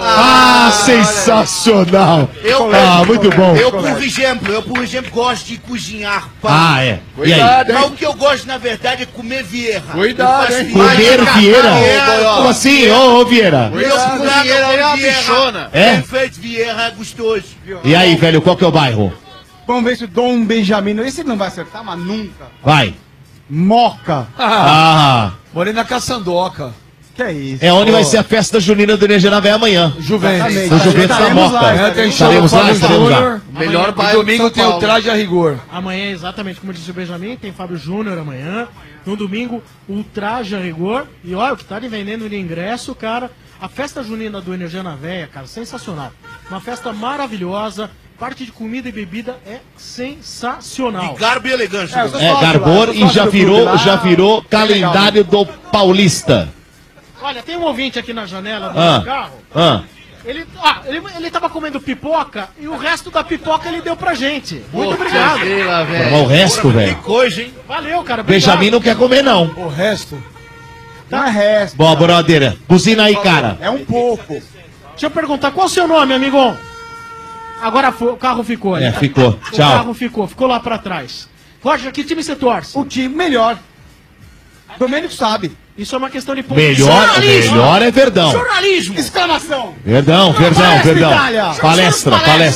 Sensacional! Muito bom. Eu, por exemplo, gosto de cozinhar pão. É. E aí? Cuidado, Mas hein? o que eu gosto, na verdade, é comer vieira. Cuidado, Eu faço hein? Comer Vieira? Como assim? Ô, Vieira. Eu cozinhar é uma vieira. bichona. É? Bem feito, vieira, é gostoso. E aí, velho, qual que é o bairro? Vamos ver se o Dom Benjamin. Esse não vai acertar, mas nunca. Vai. Moca. Morei na Caçandoca. Que é isso? É onde vai ser a festa junina do Energia na Véia amanhã. Juventus. O Juventus da Estaremos Moca. lá, Tem Estaremos lá, estaremos lá. Melhor E bairro domingo de tem São o Paulo. traje a rigor. Amanhã, exatamente como disse o Benjamin, tem Fábio Júnior amanhã. No domingo, o Traje a Rigor. E olha, o que tá de vendendo de ingresso, cara. A festa junina do Energia na Véia, cara, sensacional. Uma festa maravilhosa. Parte de comida e bebida é sensacional. E garbo e elegância. Garbor e já virou calendário do Paulista. Olha, tem um ouvinte aqui na janela do meu carro Ele tava comendo pipoca e o resto da pipoca ele deu pra gente. Muito Pô, obrigado. velho. O resto, velho. Que coisa, hein? Valeu, cara. Benjamin não quer comer, não. O resto. Tá. resto. Boa, brother. Buzina aí, cara. É um pouco. Deixa eu perguntar, qual o seu nome, amigão? Agora o carro ficou, né? Ficou. O Tchau. carro ficou lá pra trás. Roger, que time você torce? O time melhor. Domênico sabe. Isso é uma questão de Melhor é Verdão. Jornalismo! Exclamação! Verdão. Itália. Palestra.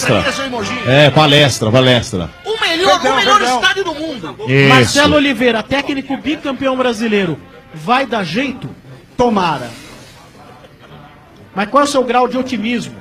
Palestra. O melhor estádio do mundo. Isso. Marcelo Oliveira, técnico bicampeão brasileiro. Vai dar jeito? Tomara. Mas qual é o seu grau de otimismo?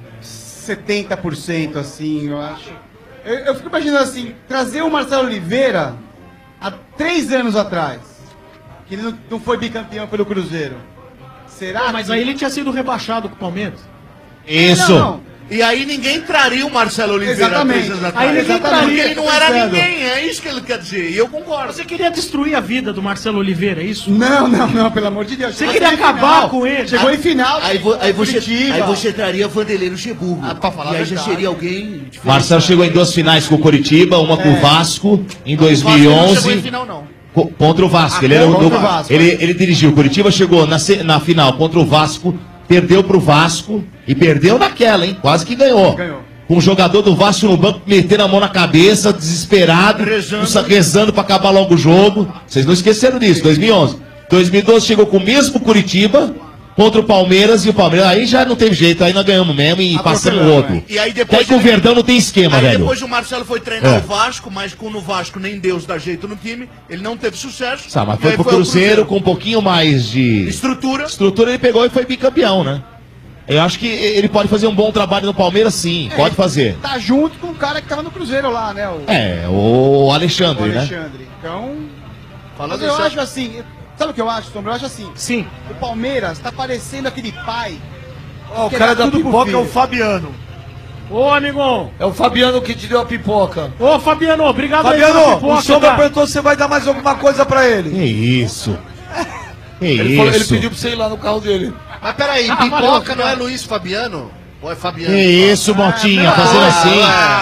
70%, assim, eu acho. Eu fico imaginando assim, trazer o Marcelo Oliveira há 3 anos atrás, que ele não foi bicampeão pelo Cruzeiro. Será? Mas aí ele tinha sido rebaixado com o Palmeiras. Isso. Não. E aí ninguém traria o Marcelo Oliveira. Exatamente. 3 anos atrás. Aí ninguém traria. Porque ele não era Pensando. ninguém, é isso que ele quer dizer. E eu concordo. Você queria destruir a vida do Marcelo Oliveira, é isso? Não, pelo amor de Deus. Você queria acabar com ele. Chegou em final. Aí você traria Vanderlei Luxemburgo. Pra falar e aí a já verdade. seria alguém diferente. Marcelo chegou em 2 finais com o Coritiba, uma com o Vasco em O Vasco não 2011. chegou em final, não. Contra o Vasco. Ele era contra o Vasco, ele dirigiu. O Coritiba chegou na final contra o Vasco, perdeu pro Vasco e perdeu naquela, hein? Quase que ganhou. Com o jogador do Vasco no banco metendo a mão na cabeça, desesperado, rezando pra acabar logo o jogo. Vocês não esqueceram disso, 2011. 2012 chegou com o mesmo Coritiba contra o Palmeiras e o Palmeiras. Aí já não teve jeito, aí nós ganhamos mesmo e passamos o outro. E aí depois com o Verdão não tem esquema, aí velho. depois o Marcelo foi treinar É. o Vasco, mas com no Vasco nem Deus dá jeito no time, ele não teve sucesso. Sabe, mas E foi aí pro ao Cruzeiro com um pouquinho mais de Estrutura. ele pegou e foi bicampeão, né? Eu acho que ele pode fazer um bom trabalho no Palmeiras, sim, pode fazer. Tá junto com o cara que tava no Cruzeiro lá, né? O Alexandre, né? Então, Falando mas eu isso- acho assim, sabe o que eu acho, Sombra? Eu acho assim. Sim. O Palmeiras tá parecendo aquele pai. Ó, o que cara dá da tudo pro pipoca é o filho. Fabiano. Ô, amigão. É o Fabiano que te deu a pipoca. Ô, Fabiano, obrigado aí pela Fabiano, pipoca, o Sombra cara. perguntou se você vai dar mais alguma coisa pra ele. Que isso? Que Ele falou- ele isso? pediu pra você ir lá no carro dele. Mas peraí, Ah, pipoca valeu, não é Luiz Fabiano? Ou é Fabiano? Que isso, Motinha, fazendo assim?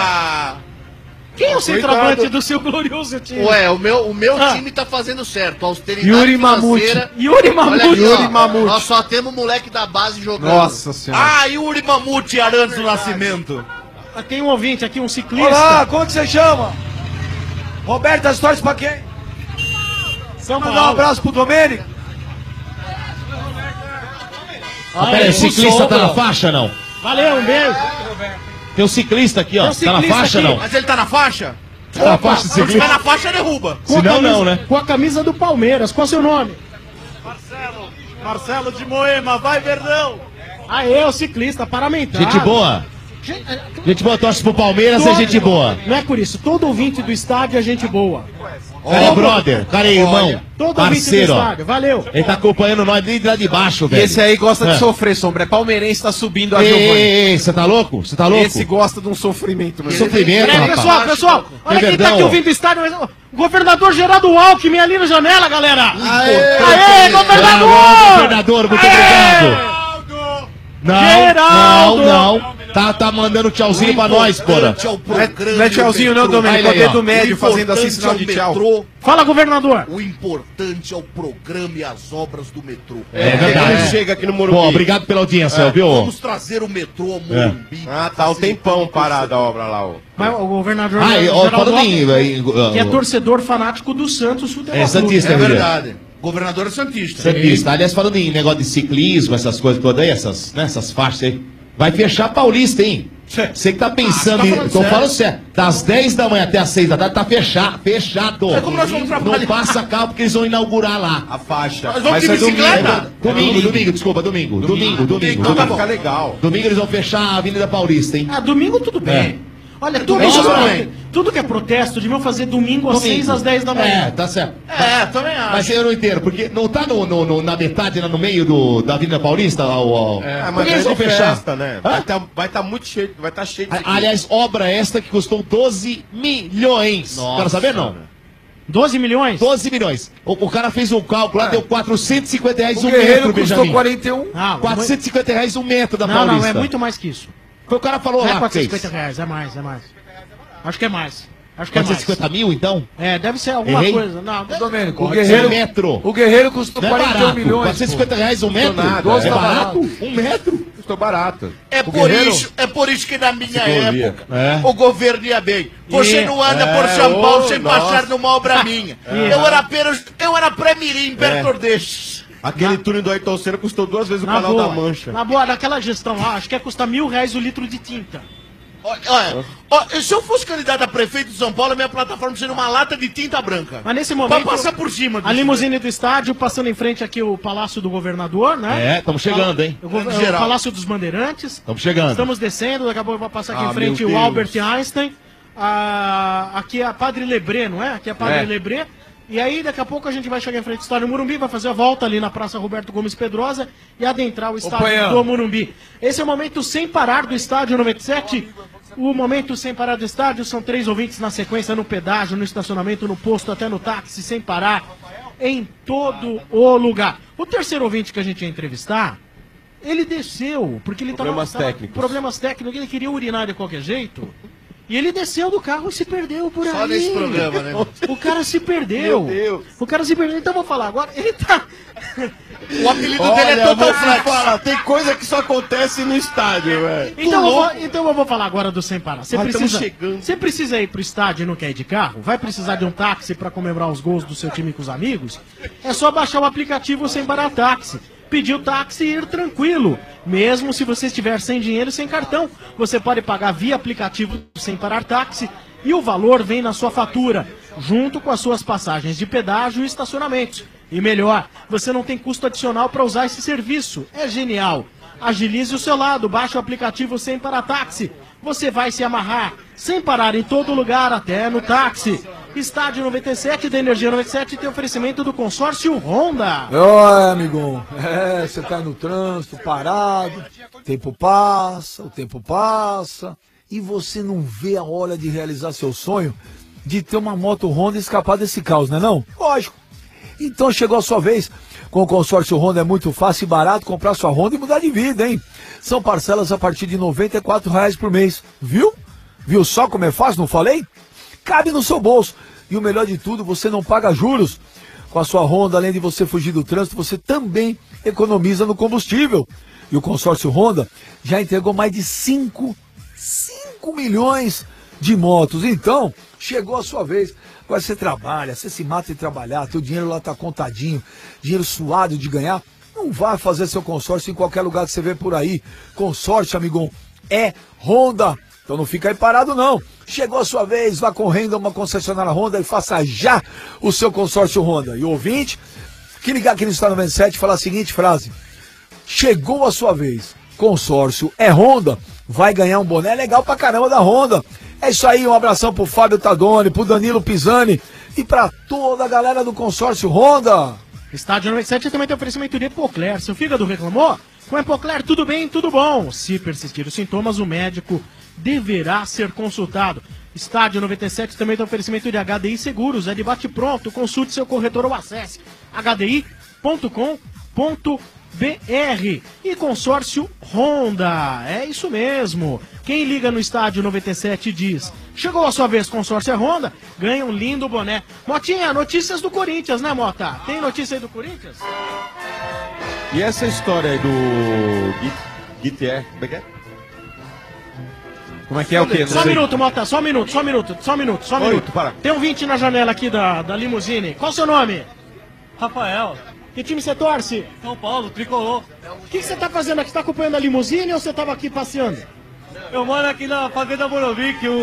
Quem é o centroavante do seu glorioso time? Ué, o meu time tá fazendo certo. Austeridade Yuri Mamute. financeira. Yuri Mamute. Olha aqui, ó, Yuri Mamute. Nós só temos moleque da base jogando. Nossa Senhora. Ah, Yuri Mamute e Arantes do Nascimento. Tem um ouvinte aqui, um ciclista. Olá, como que você chama? Roberto, as torces pra quem? São Mandar um abraço pro Domênico. Peraí, o ciclista tá na faixa, não? Valeu, um beijo. Tem um ciclista aqui, ó. Tem um Tá na ciclista faixa, aqui. não? Mas ele tá na faixa? Tá na faixa, Se ciclista? tiver na faixa, derruba. Com a Se não, camisa- não, né? Com a camisa do Palmeiras. Qual é o seu nome? Marcelo de Moema, vai Verdão. Aê, o ciclista, paramentado. Gente boa. Gente boa, torce pro Palmeiras, é gente boa. Não é por isso. Todo ouvinte do estádio é gente boa. Cara é brother, cara é irmão, Todo parceiro, ouvinte do ó. estádio. Valeu. Ele tá acompanhando nós desde lá de baixo, E velho. esse aí gosta de É. sofrer, Sombra. É palmeirense, tá subindo a Ei, Giovanni. ei, você tá louco? Você tá louco? Esse gosta de um sofrimento, meu. Sofrimento, Peraí, rapaz. pessoal, olha quem tá Verdão, aqui ó. ouvindo o estádio. O governador Geraldo Alckmin ali na janela, galera. Aê, governador! governador, muito obrigado. Geraldo! Não. Tá mandando tchauzinho pra nós, porra. Não é tchauzinho não, Domênico. É o dedo médio fazendo assim sinal de tchau. Fala, governador. O importante é o programa e as obras do metrô. É verdade. Chega aqui no Morumbi. Pô, obrigado pela audiência, viu? Vamos trazer o metrô ao Morumbi. Ah, tá o tempão parada a obra lá, ó. Mas o governador Ah, e, ó, Geraldo falando Alckmin, em... que é torcedor fanático do Santos Futebol É Santista, É William. verdade. Governador é Santista. Santista. Aliás, falando em negócio de ciclismo, essas coisas todas aí, essas faixas aí, vai fechar Paulista, hein? Você que tá pensando tá em... falando Tô sério? falando sério. Das 10 da manhã até as 6 da tarde, tá fechado. É como nós vamos Não trabalhar. passa carro porque eles vão inaugurar lá. A faixa. Nós vamos de bicicleta? Domingo, desculpa, domingo. Então vai ficar legal. Domingo eles vão fechar a Avenida Paulista, hein? Ah, domingo tudo bem. Olha, tudo que é protesto, deviam fazer domingo às 6 às 10 da manhã. É, tá certo. É, também acho. Mas eu não entendo, porque não tá na metade, lá no meio da Avenida Paulista? É, Por mas que eles vão é de fechar? festa, né? Hã? Vai tá muito cheio, vai estar cheio de Aliás, obra esta que custou 12 milhões. Nossa, Quero saber, não? 12 milhões? 12 milhões. O cara fez um cálculo lá, deu 450 reais O um Guerreiro metro, custou Benjamin. 41. Ah, 450 reais um metro da Não, Paulista. não, é muito mais que isso. Foi o cara falou Não lá é que fez. 450 reais, é mais, é mais. Acho que é mais. Acho que é mais. 450 mil, então? É, deve ser alguma Errei? coisa. Não, Domênico, o Pode ser Guerreiro, metro. o Guerreiro custou Não é 41 barato. milhões. 450 reais um metro? nada, 12 é tá barato? Um metro? Custou barato. É por isso que na minha Ciclovia. época É. o governo ia bem. Você E- não anda por São Paulo sem passar numa obra minha. E- Eu era pré-mirim, perto desses. Aquele túnel do Ayrton Senna custou 2 vezes o na canal boa, da Mancha. Na boa, daquela gestão lá, acho que ia custar R$1.000 o litro de tinta. Olha, se eu fosse candidato a prefeito de São Paulo, minha plataforma seria uma lata de tinta branca. Mas nesse momento, Pra passar por cima. a limusine do estádio, passando em frente aqui o Palácio do Governador, né? É, estamos chegando, hein? O Palácio dos Bandeirantes. Estamos chegando. Estamos descendo, daqui a pouco vai passar aqui Ah, em frente meu o Deus. Albert Einstein. Aqui é a Padre Lebré, não é? Aqui é a Padre É. Lebré. E aí, daqui a pouco a gente vai chegar em frente ao estádio Morumbi, vai fazer a volta ali na Praça Roberto Gomes Pedrosa e adentrar o estádio Panhão. do Morumbi. Esse é o momento sem parar do estádio 97. O momento sem parar do estádio são 3 ouvintes na sequência, no pedágio, no estacionamento, no posto, até no táxi, sem parar, em todo o lugar. O terceiro ouvinte que a gente ia entrevistar, ele desceu, porque ele Problemas técnicos. Problemas técnicos, ele queria urinar de qualquer jeito. E ele desceu do carro e se perdeu por aí. Só nesse programa, né? O cara se perdeu. Meu Deus. O cara se perdeu. Então eu vou falar agora. Ele tá. O apelido dele é Total Flex. Fala, tem coisa que só acontece no estádio, velho. Então eu vou falar agora do Sem Parar. Você Nós precisa, estamos chegando. você precisa ir pro estádio e não quer ir de carro? Vai precisar de um táxi pra comemorar os gols do seu time com os amigos? É só baixar o aplicativo Sem Parar Táxi. Pedir o táxi e ir tranquilo. Mesmo se você estiver sem dinheiro e sem cartão, você pode pagar via aplicativo Sem Parar Táxi e o valor vem na sua fatura, junto com as suas passagens de pedágio e estacionamentos. E melhor, você não tem custo adicional para usar esse serviço. É genial. Agilize o seu lado, baixe o aplicativo Sem Parar Táxi. Você vai se amarrar, sem parar em todo lugar, até no táxi. Estádio 97 da Energia 97 tem oferecimento do consórcio Honda. Oi, amigão. Você tá no trânsito, parado, o tempo passa, e você não vê a hora de realizar seu sonho de ter uma moto Honda e escapar desse caos, né não? Lógico. Então chegou a sua vez. Com o consórcio Honda é muito fácil e barato comprar sua Honda e mudar de vida, hein? São parcelas a partir de R$ 94,00 por mês. Viu? Viu só como é fácil, não falei? Cabe no seu bolso. E o melhor de tudo, você não paga juros. Com a sua Honda, além de você fugir do trânsito, você também economiza no combustível. E o consórcio Honda já entregou mais de 5 milhões de motos. Então, chegou a sua vez. Agora você trabalha, você se mata em trabalhar, teu dinheiro lá tá contadinho, dinheiro suado de ganhar. Não vá fazer seu consórcio em qualquer lugar que você vê por aí. Consórcio, amigão, é Honda. Então não fica aí parado, não. Chegou a sua vez, vá correndo a uma concessionária Honda e faça já o seu consórcio Honda. E o ouvinte, que ligar aqui no Estado 97 e falar a seguinte frase: chegou a sua vez, consórcio é Honda, vai ganhar um boné legal pra caramba da Honda. É isso aí, um abração pro Fábio Tadoni, pro Danilo Pisani e pra toda a galera do consórcio Honda. Estádio 97 também tem oferecimento de Epocler. Seu fígado reclamou? Com Epocler tudo bem, tudo bom. Se persistir os sintomas, o médico deverá ser consultado. Estádio 97 também tem oferecimento de HDI Seguros. É de bate pronto. Consulte seu corretor ou acesse hdi.com.br. E consórcio Honda. É isso mesmo. Quem liga no Estádio 97 diz: chegou a sua vez, consórcio Honda, ganha um lindo boné. Motinha, notícias do Corinthians, né, Mota? Tem notícia aí do Corinthians? E essa história aí do Guitier, como é que é? Como é que é o quê? Só um minuto, Mota, só um minuto. Oi, para. Tem um 20 na janela aqui da limusine. Qual o seu nome? Rafael. Que time você torce? São Paulo, tricolor. O que você tá fazendo aqui? Você tá acompanhando a limusine ou você tava aqui passeando? Eu moro aqui na Fazenda Morumbi, que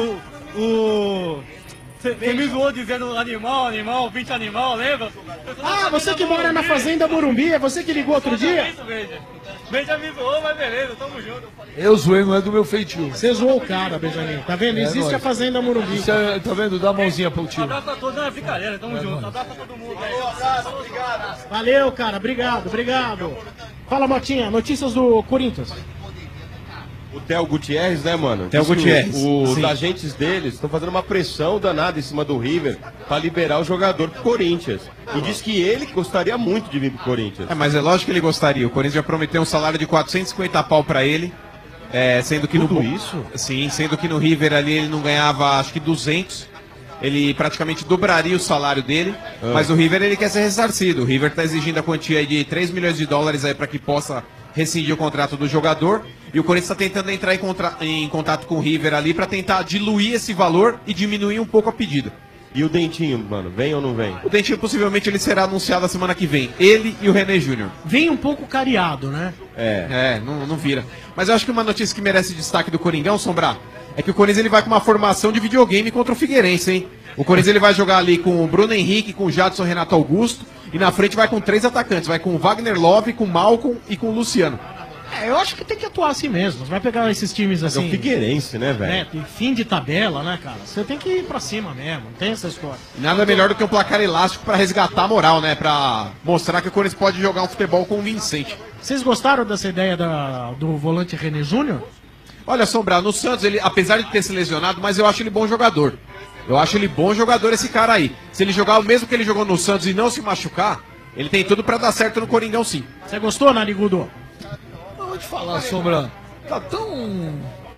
você me zoou dizendo animal, 20 animal, lembra? Ah, você que mora na Fazenda Morumbi, é você que ligou outro dia? Beija me zoou, mas beleza, tamo junto. Eu zoei, não é do meu feitio. Você zoou o cara, Benjamin. Tá vendo? Existe nóis. a Fazenda Morumbi. Isso é, tá vendo? Dá a mãozinha pro tio. Abraço a todos, não é brincadeira, tamo junto. Abraço a todo mundo. Obrigado. Valeu, cara. Obrigado. Fala, Motinha. Notícias do Corinthians. O Theo Gutierrez, né, mano? Theo Diz que Gutierrez, Os sim. agentes deles estão fazendo uma pressão danada em cima do River pra liberar o jogador pro Corinthians. E diz que ele gostaria muito de vir pro Corinthians. É, mas é lógico que ele gostaria. O Corinthians já prometeu um salário de 450 pau pra ele. Sendo que Tudo no isso? Sim, sendo que no River ali ele não ganhava, acho que 200. Ele praticamente dobraria o salário dele, mas o River ele quer ser ressarcido. O River está exigindo a quantia aí de 3 milhões de dólares aí para que possa rescindir o contrato do jogador. E o Corinthians está tentando entrar em contato com o River ali para tentar diluir esse valor e diminuir um pouco a pedida. E o Dentinho, mano, vem ou não vem? O Dentinho possivelmente ele será anunciado a semana que vem. Ele e o René Júnior. Vem um pouco cariado, né? Não vira. Mas eu acho que uma notícia que merece destaque do Coringão, Sombrar, é que o Corinthians ele vai com uma formação de videogame contra o Figueirense, hein? O Corinthians ele vai jogar ali com o Bruno Henrique, com o Jadson Renato Augusto, e na frente vai com 3 atacantes, vai com o Wagner Love, com o Malcom e com o Luciano. Eu acho que tem que atuar assim mesmo. Você vai pegar esses times assim. É o Figueirense, né, velho? Fim de tabela, né, cara? Você tem que ir pra cima mesmo, não tem essa história. Nada melhor do que um placar elástico pra resgatar a moral, né? Pra mostrar que o Corinthians pode jogar um futebol convincente. Vocês gostaram dessa ideia do volante René Júnior? Olha, Sombrar, no Santos, ele, apesar de ter se lesionado, mas eu acho ele bom jogador. Eu acho ele bom jogador, esse cara aí. Se ele jogar o mesmo que ele jogou no Santos e não se machucar, ele tem tudo pra dar certo no Coringão, sim. Você gostou, Narigudo? Vou te falar, Sombra, tá tão...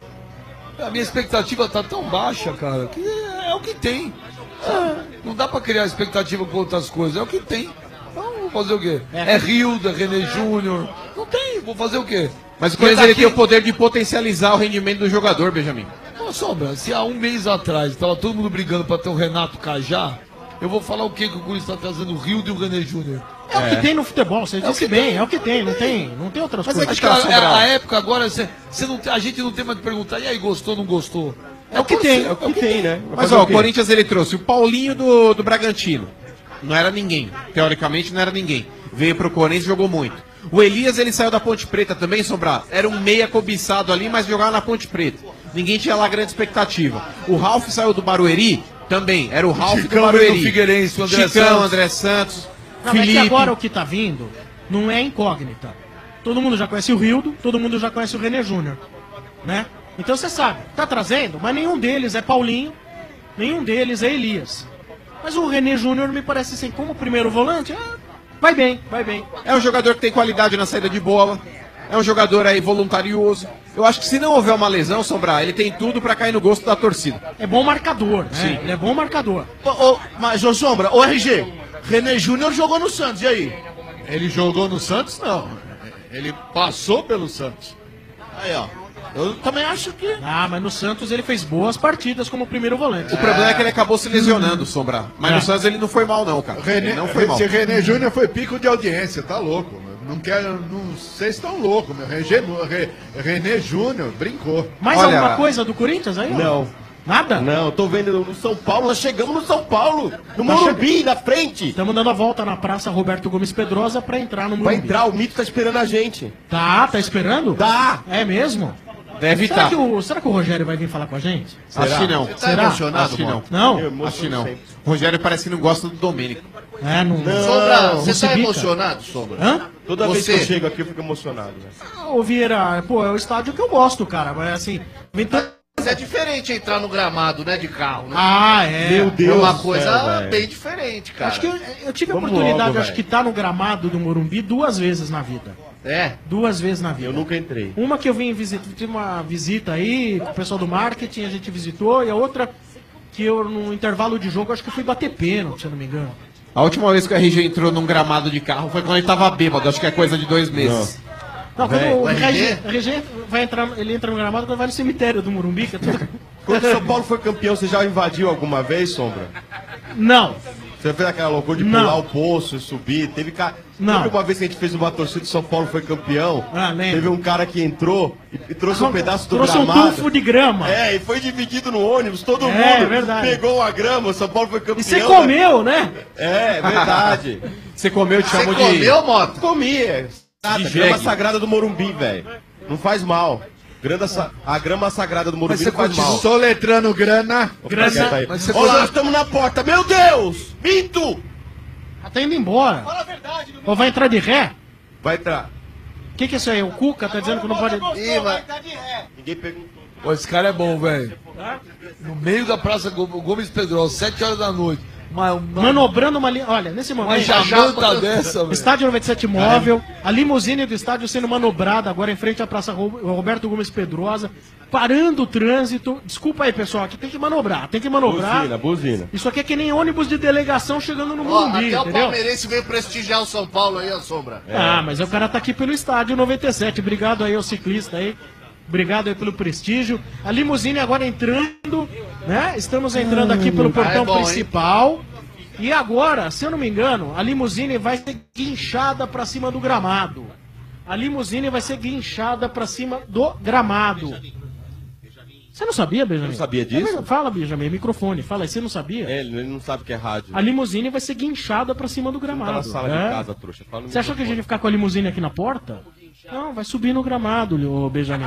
A minha expectativa tá tão baixa, cara, que é o que tem. Não dá pra criar expectativa com outras coisas, é o que tem. Então, vou fazer o quê? É Rilda, René Júnior. Não tem, vou fazer o quê? Mas o Corinthians ele tem o poder de potencializar o rendimento do jogador, Benjamin. Ô, Sombra, se há um mês atrás tava todo mundo brigando pra ter o Renato Cajá, eu vou falar o que que o Corinthians tá trazendo o Rilda e o René Júnior. É o que tem no futebol, você disse bem, é o que tem, não tem outras Mas coisas. é que a época agora, a gente não tem mais que perguntar, e aí, gostou, não gostou? É o que tem, É o que tem, né? Mas ó, o Corinthians ele trouxe o Paulinho do Bragantino. Não era ninguém. Teoricamente não era ninguém. Veio pro Corinthians e jogou muito. O Elias ele saiu da Ponte Preta também, Sombrar. Era um meia cobiçado ali, mas jogava na Ponte Preta. Ninguém tinha lá grande expectativa. O Ralf saiu do Barueri também. Era o Ralf do Barueri. Do Figueirense, o André Chicão, Santos. André Santos. Não, Felipe. é que agora o que tá vindo não é incógnita. Todo mundo já conhece o Rildo, todo mundo já conhece o René Júnior, né? Então você sabe, tá trazendo, mas nenhum deles é Paulinho, nenhum deles é Elias. Mas o René Júnior me parece assim, como primeiro volante, vai bem, vai bem. É um jogador que tem qualidade na saída de bola. É um jogador aí voluntarioso. Eu acho que se não houver uma lesão, Sombrar, ele tem tudo pra cair no gosto da torcida. É bom marcador, né? Sim. Ele é bom marcador. Mas, ô Sombra, ô RG, René Júnior jogou no Santos, e aí? Ele jogou no Santos, não. Ele passou pelo Santos. Aí, ó. Eu também acho que... Ah, mas no Santos ele fez boas partidas como primeiro volante. O problema é que ele acabou se lesionando, Sombrar. Mas no Santos ele não foi mal, não, cara. Ele não foi mal. Esse René Júnior foi pico de audiência, tá louco. Não quero, não sei se estão loucos, meu. René Júnior brincou. Mais alguma coisa do Corinthians aí? ó? Não. Nada? Não, eu tô vendo no São Paulo, nós chegamos no São Paulo, no Morumbi, na frente. Estamos dando a volta na Praça Roberto Gomes Pedrosa pra entrar no Vai Morumbi. entrar, o Mito tá esperando a gente. Tá esperando? Tá. É mesmo? Deve será estar. Será que o Rogério vai vir falar com a gente? Acho que não. Você tá emocionado, Acho que não. Não? Acho que não. O Rogério parece que não gosta do Domênico. É, não. Sombra, você se tá bica. emocionado, Sombra? Hã? Toda vez que Você? eu chego aqui eu fico emocionado, né? Ô, Vieira, pô, é o estádio que eu gosto, cara. Mas assim, vem Mas é diferente entrar no gramado, né, de carro, né? Ah, é. Meu Deus É uma do coisa céu, velho. bem diferente, cara. Acho que eu tive a Vamos oportunidade, logo, acho velho. que tá no gramado do Morumbi 2 vezes na vida. É? 2 vezes na vida. Eu nunca entrei. Uma que eu vim visitar, tive uma visita aí com o pessoal do marketing, a gente visitou, e a outra que eu, no intervalo de jogo, acho que eu fui bater pênalti, se eu não me engano. A última vez que o RG entrou num gramado de carro foi quando ele tava bêbado. Acho que é coisa de 2 meses. Não, quando Véi, o o RG? RG vai entrar, ele entra no gramado quando vai no cemitério do Morumbi, que é tudo... Quando o São Paulo foi campeão, você já invadiu alguma vez, Sombra? Não. Você fez aquela loucura de Não. pular o poço e subir? Teve cara. Não. Lembra uma vez que a gente fez uma torcida do São Paulo foi campeão? Ah, lembro. Teve um cara que entrou e trouxe um pedaço do Trouxe um gramado. tufo de grama. É, e foi dividido no ônibus, todo É, mundo verdade. pegou a grama, o São Paulo foi campeão. E você comeu, né? É, verdade. Você comeu, te Você chamou de... comeu, Mota? Comi, é. Nada, De grama jegue. sagrada do Morumbi, velho. Não faz mal. A grama sagrada do Morumbi Mas você não faz mal. continua soletrando grana. Quieto aí. Mas você Ó, nós estamos na porta, meu Deus! Mito! Tá indo embora. Fala a verdade, Ou vai entrar de ré? Vai entrar. O que é isso aí? O Cuca tá dizendo que não pode... Ninguém perguntou. Pô, esse cara é bom, velho. No meio da Praça Gomes Pedrosa, 7 horas da noite. Manobrando uma linha. Olha, nesse momento. Uma janta dessa, velho. Estádio 97 móvel, a limusine do estádio sendo manobrada agora em frente à Praça Roberto Gomes Pedrosa, parando o trânsito. Desculpa aí, pessoal, aqui tem que manobrar, Buzina. Isso aqui é que nem ônibus de delegação chegando no Morumbi, Até o entendeu? palmeirense veio prestigiar o São Paulo aí, a Sombra. Ah, mas o cara tá aqui pelo estádio 97. Obrigado aí ao ciclista aí. Obrigado aí pelo prestígio. A limusine agora entrando, né? Estamos entrando aqui pelo portão principal. E agora, se eu não me engano, a limusine vai ser guinchada pra cima do gramado. A limusine vai ser guinchada pra cima do gramado. Você não sabia, Benjamin? Eu não sabia disso? Fala, Benjamin, microfone. Fala aí, você não sabia? Ele não sabe o que é rádio. A limusine vai ser guinchada pra cima do gramado. Tá na sala de casa, trouxa. Fala no Você achou que a gente ia ficar com a limusine aqui na porta? Não, vai subir no gramado, ô Benjamin.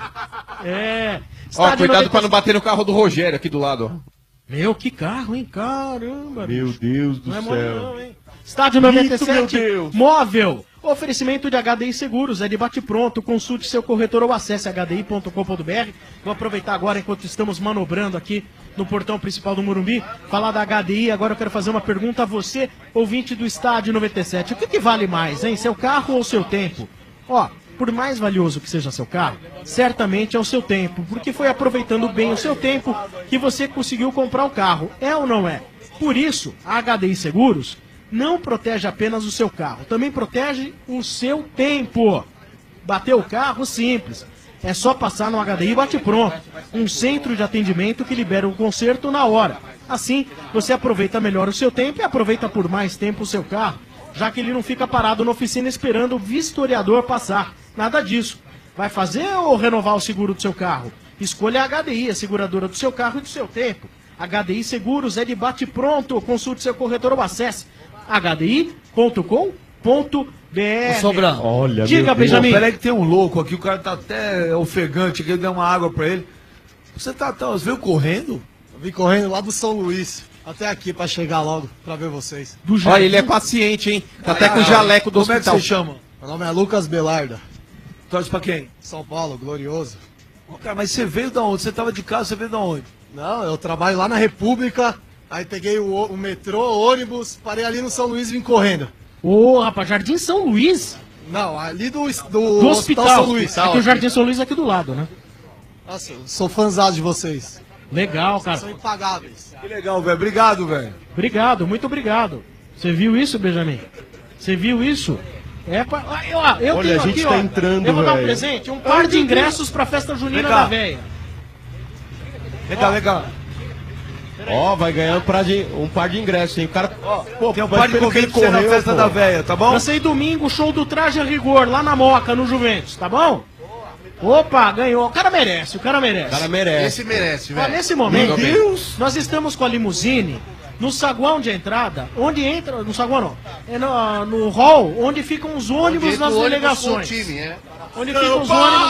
Ó, cuidado pra não bater no carro do Rogério aqui do lado, ó. Meu, que carro, hein? Caramba. Meu Deus do Não é céu. mole não, hein? Estádio 97, meu Deus. móvel. Oferecimento de HDI Seguros, é de bate-pronto. Consulte seu corretor ou acesse hdi.com.br. Vou aproveitar agora, enquanto estamos manobrando aqui no portão principal do Morumbi, falar da HDI. Agora eu quero fazer uma pergunta a você, ouvinte do Estádio 97. O que vale mais, hein? Seu carro ou seu tempo? Ó, por mais valioso que seja seu carro, certamente é o seu tempo, porque foi aproveitando bem o seu tempo que você conseguiu comprar o carro. É ou não é? Por isso, a HDI Seguros não protege apenas o seu carro, também protege o seu tempo. Bateu o carro, simples. É só passar no HDI e bate pronto. Um centro de atendimento que libera o conserto na hora. Assim, você aproveita melhor o seu tempo e aproveita por mais tempo o seu carro, já que ele não fica parado na oficina esperando o vistoriador passar. Nada disso. Vai fazer ou renovar o seguro do seu carro? Escolha a HDI, a seguradora do seu carro e do seu tempo. HDI Seguros é de bate-pronto. Consulte seu corretor ou acesse hdi.com.br. Sobra. Olha, diga, Benjamin. Peraí que tem um louco aqui, o cara tá até ofegante aqui, deu uma água pra ele. Você você veio correndo? Eu vim correndo lá do São Luís até aqui pra chegar logo, pra ver vocês. Olha, ele é paciente, hein? Tá até com o jaleco do Como hospital. é que você chama? Meu nome é Lucas Belarda. Torce pra quem? São Paulo, glorioso. Cara, mas você veio da onde? Você tava de casa, você veio da onde? Não, eu trabalho lá na República, aí peguei o metrô, ônibus, parei ali no São Luís e vim correndo. Ô, rapaz, Jardim São Luís? Não, ali do Hospital São Luís. É que o Jardim São Luís é aqui do lado, né? Nossa, eu sou fãzado de vocês. Legal, cara. São impagáveis. Que legal, velho. Obrigado, velho. Obrigado, muito obrigado. Você viu isso, Benjamin? Você viu isso? Eu Olha, tenho a gente aqui, tá ó, entrando, eu vou dar um velho. presente, um par de ingressos pra festa junina Vem cá. da véia. Legal. Ó, vai ganhar um par de ingressos, hein? O cara. Pô, Tem um mas par de pelo que ele convite pra você na correu, festa pô. da véia, tá bom? Vai sair domingo, show do Traje a Rigor, lá na Moca, no Juventus, tá bom? Opa, ganhou. O cara merece, o cara merece. O cara merece. Esse merece, Ó, velho. nesse momento, Meu Deus. nós estamos com a limusine no saguão de entrada, onde entra, no saguão não, é no hall, onde ficam os ônibus nas delegações. Time, é. Onde ficam os ônibus.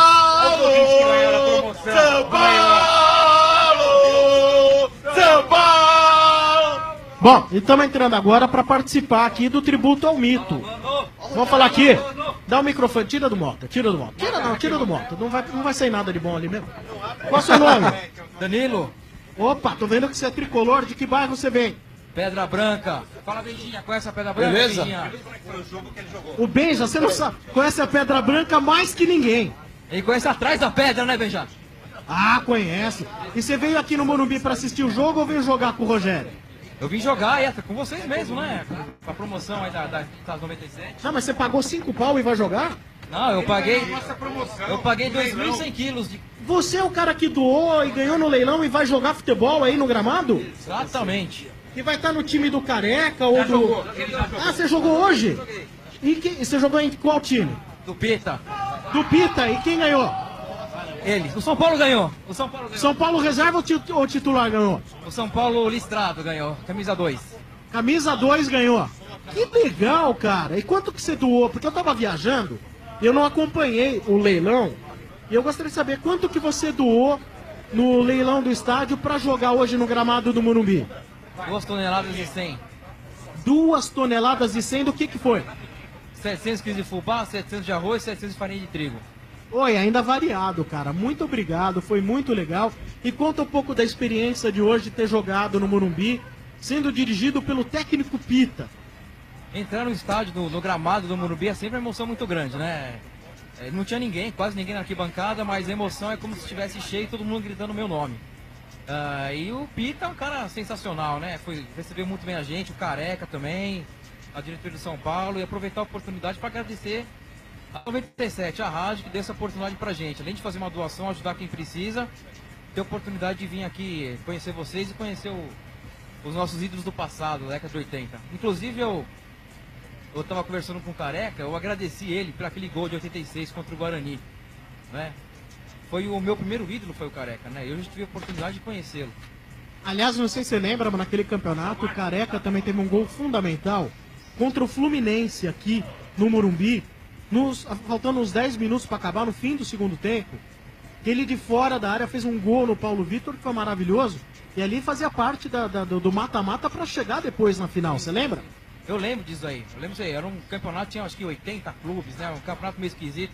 São Paulo! Bom, e estamos entrando agora para participar aqui do tributo ao mito. Vamos falar aqui. Dá o microfone, tira do Mota, tira do Mota. Tira do Mota. Não vai sair nada de bom ali mesmo. Qual é o seu nome? Danilo, Opa, tô vendo que você é tricolor. De que bairro você vem? Pedra Branca. Fala, Benjinha, conhece a Pedra Branca? Beleza? Benjinha? O Benja, você não sabe. Conhece a Pedra Branca mais que ninguém. Ele conhece atrás da pedra, né, Benja? Ah, conhece. E você veio aqui no Morumbi para assistir o jogo ou veio jogar com o Rogério? Eu vim jogar aí, com vocês mesmo, né? Com a promoção aí das 97. Não, mas você pagou 5 pau e vai jogar? Não, eu paguei. Eu paguei 2.100 quilos de. Você é o cara que doou e ganhou no leilão e vai jogar futebol aí no gramado? Exatamente. E vai estar no time do Careca ou do. Ah, você jogou hoje? E você jogou em qual time? Do Pita. Do Pita. E quem ganhou? Ele. O São Paulo ganhou. São Paulo reserva ou titular ganhou? O São Paulo listrado ganhou. Camisa 2. Camisa 2 ganhou. Que legal, cara. E quanto que você doou? Porque eu tava viajando, eu não acompanhei o leilão. E eu gostaria de saber quanto que você doou no leilão do estádio pra jogar hoje no gramado do 2 toneladas e 100. 2 toneladas e 100 do que foi? 700 quilos de fubá, 700 de arroz, 700 de farinha de trigo. Oi, ainda variado, cara. Muito obrigado, foi muito legal. E conta um pouco da experiência de hoje de ter jogado no Morumbi, sendo dirigido pelo técnico Pita. Entrar no estádio, no gramado do Morumbi é sempre uma emoção muito grande, né? Não tinha ninguém, quase ninguém na arquibancada, mas a emoção é como se estivesse cheio, todo mundo gritando o meu nome. E o Pita é um cara sensacional, né? Recebeu muito bem a gente, o Careca também, a diretoria do São Paulo, e aproveitar a oportunidade para agradecer a 97, a rádio, que deu essa oportunidade pra gente. Além de fazer uma doação, ajudar quem precisa, ter a oportunidade de vir aqui conhecer vocês e conhecer os nossos ídolos do passado, da década de 80. Inclusive, eu tava conversando com o Careca, eu agradeci ele por aquele gol de 86 contra o Guarani, né? Foi o meu primeiro ídolo, foi o Careca, né? Eu já tive a oportunidade de conhecê-lo. Aliás, não sei se você lembra, mas naquele campeonato, o Careca também teve um gol fundamental contra o Fluminense aqui no Morumbi, faltando uns 10 minutos para acabar, no fim do segundo tempo. Ele de fora da área fez um gol no Paulo Vitor, que foi maravilhoso, e ali fazia parte do mata-mata para chegar depois na final, você lembra? Eu lembro disso aí, era um campeonato, tinha acho que 80 clubes, né? Um campeonato meio esquisito,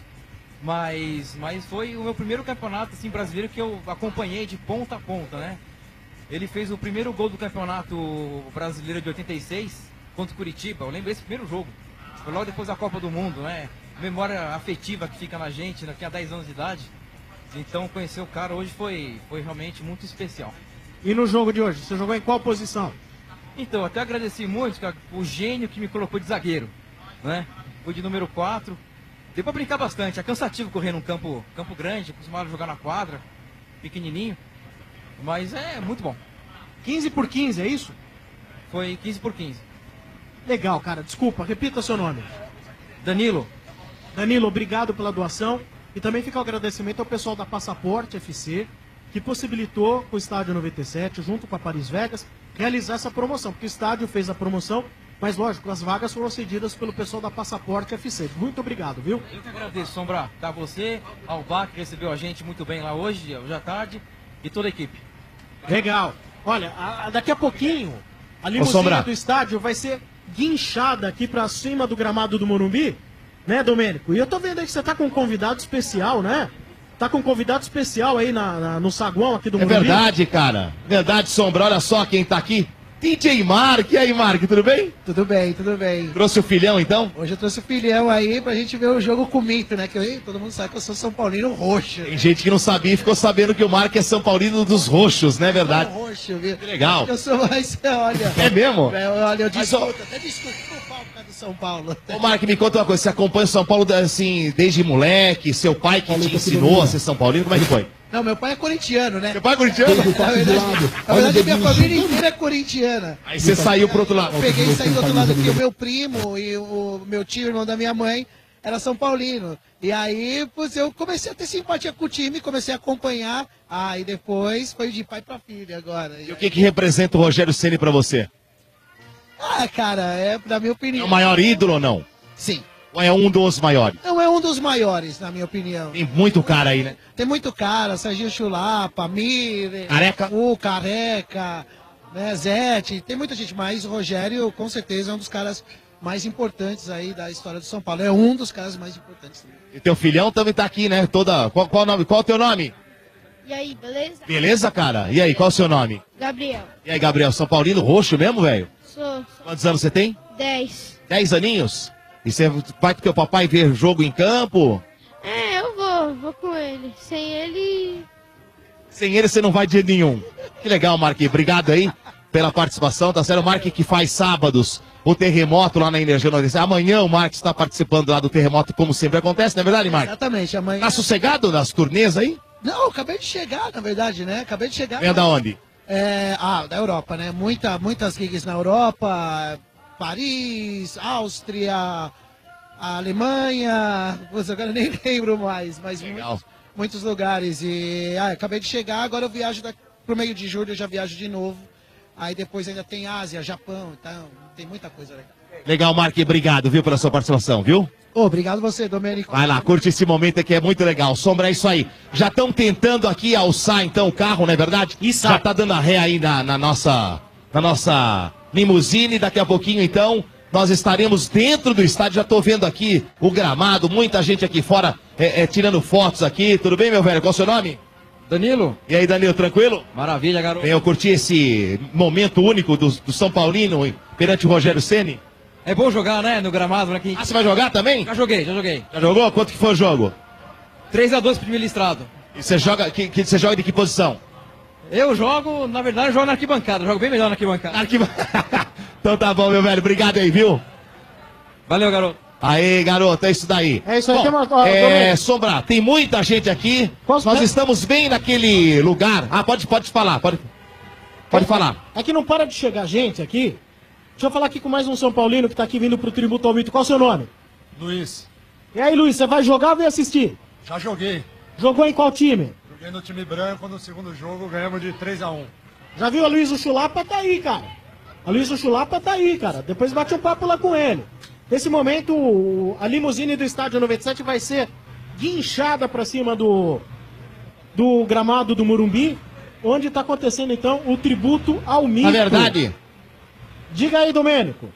mas foi o meu primeiro campeonato assim, brasileiro que eu acompanhei de ponta a ponta, né? Ele fez o primeiro gol do campeonato brasileiro de 86 contra o Curitiba, eu lembro desse primeiro jogo, foi logo depois da Copa do Mundo, né? Memória afetiva que fica na gente, daqui a 10 anos de idade, então conhecer o cara hoje foi realmente muito especial. E no jogo de hoje, você jogou em qual posição? Então, até agradeci muito, cara, o gênio que me colocou de zagueiro, né? Fui de número 4. Deu pra brincar bastante, é cansativo correr num campo grande, acostumado a jogar na quadra, pequenininho, mas é muito bom. 15 por 15, é isso? Foi 15 por 15. Legal, cara, desculpa, repita seu nome. Danilo. Danilo, obrigado pela doação. E também fica o agradecimento ao pessoal da Passaporte FC, que possibilitou o Estádio 97, junto com a Paris Vegas, realizar essa promoção, porque o estádio fez a promoção, mas lógico, as vagas foram cedidas pelo pessoal da Passaporte FC. Muito obrigado, viu? Eu que agradeço, Sombra. Tá você, ao Bar, que recebeu a gente muito bem lá hoje à tarde, e toda a equipe. Legal. Olha, daqui a pouquinho, a limusine do estádio vai ser guinchada aqui pra cima do gramado do Morumbi, né, Domênico? E eu tô vendo aí que você tá com um convidado especial, né? Tá com um convidado especial aí no saguão aqui do Morumbi. É verdade, cara. Verdade, Sombra. Olha só quem tá aqui. DJ Mark. E aí, Mark, tudo bem? Tudo bem, tudo bem. Trouxe o filhão, então? Hoje eu trouxe o filhão aí pra gente ver o jogo com o Mito, né? Que todo mundo sabe que eu sou São Paulino roxo. Tem gente que não sabia e ficou sabendo que o Mark é São Paulino dos roxos, não é verdade? Roxo, viu? Que legal. Eu sou mais, olha... É mesmo? Olha, eu discuto, até discuto com o pau por causa do São Paulo. Ô, Mark, me conta uma coisa. Você acompanha o São Paulo, assim, desde moleque? Seu pai que te ensinou a ser São Paulino? Como é que foi? Não, meu pai é corintiano, né? Seu pai é corintiano? Na verdade, minha família inteira é corintiana. Aí você saiu pro outro lado. Eu peguei e saí do outro lado, porque o meu primo e o meu tio, irmão da minha mãe, era São Paulino. E aí, eu comecei a ter simpatia com o time, comecei a acompanhar. E depois foi de pai pra filha agora. E o que representa o Rogério Ceni pra você? Cara, na minha opinião... É o maior ídolo ou não? Sim. Ou é um dos maiores? Não, é um dos maiores, na minha opinião. Tem muito cara aí, né? Tem muito cara, Serginho Chulapa, Miller, Careca. O Careca, né, Zete, tem muita gente, mas o Rogério, com certeza, é um dos caras mais importantes aí da história do São Paulo. É um dos caras mais importantes. E teu filhão também tá aqui, né? Qual o nome? Qual o teu nome? E aí, beleza? Beleza, cara? E aí, qual o seu nome? Gabriel. E aí, Gabriel, São Paulino roxo mesmo, velho? Sou. Quantos anos você tem? 10. 10 aninhos? E você vai com teu papai ver jogo em campo? Eu vou com ele. Sem ele... Sem ele você não vai de jeito nenhum. Que legal, Mark. Obrigado aí pela participação, tá certo? O Mark que faz sábados o terremoto lá na Energia 97. Amanhã o Mark está participando lá do terremoto, como sempre acontece, não é verdade, Mark? Exatamente, amanhã... Tá sossegado nas turnês aí? Não, acabei de chegar, na verdade, né? Acabei de chegar. Vem da onde? Da Europa, né? Muitas gigs na Europa... Paris, Áustria, Alemanha, agora nem lembro mais, mas muitos lugares. E acabei de chegar, agora eu viajo pro meio de julho, eu já viajo de novo. Aí depois ainda tem Ásia, Japão, então tem muita coisa legal. Legal, Mark, obrigado, viu, pela sua participação, viu? Obrigado você, Domênico. Vai lá, curte esse momento aqui, é muito legal. Sombra, é isso aí. Já estão tentando aqui alçar, então, o carro, não é verdade? Isso. Já tá dando a ré aí na nossa limusine. Daqui a pouquinho, então, nós estaremos dentro do estádio. Já tô vendo aqui o gramado, muita gente aqui fora tirando fotos aqui. Tudo bem, meu velho? Qual é o seu nome? Danilo. E aí, Danilo, tranquilo? Maravilha, garoto. Bem, eu curti esse momento único do São Paulino perante o Rogério Ceni. É bom jogar, né? No gramado, né? Ah, você vai jogar também? Já joguei. Já jogou? Quanto que foi o jogo? 3-2 pro Listrado. E você joga, você joga de que posição? Eu jogo, na verdade, eu jogo na arquibancada. Eu jogo bem melhor na arquibancada. Então tá bom, meu velho. Obrigado aí, viu? Valeu, garoto. Aí, garoto, é isso daí. É isso aí, Bom, tem uma... Sombra, tem muita gente aqui. Nós estamos bem naquele lugar. Ah, pode falar, pode falar. Aqui não para de chegar gente aqui. Deixa eu falar aqui com mais um São Paulino que tá aqui vindo pro Tributo ao Mito. Qual o seu nome? Luiz, E aí, Luiz, você vai jogar ou vai assistir? já joguei. Jogou em qual time? Joguei no time branco, no segundo jogo ganhamos de 3-1. Já viu a Luiz Chulapa? Tá aí, cara. A Luiz Chulapa tá aí, cara. Depois bate um papo lá com ele. Nesse momento, a limusine do Estádio 97 vai ser guinchada pra cima do gramado do Morumbi, onde tá acontecendo, então, o tributo ao mito. Na verdade... Diga aí, Domênico.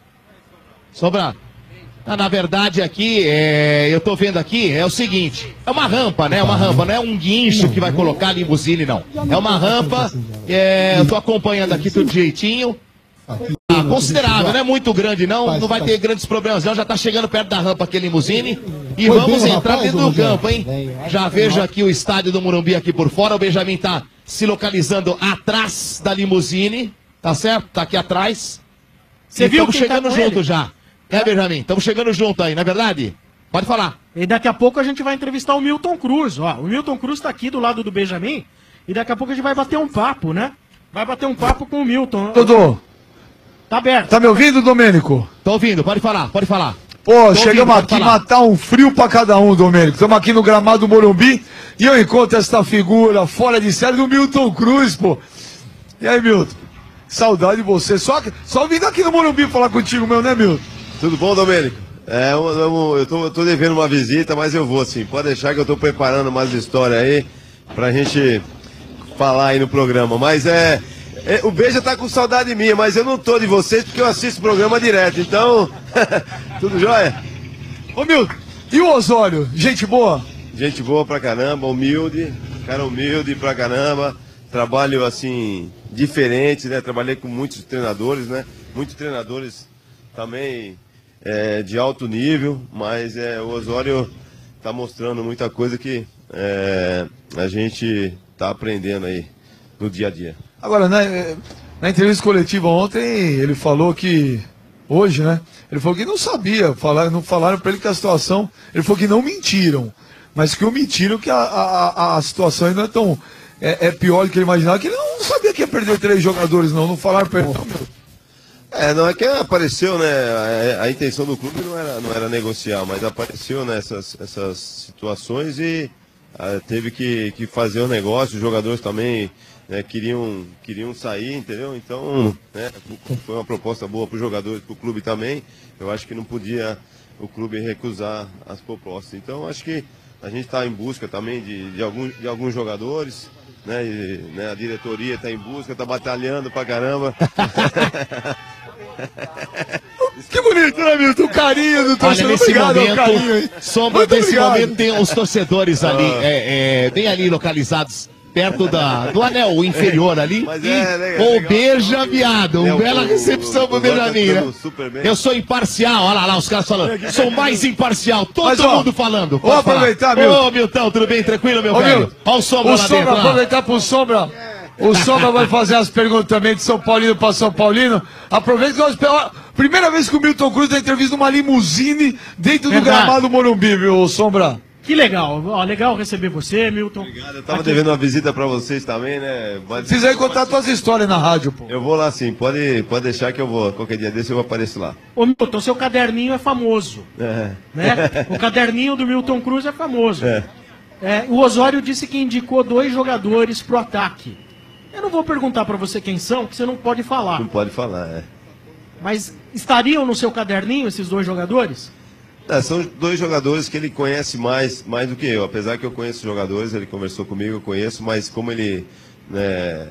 Sombra, na verdade aqui, eu tô vendo aqui, é o seguinte, é uma rampa, né? Uma rampa, não é um guincho que vai colocar a limusine, não. É uma rampa, eu tô acompanhando aqui tudo direitinho. Considerável, não é muito grande não vai ter grandes problemas não, já tá chegando perto da rampa aqui a limusine e vamos entrar dentro do campo, hein? Já vejo aqui o estádio do Morumbi aqui por fora, o Benjamin tá se localizando atrás da limusine, tá certo? Tá aqui atrás. Você viu Estamos quem tá chegando com junto ele? já. Benjamin, estamos chegando junto aí, não é verdade? Pode falar. E daqui a pouco a gente vai entrevistar o Milton Cruz, ó. O Milton Cruz tá aqui do lado do Benjamin e daqui a pouco a gente vai bater um papo, né? Vai bater um papo com o Milton. Dodô. Tá aberto. Tá me ouvindo, Domênico? Tô ouvindo, pode falar. Pô, chegamos aqui matar um frio pra cada um, Domênico. Estamos aqui no gramado do Morumbi e eu encontro esta figura fora de série do Milton Cruz, pô. E aí, Milton? Saudade de você. Só vindo aqui no Morumbi falar contigo, meu, né, Milton? Tudo bom, Domênico? Eu tô devendo uma visita, mas eu vou sim. Pode deixar que eu tô preparando umas histórias aí pra gente falar aí no programa. Mas o Beija tá com saudade minha, mas eu não tô de vocês porque eu assisto o programa direto, então... Tudo jóia? Ô, Milton, e o Osório? Gente boa? Gente boa pra caramba, humilde, cara humilde pra caramba. Trabalho, assim, diferente, né? Trabalhei com muitos treinadores, né? Muitos treinadores também de alto nível, mas o Osório tá mostrando muita coisa que a gente tá aprendendo aí no dia a dia. Agora, na entrevista coletiva ontem, ele falou que... Hoje, né? Ele falou que não sabia, não falaram pra ele que a situação... Ele falou que não mentiram, mas que o mentiram que a situação ainda é tão... É pior do que ele imaginava, que ele não sabia que ia perder 3 jogadores, não falaram pra ele. Não é que apareceu, né? A intenção do clube não era negociar, mas apareceu nessas situações e teve que fazer o negócio, os jogadores também... queriam sair, entendeu? Então, foi uma proposta boa para os jogadores, para o clube também. Eu acho que não podia o clube recusar as propostas. Então, acho que a gente está em busca também de alguns jogadores, né? A diretoria está em busca, está batalhando pra caramba. Que bonito, né, Milton? O carinho do torcedor. Olha, nesse momento, Sombra, nesse momento tem os torcedores ali, bem ali localizados, perto do anel inferior ali. O Beija, viado. Uma bela recepção pro Benjamin, né? Eu sou imparcial, olha lá os caras falando. Sou mais imparcial, todo mundo falando. Vou aproveitar, Milton. Ô, Milton, tudo bem? Tranquilo, meu velho? Olha o Sombra lá dentro. Aproveitar pro Sombra. O Sombra vai fazer as perguntas também de São Paulino para São Paulino. Aproveita que nós... Primeira vez que o Milton Cruz dá entrevista numa limusine dentro do gramado do Morumbi, viu, Sombra? Que legal. Ó, legal receber você, Milton. Obrigado. Eu tava devendo uma visita pra vocês também, né? Precisa aí contar suas histórias na rádio, pô. Eu vou lá sim, pode deixar que eu vou. Qualquer dia desse eu apareço lá. Ô, Milton, seu caderninho é famoso. Né? O caderninho do Milton Cruz é famoso. O Osório disse que indicou 2 jogadores pro ataque. Eu não vou perguntar pra você quem são, que você não pode falar. Não pode falar, Mas estariam no seu caderninho esses 2 jogadores? São 2 jogadores que ele conhece mais do que eu. Apesar que eu conheço jogadores, ele conversou comigo, eu conheço, mas como ele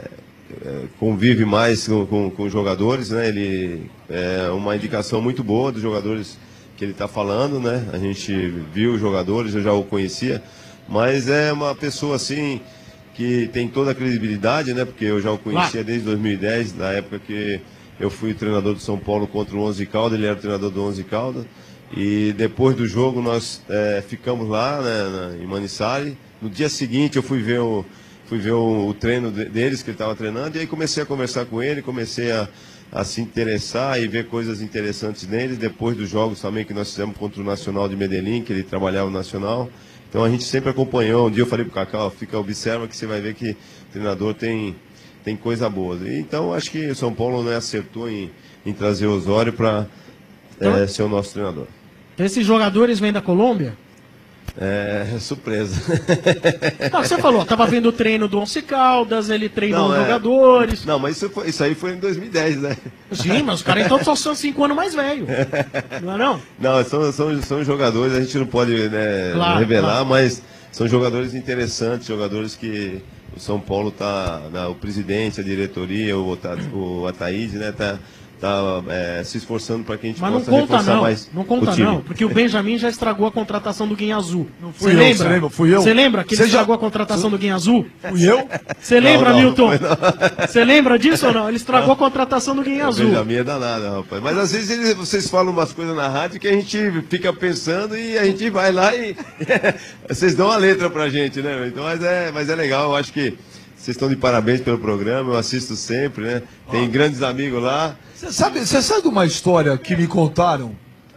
convive mais com os jogadores, né? Ele é uma indicação muito boa dos jogadores que ele está falando, né? A gente viu os jogadores, eu já o conhecia, mas é uma pessoa assim que tem toda a credibilidade, né? Porque eu já o conhecia desde 2010, na época que eu fui treinador do São Paulo contra o Onze Caldas, ele era o treinador do Onze Caldas. E depois do jogo nós ficamos lá, né, em Manissari. No dia seguinte eu fui ver o treino deles que ele estava treinando, e aí comecei a conversar com ele, comecei a se interessar e ver coisas interessantes nele. Depois dos jogos também que nós fizemos contra o Nacional de Medellín, que ele trabalhava no Nacional. Então a gente sempre acompanhou. Um dia eu falei pro Cacau, observa que você vai ver que o treinador tem coisa boa. Então acho que o São Paulo, né, acertou em trazer o Osório para ser o nosso treinador. Esses jogadores vêm da Colômbia? Surpresa. Não, você falou, estava vendo o treino do Once Caldas, ele treinou jogadores. Não, mas isso aí foi em 2010, né? Sim, mas os caras então só são 5 anos mais velhos. Não é não? Não, são jogadores, a gente não pode, né, revelar, mas são jogadores interessantes, jogadores que o São Paulo o presidente, a diretoria, o Ataíde, né, tá se esforçando para que a gente possa reforçar mais. Não conta não, porque o Benjamin já estragou a contratação do Guinha Azul. Você lembra? Fui eu. Você lembra que ele estragou a contratação do Guinha Azul? Fui eu? Você lembra, Milton? Você lembra disso ou não? Ele estragou a contratação do Guinha Azul. O Benjamin é danado, rapaz. Mas às vezes vocês falam umas coisas na rádio que a gente fica pensando e a gente vai lá e vocês dão a letra pra gente, né? Então, mas é legal, eu acho que vocês estão de parabéns pelo programa, eu assisto sempre, né? Tem grandes amigos lá. Você sabe de uma história que me contaram?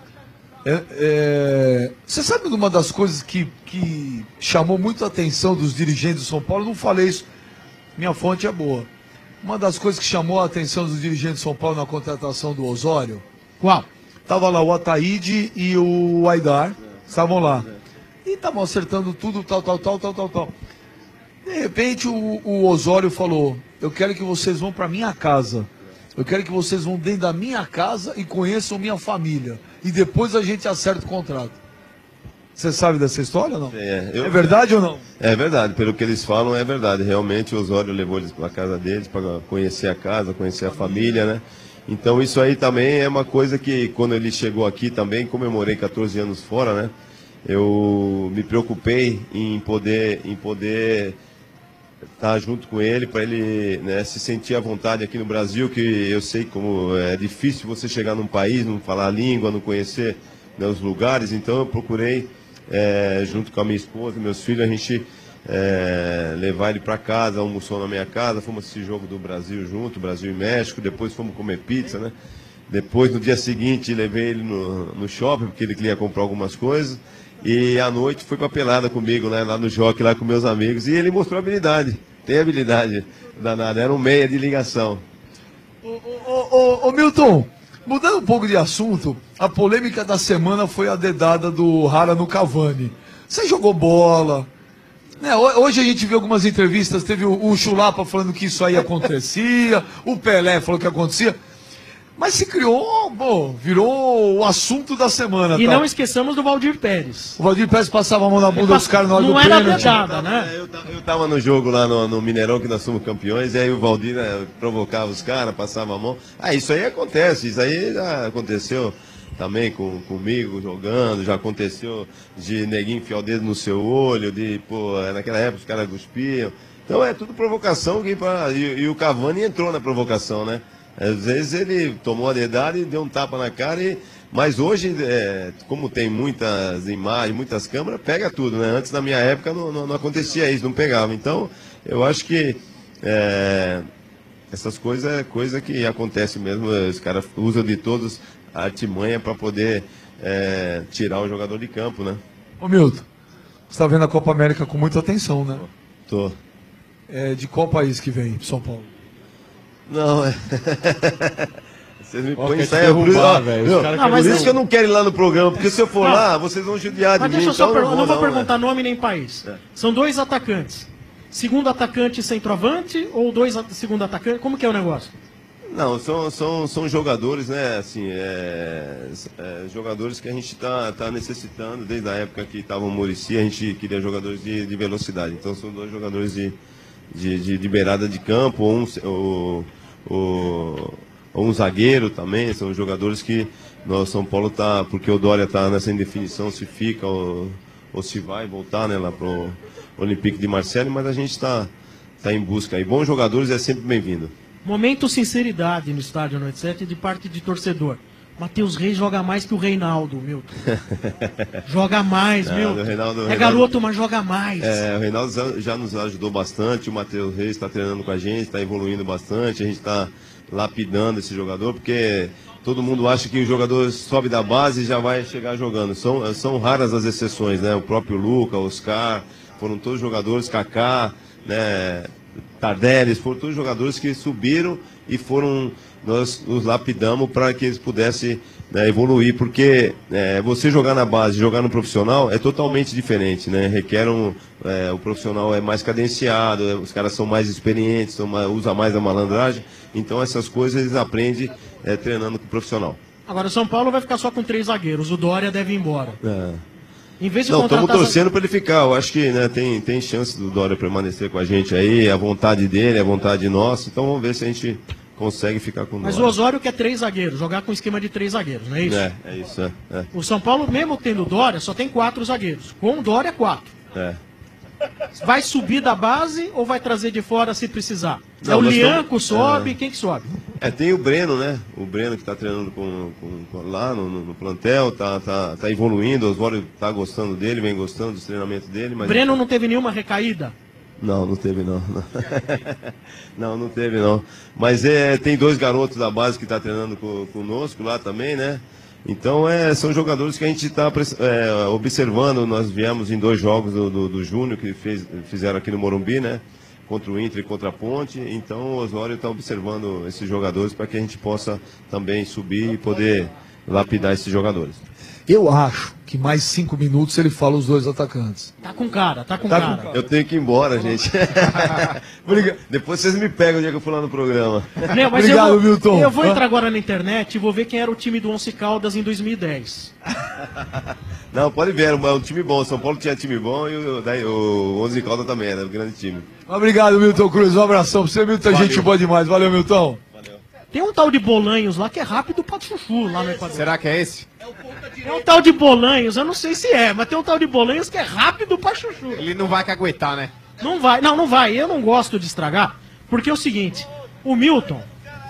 Você sabe de uma das coisas que chamou muito a atenção dos dirigentes do São Paulo? Eu não falei isso, minha fonte é boa. Uma das coisas que chamou a atenção dos dirigentes do São Paulo na contratação do Osório? Qual? Tava lá o Ataíde e o Aidar, estavam lá. E estavam acertando tudo, tal. De repente o Osório falou: eu quero que vocês vão para minha casa. Eu quero que vocês vão dentro da minha casa e conheçam minha família. E depois a gente acerta o contrato. Você sabe dessa história ou não? É verdade ou não? É verdade, pelo que eles falam é verdade. Realmente o Osório levou eles para a casa deles, para conhecer a casa, conhecer a família, né? Então isso aí também é uma coisa que quando ele chegou aqui também, comemorei 14 anos fora, né? Eu me preocupei em poder estar junto com ele, para ele, né, se sentir à vontade aqui no Brasil, que eu sei como é difícil você chegar num país, não falar a língua, não conhecer, né, os lugares. Então eu procurei, junto com a minha esposa e meus filhos, a gente levar ele para casa, almoçou na minha casa, fomos assistir jogo do Brasil junto, Brasil e México, depois fomos comer pizza, né? Depois, no dia seguinte, levei ele no shopping, porque ele queria comprar algumas coisas. E à noite foi pra pelada comigo, né, lá no Jockey, lá com meus amigos. E ele mostrou habilidade, tem habilidade danada, era um meia de ligação. Ô Milton, mudando um pouco de assunto, a polêmica da semana foi a dedada do Rara no Cavani. Você jogou bola, né? Hoje a gente viu algumas entrevistas, teve o Chulapa falando que isso aí acontecia, o Pelé falou que acontecia. Mas se criou, virou o assunto da semana. E não esqueçamos do Valdir Pérez. O Valdir Pérez passava a mão na bunda dos caras na hora do pênalti. Não era dedada, né? Eu tava no jogo lá no Mineirão, que nós somos campeões, e aí o Valdir, né, provocava os caras, passava a mão. Isso aí acontece, isso aí já aconteceu também comigo jogando, já aconteceu de neguinho enfiar o dedo no seu olho, naquela época os caras cuspiam. Então é tudo provocação, e o Cavani entrou na provocação, né? Às vezes ele tomou a dedada e deu um tapa na cara, mas hoje, como tem muitas imagens, muitas câmeras, pega tudo, né? Antes, na minha época, não acontecia isso, não pegava. Então, eu acho que essas coisas é coisa que acontece mesmo. Os caras usam de todos a artimanha para poder tirar o jogador de campo, né? Ô Milton, você está vendo a Copa América com muita atenção, né? Tô. De qual país que vem, São Paulo? Não, vocês me põem isso aí, por isso que eu não quero ir lá no programa, porque se eu for lá, vocês vão judiar de mim. Mas deixa eu só não vou perguntar nome nem país. São 2 atacantes. Segundo atacante centroavante ou 2 segundo atacante? Como que é o negócio? Não, são jogadores, né, assim, jogadores que a gente tá necessitando, desde a época que estava o Muricy, a gente queria jogadores de velocidade. Então são 2 jogadores de beirada de campo, ou um zagueiro também. São jogadores que no São Paulo tá, porque o Dória está nessa indefinição se fica ou se vai voltar, né, lá pro Olympique de Marseille, mas a gente está em busca. E bons jogadores é sempre bem-vindo. Momento sinceridade no estádio 97 de parte de torcedor. Matheus Reis joga mais que o Reinaldo, Milton. Joga mais, Milton. É garoto, mas joga mais. O Reinaldo já nos ajudou bastante, o Matheus Reis está treinando com a gente, está evoluindo bastante, a gente está lapidando esse jogador, porque todo mundo acha que o jogador sobe da base e já vai chegar jogando. São raras as exceções, né? O próprio Luca, Oscar, foram todos jogadores, Kaká, né? Tardelli, foram todos jogadores que subiram e nós os lapidamos para que eles pudessem, né, evoluir, porque você jogar na base, jogar no profissional é totalmente diferente, né? Requer o profissional é mais cadenciado, os caras são mais experientes, usa mais a malandragem, então essas coisas eles aprendem treinando com o profissional. Agora o São Paulo vai ficar só com 3 zagueiros, o Dória deve ir embora. Em vez de não, estamos torcendo para ele ficar. Eu acho que, né, tem chance do Dória permanecer com a gente aí, a vontade dele, a vontade nossa. Então vamos ver se a gente consegue ficar com o Dória. Mas o Osório quer 3 zagueiros, jogar com esquema de 3 zagueiros, não é isso? É isso. O São Paulo, mesmo tendo Dória, só tem 4 zagueiros. Com o Dória, 4. Vai subir da base ou vai trazer de fora se precisar? Não, o Lianco sobe, quem que sobe? Tem o Breno, né? O Breno que está treinando lá no plantel, tá evoluindo, o Osório tá gostando dele, vem gostando dos treinamentos dele. Mas Breno não teve nenhuma recaída? Não teve não. Não teve não. Mas tem 2 garotos da base que tá treinando conosco lá também, né? Então são jogadores que a gente está observando. Nós viemos em 2 jogos do Júnior que fizeram aqui no Morumbi, né? Contra o Inter e contra a Ponte. Então o Osório está observando esses jogadores para que a gente possa também subir e poder lapidar esses jogadores. Eu acho que mais 5 minutos ele fala os 2 atacantes. Tá com cara. Eu tenho que ir embora, gente. Depois vocês me pegam o dia que eu for lá no programa. Não, mas obrigado, Milton. Eu vou entrar agora na internet e vou ver quem era o time do Once Caldas em 2010. Não, pode ver, é um time bom. São Paulo tinha time bom e o Once Caldas também era um grande time. Obrigado, Milton Cruz. Um abração pra você, Milton. Gente boa demais. Valeu, Milton. Tem um tal de Bolanhos lá que é rápido pra chuchu lá no Equador. Será que é esse? É um tal de Bolanhos, eu não sei se mas tem um tal de Bolanhos que é rápido pra chuchu. Ele não vai caguetar, né? Não vai. Eu não gosto de estragar, porque é o seguinte, o Milton,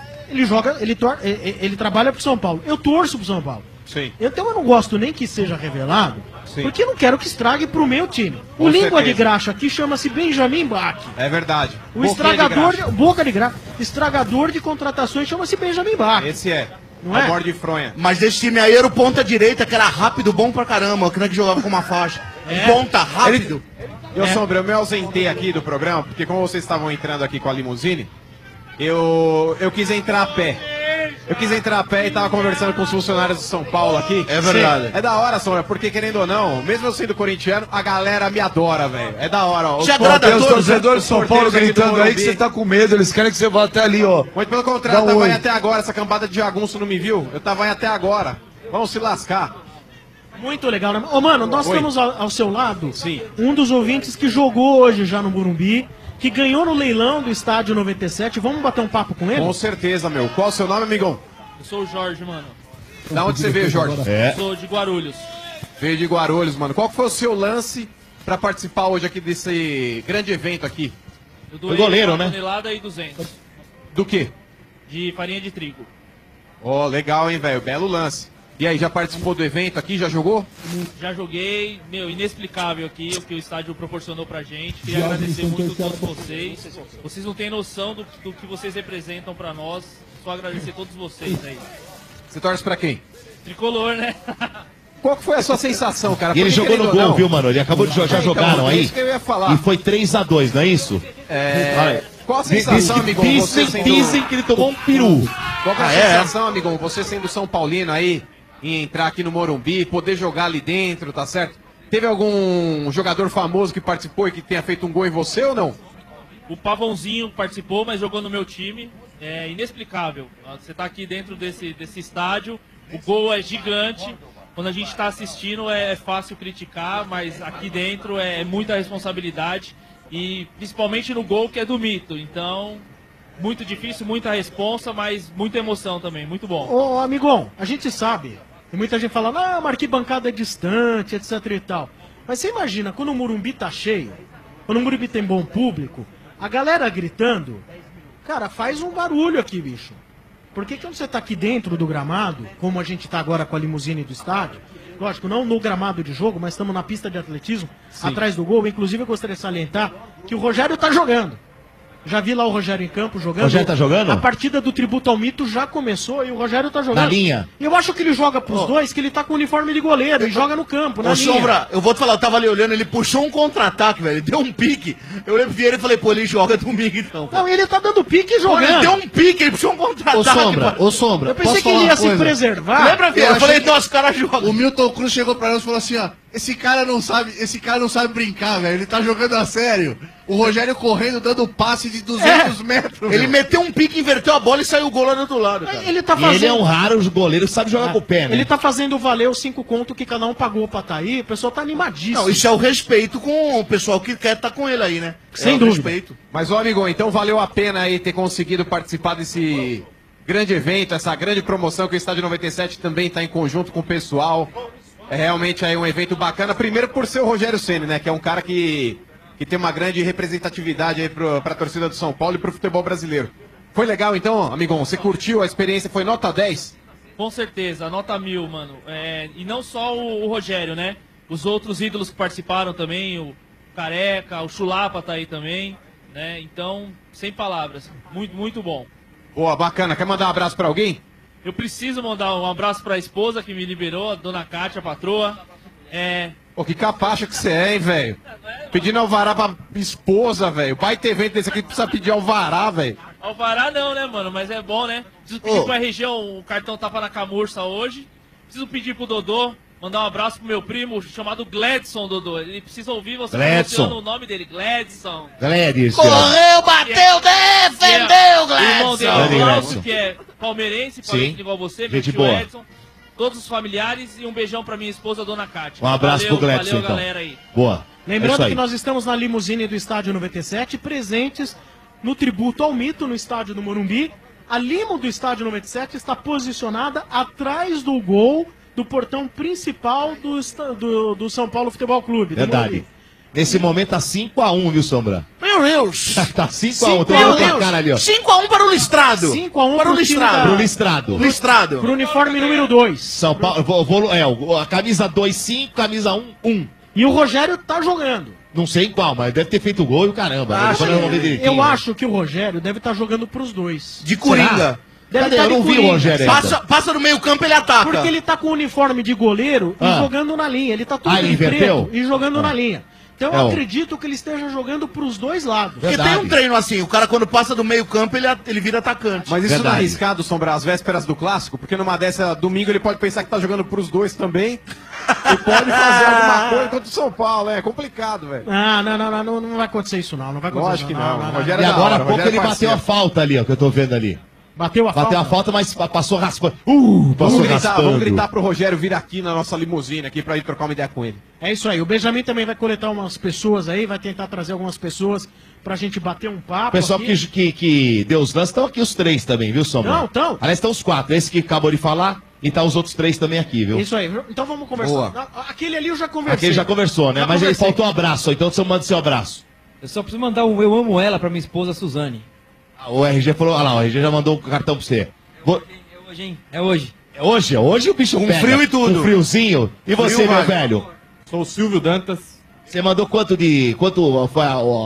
ele trabalha pro São Paulo. Eu torço pro São Paulo. Sim. Então eu não gosto nem que seja revelado, porque eu não quero que estrague pro meu time. Com o Língua certeza. de Graxa aqui chama-se Benjamin Bach. É verdade. O estragador Boca de Graxa. Estragador de contratações chama-se Benjamin Bach. Esse é. Não é? Bordo de fronha. Mas desse time aí era o ponta direita, que era rápido, bom pra caramba, que não é que jogava com uma faixa. Ponta, rápido. Eu, Sombra, eu me ausentei aqui do programa, porque como vocês estavam entrando aqui com a limusine, eu quis entrar a pé. Eu quis entrar a pé e tava conversando com os funcionários de São Paulo aqui. É verdade. Sim, é da hora, Sombra, porque querendo ou não, mesmo eu sendo corintiano, a galera me adora, velho. É da hora, ó. Tem os torcedores de São Paulo gritando aí que você tá com medo, eles querem que você vá até ali, ó. Muito pelo contrário, eu tava aí até agora, essa cambada de jagunço não me viu? Eu tava aí até agora. Vamos se lascar. Muito legal, né? Ô, mano, nós Oi. estamos ao seu lado. Sim. Um dos ouvintes que jogou hoje já no Morumbi, que ganhou no leilão do estádio 97. Vamos bater um papo com ele? Com certeza, meu. Qual o seu nome, amigão? Eu sou o Jorge, mano. Da onde você veio, Jorge? Eu sou de Guarulhos. Veio de Guarulhos, mano. Qual que foi o seu lance pra participar hoje aqui desse grande evento aqui? Eu doei uma tonelada e 200 Do quê? de farinha de trigo. Ó, legal, hein, velho? Belo lance. E aí, já participou do evento aqui? Já jogou? Já joguei, inexplicável aqui o que o estádio proporcionou pra gente. Queria agradecer muito a todos vocês. Vocês não têm noção do que vocês representam pra nós. Só agradecer a todos vocês aí. Você torce pra quem? Tricolor, né? Qual que foi a sua sensação, cara? E ele Porque, jogou no querendo ou gol, não- viu, mano? Ele acabou de jogar, já Então, jogaram é aí. isso que eu ia falar. E foi 3-2, não é isso? Qual a sensação, amigão? Você sendo... Dizem que ele tomou um peru. Qual que é a sensação, amigão? Você sendo São Paulino aí, em entrar aqui no Morumbi, poder jogar ali dentro, tá certo? Teve algum jogador famoso que participou e que tenha feito um gol em você ou não? O Pavãozinho participou, mas jogou no meu time. É inexplicável. Você tá aqui dentro desse estádio, o gol é gigante. Quando a gente está assistindo é fácil criticar, mas aqui dentro é muita responsabilidade. e principalmente no gol que é do Mito. Então, muito difícil, muita responsa, mas muita emoção também, muito bom. Ô, amigão, a gente sabe, e muita gente fala, ah, uma arquibancada é distante, etc e tal. Mas você imagina, quando o Morumbi tá cheio, quando o Morumbi tem bom público, a galera gritando, cara, faz um barulho aqui, bicho. Porque quando você tá aqui dentro do gramado, como a gente tá agora com a limusine do estádio, lógico, não no gramado de jogo, mas estamos na pista de atletismo, atrás do gol. Inclusive, eu gostaria de salientar que o Rogério tá jogando. Já vi lá o Rogério em campo jogando. O Rogério tá jogando? A partida do Tributo ao Mito já começou e o Rogério tá jogando. Na linha. E eu acho que ele joga pros dois, que ele tá com o uniforme de goleiro e joga no campo, na Ô, linha. Sombra, eu vou te falar, eu tava ali olhando, ele puxou um contra-ataque, velho, ele deu um pique. Eu olhei pro Vieira e falei, pô, ele joga domingo então. Não, ele tá dando pique e jogando. Ele deu um pique, ele puxou um contra-ataque. Ô, Sombra, Eu pensei posso que ele falar ia uma se coisa? preservar. Lembra, Vieira? Eu falei, nossa, o cara joga. O Milton Cruz chegou pra nós e falou assim, ó, esse cara não sabe brincar, velho, ele tá jogando a sério. O Rogério correndo, dando passe de 200 metros. Ele meteu um pique, inverteu a bola e saiu o gol lá do outro lado, cara. Ele tá E fazendo... ele é um raro goleiro que sabe jogar com o pé, né? Ele tá fazendo valer os 5 contos que cada um pagou pra tá aí, o pessoal tá animadíssimo. Não, isso é o respeito com o pessoal que quer estar com ele aí, né? Sem é o dúvida. respeito. Mas, ô amigo, então valeu a pena aí ter conseguido participar desse grande evento, essa grande promoção que o Estádio 97 também está em conjunto com o pessoal. É realmente aí um evento bacana, primeiro por ser o Rogério Ceni, né? Que é um cara que tem uma grande representatividade aí pra torcida do São Paulo e pro futebol brasileiro. Foi legal então, amigão? Você curtiu a experiência? Foi nota 10? Com certeza, nota 1000, mano. E não só o Rogério, né? Os outros ídolos que participaram também, o Careca, o Chulapa tá aí também, né? Então, sem palavras. Muito, muito bom. Boa, bacana. Quer mandar um abraço pra alguém? Eu preciso mandar um abraço pra esposa que me liberou, a dona Cátia, a patroa. Pô, que capacha que você é, hein, velho? Pedindo alvará pra esposa, velho. Baita evento desse aqui, precisa pedir alvará, velho. Alvará não, né, mano? Mas é bom, né? Preciso pedir pro RG o cartão tapa na camurça hoje. Preciso pedir pro Dodô, mandar um abraço pro meu primo chamado Gladson, Dodô. Ele precisa ouvir você pronunciando o nome dele, Gladson. Gladson. Correu, bateu, defendeu, O irmão dele, Gladson. o Glaucio, que é palmeirense, Sim. igual você, meu Gente tio boa. Edson. Todos os familiares e um beijão pra minha esposa, Dona Cátia. Um abraço Valeu, pro Gladson, valeu, então. galera aí. Boa. Lembrando É isso aí. que nós estamos na limusine do Estádio 97, presentes no tributo ao mito no Estádio do Morumbi. A limo do Estádio 97 está posicionada atrás do gol do portão principal do São Paulo Futebol Clube. do Verdade. Morumbi. Nesse momento tá 5-1, viu, Sombra? Meu Deus! Tá 5-1, tô vendo tua cara ali, ó. 5-1 para o Listrado. 5-1 para o Listrado. Pro Listrado. Listrado. Pro uniforme número 2. São Paulo, a camisa 2, 5, camisa 1, 1. E o Rogério tá jogando. Não sei em qual, mas deve ter feito gol e o caramba. né? Depois nós vamos ver direitinho. Eu acho que o Rogério deve estar jogando pros dois. De Coringa. Deve Cadê? tá Eu de não vi o Coringa. Rogério ainda. Passa no meio campo, ele ataca. Porque ele tá com o uniforme de goleiro e Ah. jogando na linha. Ele tá tudo ele de inverteu? preto e jogando na linha. Então É, eu ó. acredito que ele esteja jogando pros dois lados. Porque tem um treino assim, o cara quando passa do meio campo, ele vira atacante. Mas isso não é Verdade. arriscado, Sombra, às vésperas do clássico? Porque numa dessa, domingo, ele pode pensar que tá jogando pros dois também. E pode fazer alguma coisa contra o São Paulo. É complicado, velho. Ah, não vai acontecer isso não. Não vai acontecer Lógico isso, que não. E Rogério é da agora hora, há pouco Rogério ele é bateu a parceiro. falta ali, ó, que eu tô vendo ali. Bateu a Bateu a falta, mas passou raspando. Passou raspando. Vamos gritar pro Rogério vir aqui na nossa limusine aqui pra ir trocar uma ideia com ele. É isso aí. O Benjamin também vai coletar umas pessoas aí, vai tentar trazer algumas pessoas pra gente bater um papo. O pessoal aqui. que deu os lances, estão aqui os 3 também, viu, Sombra? Não, tão. Aliás, estão os 4. Esse que acabou de falar e tá os outros 3 também aqui, viu? Isso aí. Então vamos conversar. Boa. Aquele ali eu já conversei. Aquele já conversou, né? Já Mas aí conversei. faltou um abraço, então você manda seu abraço. Eu só preciso mandar um eu amo ela pra minha esposa Suzane. O RG falou, olha lá, o RG já mandou o cartão pra você. É hoje, hein? É hoje. É hoje? É hoje o bicho Com pega. frio e tudo. Com friozinho. E você, Frio, meu vai. velho? Sou o Silvio Dantas. Você mandou quanto foi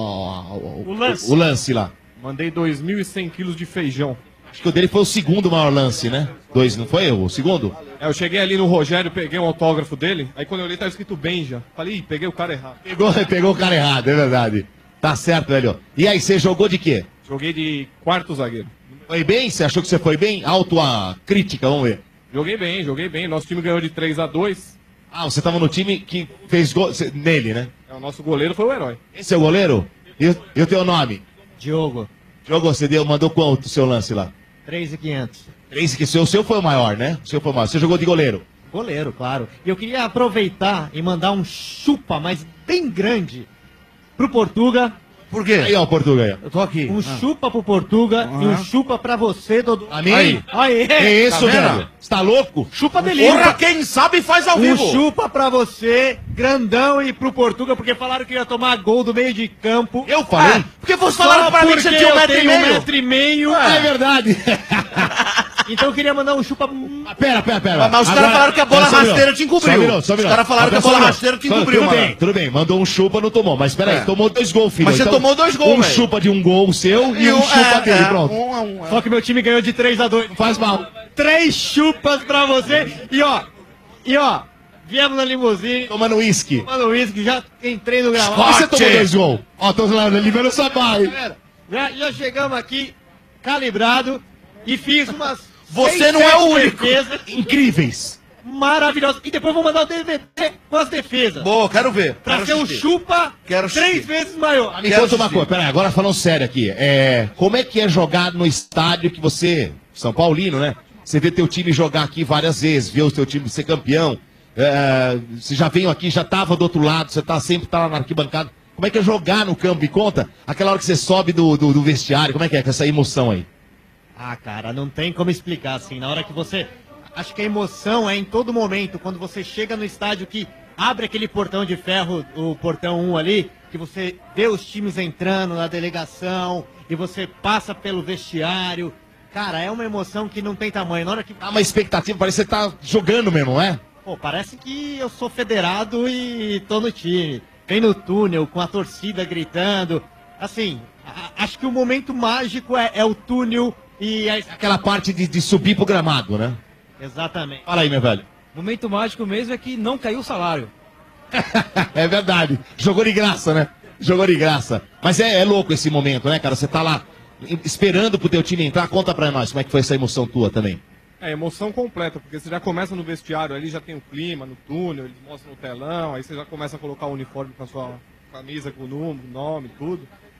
o lance lá? Mandei 2.100 quilos de feijão. Acho que o dele foi o segundo maior lance, né? 2, não foi o segundo? Eu cheguei ali no Rogério, peguei um autógrafo dele, aí quando eu olhei tava escrito Benja. Falei, ih, peguei o cara errado. Pegou o cara errado, é verdade. Tá certo, velho. E aí, você jogou de quê? Joguei de quarto zagueiro. Foi bem? Você achou que você foi bem? Alto a crítica, vamos ver. Joguei bem. Nosso time ganhou de 3-2. Ah, você tava no time que fez gol nele, né? O nosso goleiro foi o herói. Esse é o goleiro? E o teu nome? Diogo. Diogo, você mandou quanto o seu lance lá? 3.500. 3, que o seu foi o maior, né? O seu foi o maior. Você jogou de goleiro? Goleiro, claro. E eu queria aproveitar e mandar um chupa, mas bem grande, pro Portuga, Por quê? Aí, ó, Portuga. Eu tô aqui. Um chupa pro Portuga e um chupa pra você, Dodô. A mim? Aí. É isso, velho. Você tá louco? Chupa delícia. Porra, quem sabe faz ao vivo. Um chupa pra você, grandão, e pro Portuga, porque falaram que ia tomar gol do meio de campo. Eu falei? Porque vocês falaram pra mim que você tinha 1,5 m. É verdade. Então eu queria mandar um chupa... Pera. Mas os caras falaram que a bola rasteira te encobriu. Só os caras falaram que a bola rasteira te encobriu, mano. Tudo bem. Mandou um chupa, não tomou. Mas peraí, tomou 2 gols, filho. Mas você tomou 2 gols, Um velho. chupa de um gol seu e um chupa dele, pronto. Só que meu time ganhou de 3-2. Não faz mal. 3 chupas pra você. E ó, viemos na limusine. Tomando uísque. Já entrei no gramado. Ó, você tomou 2 gols. Ó, tô lá, liberando essa barra. Já chegamos aqui, calibrado, e fiz umas... Você não é o único. Incríveis. Maravilhoso. E depois vou mandar o DVD com as defesas. Boa, quero ver. Pra ser um chupa 3 vezes maior. Me conta uma coisa, peraí, agora falando sério aqui. Como é que é jogar no estádio que você, São Paulino, né? Você vê teu time jogar aqui várias vezes, vê o teu time ser campeão. Você já veio aqui, já tava do outro lado, você sempre tá lá na arquibancada. Como é que é jogar no campo? Me conta, aquela hora que você sobe do vestiário, como é que é com essa emoção aí? Ah, cara, não tem como explicar assim. Na hora que você... Acho que a emoção é em todo momento. Quando você chega no estádio que abre aquele portão de ferro, o portão 1 ali, que você vê os times entrando na delegação e você passa pelo vestiário. Cara, é uma emoção que não tem tamanho. Na hora que... Dá uma expectativa, parece que você tá jogando mesmo, não é? Pô, parece que eu sou federado e tô no time. Vem no túnel com a torcida gritando. Assim, acho que o momento mágico é o túnel... E aquela parte de subir pro gramado, né? Exatamente. Fala aí, meu velho. O momento mágico mesmo é que não caiu o salário. É verdade. Jogou de graça, né? Jogou de graça. Mas é louco esse momento, né, cara? Você tá lá esperando pro teu time entrar. Conta pra nós como é que foi essa emoção tua também. É, emoção completa, porque você já começa no vestiário ali, já tem o clima, no túnel, eles mostram o telão, aí você já começa a colocar o uniforme com a sua camisa, com o número, nome, tudo.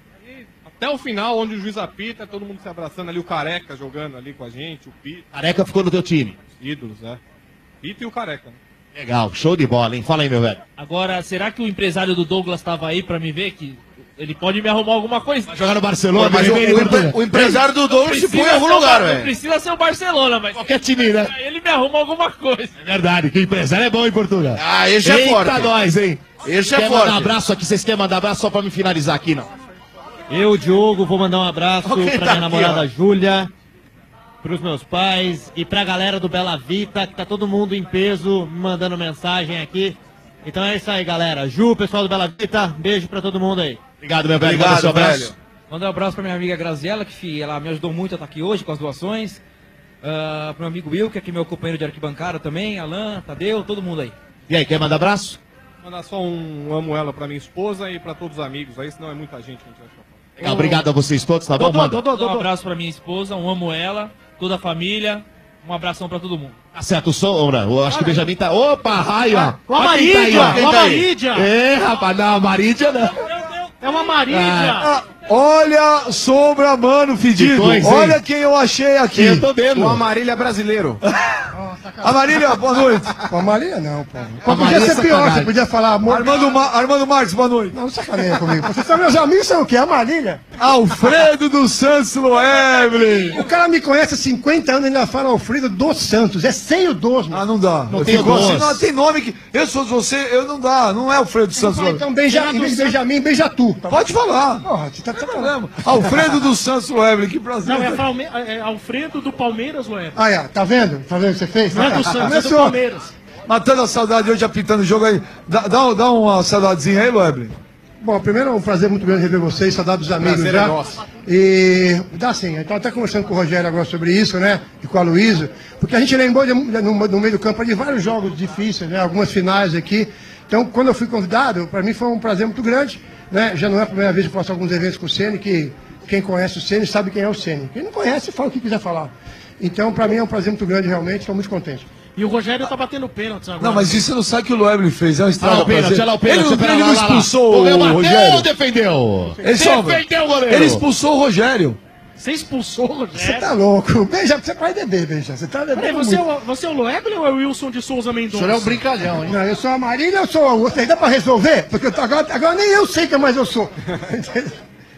Até o final, onde o juiz apita, todo mundo se abraçando ali, o Careca jogando ali com a gente, o Pito. Careca ficou no teu time. Ídolos, Pito e o Careca. Legal, show de bola, hein? Fala aí, meu velho. Agora, será que o empresário do Douglas estava aí pra me ver? Que ele pode me arrumar alguma coisa? Vai jogar no Barcelona, mas o empresário do Douglas se põe em algum lugar, velho. Não precisa ser o Barcelona, mas... Qualquer time, né? Ele me arruma alguma coisa. É verdade, que o empresário é bom em Portugal. Ah, esse é forte. Eita nós, hein? Esse é Quer forte. mandar um abraço aqui? Vocês querem mandar abraço só pra me finalizar aqui, não? Eu, Diogo, vou mandar um abraço pra minha namorada Júlia, pros meus pais e pra galera do Bela Vita, que tá todo mundo em peso me mandando mensagem aqui. Então é isso aí, galera. Ju, pessoal do Bela Vita, beijo pra todo mundo aí. Obrigado, meu velho. Obrigado, velho. Mandar um abraço pra minha amiga Graziella, que ela me ajudou muito a estar aqui hoje com as doações. Pro meu amigo Will, que é aqui meu companheiro de arquibancada também, Alan, Tadeu, todo mundo aí. E aí, quer mandar abraço? Mandar só um amo ela pra minha esposa e pra todos os amigos aí, senão é muita gente que a gente vai chamar. Legal, obrigado a vocês todos, tá bom? Manda. Um abraço pra minha esposa, amo ela, toda a família, um abração pra todo mundo. Tá certo, o som, eu acho que o Benjamin tá... Opa, raio, ó. Com a Marídia, com a Marídia. É, rapaz, não, a Marídia não. É uma Marídia. Olha, sombra, mano, fedido. Olha quem eu achei aqui. Eu tô vendo. O Amarília brasileiro. Amarília, boa noite. Com a Marília não, pô. Podia ser pior, você podia falar... Armando Marques, boa noite. Não, sacaneia comigo. Vocês são meus amigos, são o quê? A Marília. Alfredo dos Santos Loeble. O cara me conhece há 50 anos e ainda fala Alfredo dos Santos. É sem o dos, mano. Ah, não dá. Não tem dos. Não, tem nome que... Eu sou você, eu não dá. Não é Alfredo dos Santos Loeble. Então, Benjamin, beija tu. Pode falar. Porra, você tá falando. Alfredo dos Santos Loeble, que prazer. Não, é Alfredo do Palmeiras, Loeble. Ah, é. Tá vendo? Tá vendo o que você fez? Não é do Santos, é do Palmeiras. Matando a saudade hoje, apitando o jogo aí. Dá uma saudadezinha aí, Loeble. Bom, primeiro é um prazer muito grande rever vocês, saudade dos amigos prazer já. É nosso. E dá sim, eu estava até conversando com o Rogério agora sobre isso, né? E com a Luísa, porque a gente lembrou no meio do campo de vários jogos difíceis, né? Algumas finais aqui. Então, quando eu fui convidado, para mim foi um prazer muito grande, né? Já não é a primeira vez que eu faço alguns eventos com o Ceni, que quem conhece o Ceni sabe quem é o Ceni. Quem não conhece, fala o que quiser falar. Então, para mim é um prazer muito grande, realmente, estou muito contente. E o Rogério tá batendo pênalti agora. Não, mas isso você não sabe que o Loeble fez, é um estrago. Ele não expulsou o Rogério. Defendeu. Defendeu o goleiro. Ele expulsou o Rogério. Você expulsou o Rogério? Você tá louco. Beija, você vai beber, Beija. Você tá bebendo. Você é o Loeble ou é o Wilson de Souza Mendonça? O senhor é um brincalhão, hein? Não, eu sou a Marília ou sou a outra? Dá pra resolver? Porque agora nem eu sei que mais eu sou.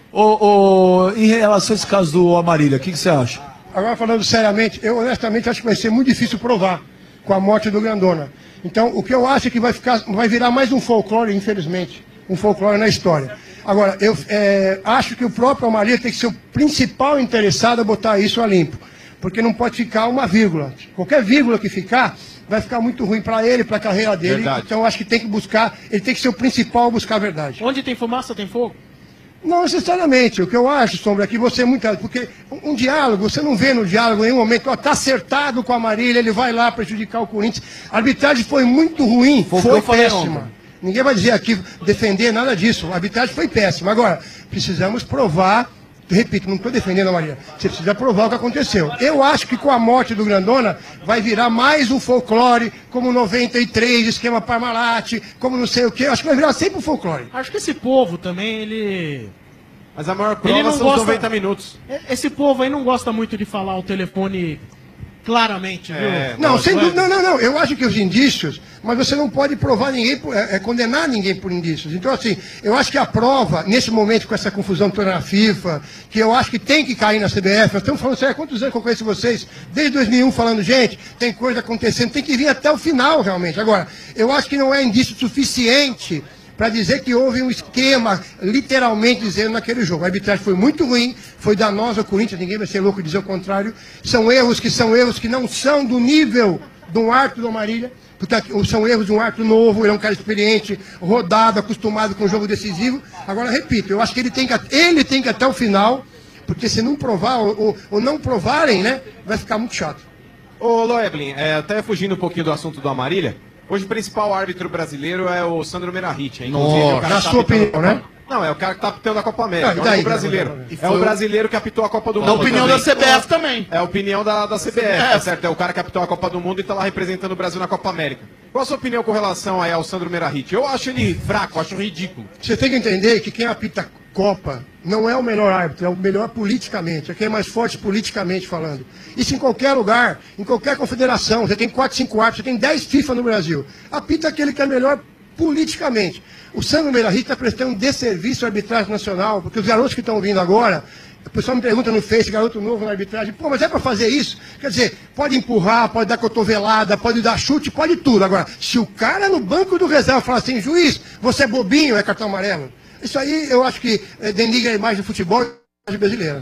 Em relação a esse caso do Amarília, o que você acha? Agora, falando seriamente, eu honestamente acho que vai ser muito difícil provar com a morte do Grandona. Então, o que eu acho é que vai virar mais um folclore, infelizmente. Um folclore na história. Agora, eu acho que o próprio Amarília tem que ser o principal interessado a botar isso a limpo. Porque não pode ficar uma vírgula. Qualquer vírgula que ficar, vai ficar muito ruim para ele, para a carreira dele. Verdade. Então, eu acho que tem que buscar, ele tem que ser o principal a buscar a verdade. Onde tem fumaça, tem fogo? Não necessariamente. O que eu acho, Sombra, é que você porque um diálogo, você não vê no diálogo em nenhum momento, está acertado com a Marília, ele vai lá prejudicar o Corinthians. A arbitragem foi muito ruim, foi péssima. Ninguém vai dizer aqui, defender nada disso. A arbitragem foi péssima. Agora, precisamos provar, repito, não estou defendendo a Marília, você precisa provar o que aconteceu. Eu acho que com a morte do Grandona, vai virar mais um folclore, como 93, esquema Parmalat, como não sei o quê. Acho que vai virar sempre um folclore. Acho que esse povo também, ele... Mas a maior prova são os 90 minutos. Esse povo aí não gosta muito de falar o telefone claramente, viu? Não, sem dúvida, não. Eu acho que os indícios, mas você não pode provar ninguém, condenar ninguém por indícios. Então, assim, eu acho que a prova, nesse momento, com essa confusão toda na FIFA, que eu acho que tem que cair na CBF, nós estamos falando, há quantos anos que eu conheço vocês? Desde 2001 falando, gente, tem coisa acontecendo, tem que vir até o final, realmente. Agora, eu acho que não é indício suficiente para dizer que houve um esquema, literalmente dizendo, naquele jogo. A arbitragem foi muito ruim, foi danosa ao Corinthians, ninguém vai ser louco de dizer o contrário. São erros que não são do nível de um árbitro do Amarília, porque são erros de um árbitro novo, ele é um cara experiente, rodado, acostumado com o jogo decisivo. Agora, repito, eu acho que ele tem que ir até o final, porque se não provar, ou não provarem, né, vai ficar muito chato. Ô, Loeblin, até fugindo um pouquinho do assunto do Amarília, hoje o principal árbitro brasileiro é o Sandro Merahit. Na sua opinião, né? Não, é o cara que tá apitando a Copa América. Não, e daí, é o brasileiro. É o brasileiro que apitou a Copa do Mundo. É a opinião da CBF também. É a opinião da CBF, tá certo? É o cara que apitou a Copa do Mundo e tá lá representando o Brasil na Copa América. Qual a sua opinião com relação aí ao Sandro Merahit? Eu acho ele fraco, acho ridículo. Você tem que entender que quem apita Copa não é o melhor árbitro, é o melhor politicamente, é quem é mais forte politicamente falando. Isso em qualquer lugar, em qualquer confederação. Você tem 4, 5 árbitros, você tem 10 FIFA no Brasil. Apita aquele que é melhor politicamente. O Sandro Merahit está prestando um desserviço à arbitragem nacional, porque os garotos que estão vindo agora, o pessoal me pergunta no Face, garoto novo na arbitragem, pô, mas é para fazer isso? Quer dizer, pode empurrar, pode dar cotovelada, pode dar chute, pode tudo. Agora, se o cara no banco do reserva falar assim, juiz, você é bobinho, é cartão amarelo. Isso aí eu acho que denigra a imagem do futebol e a imagem brasileira.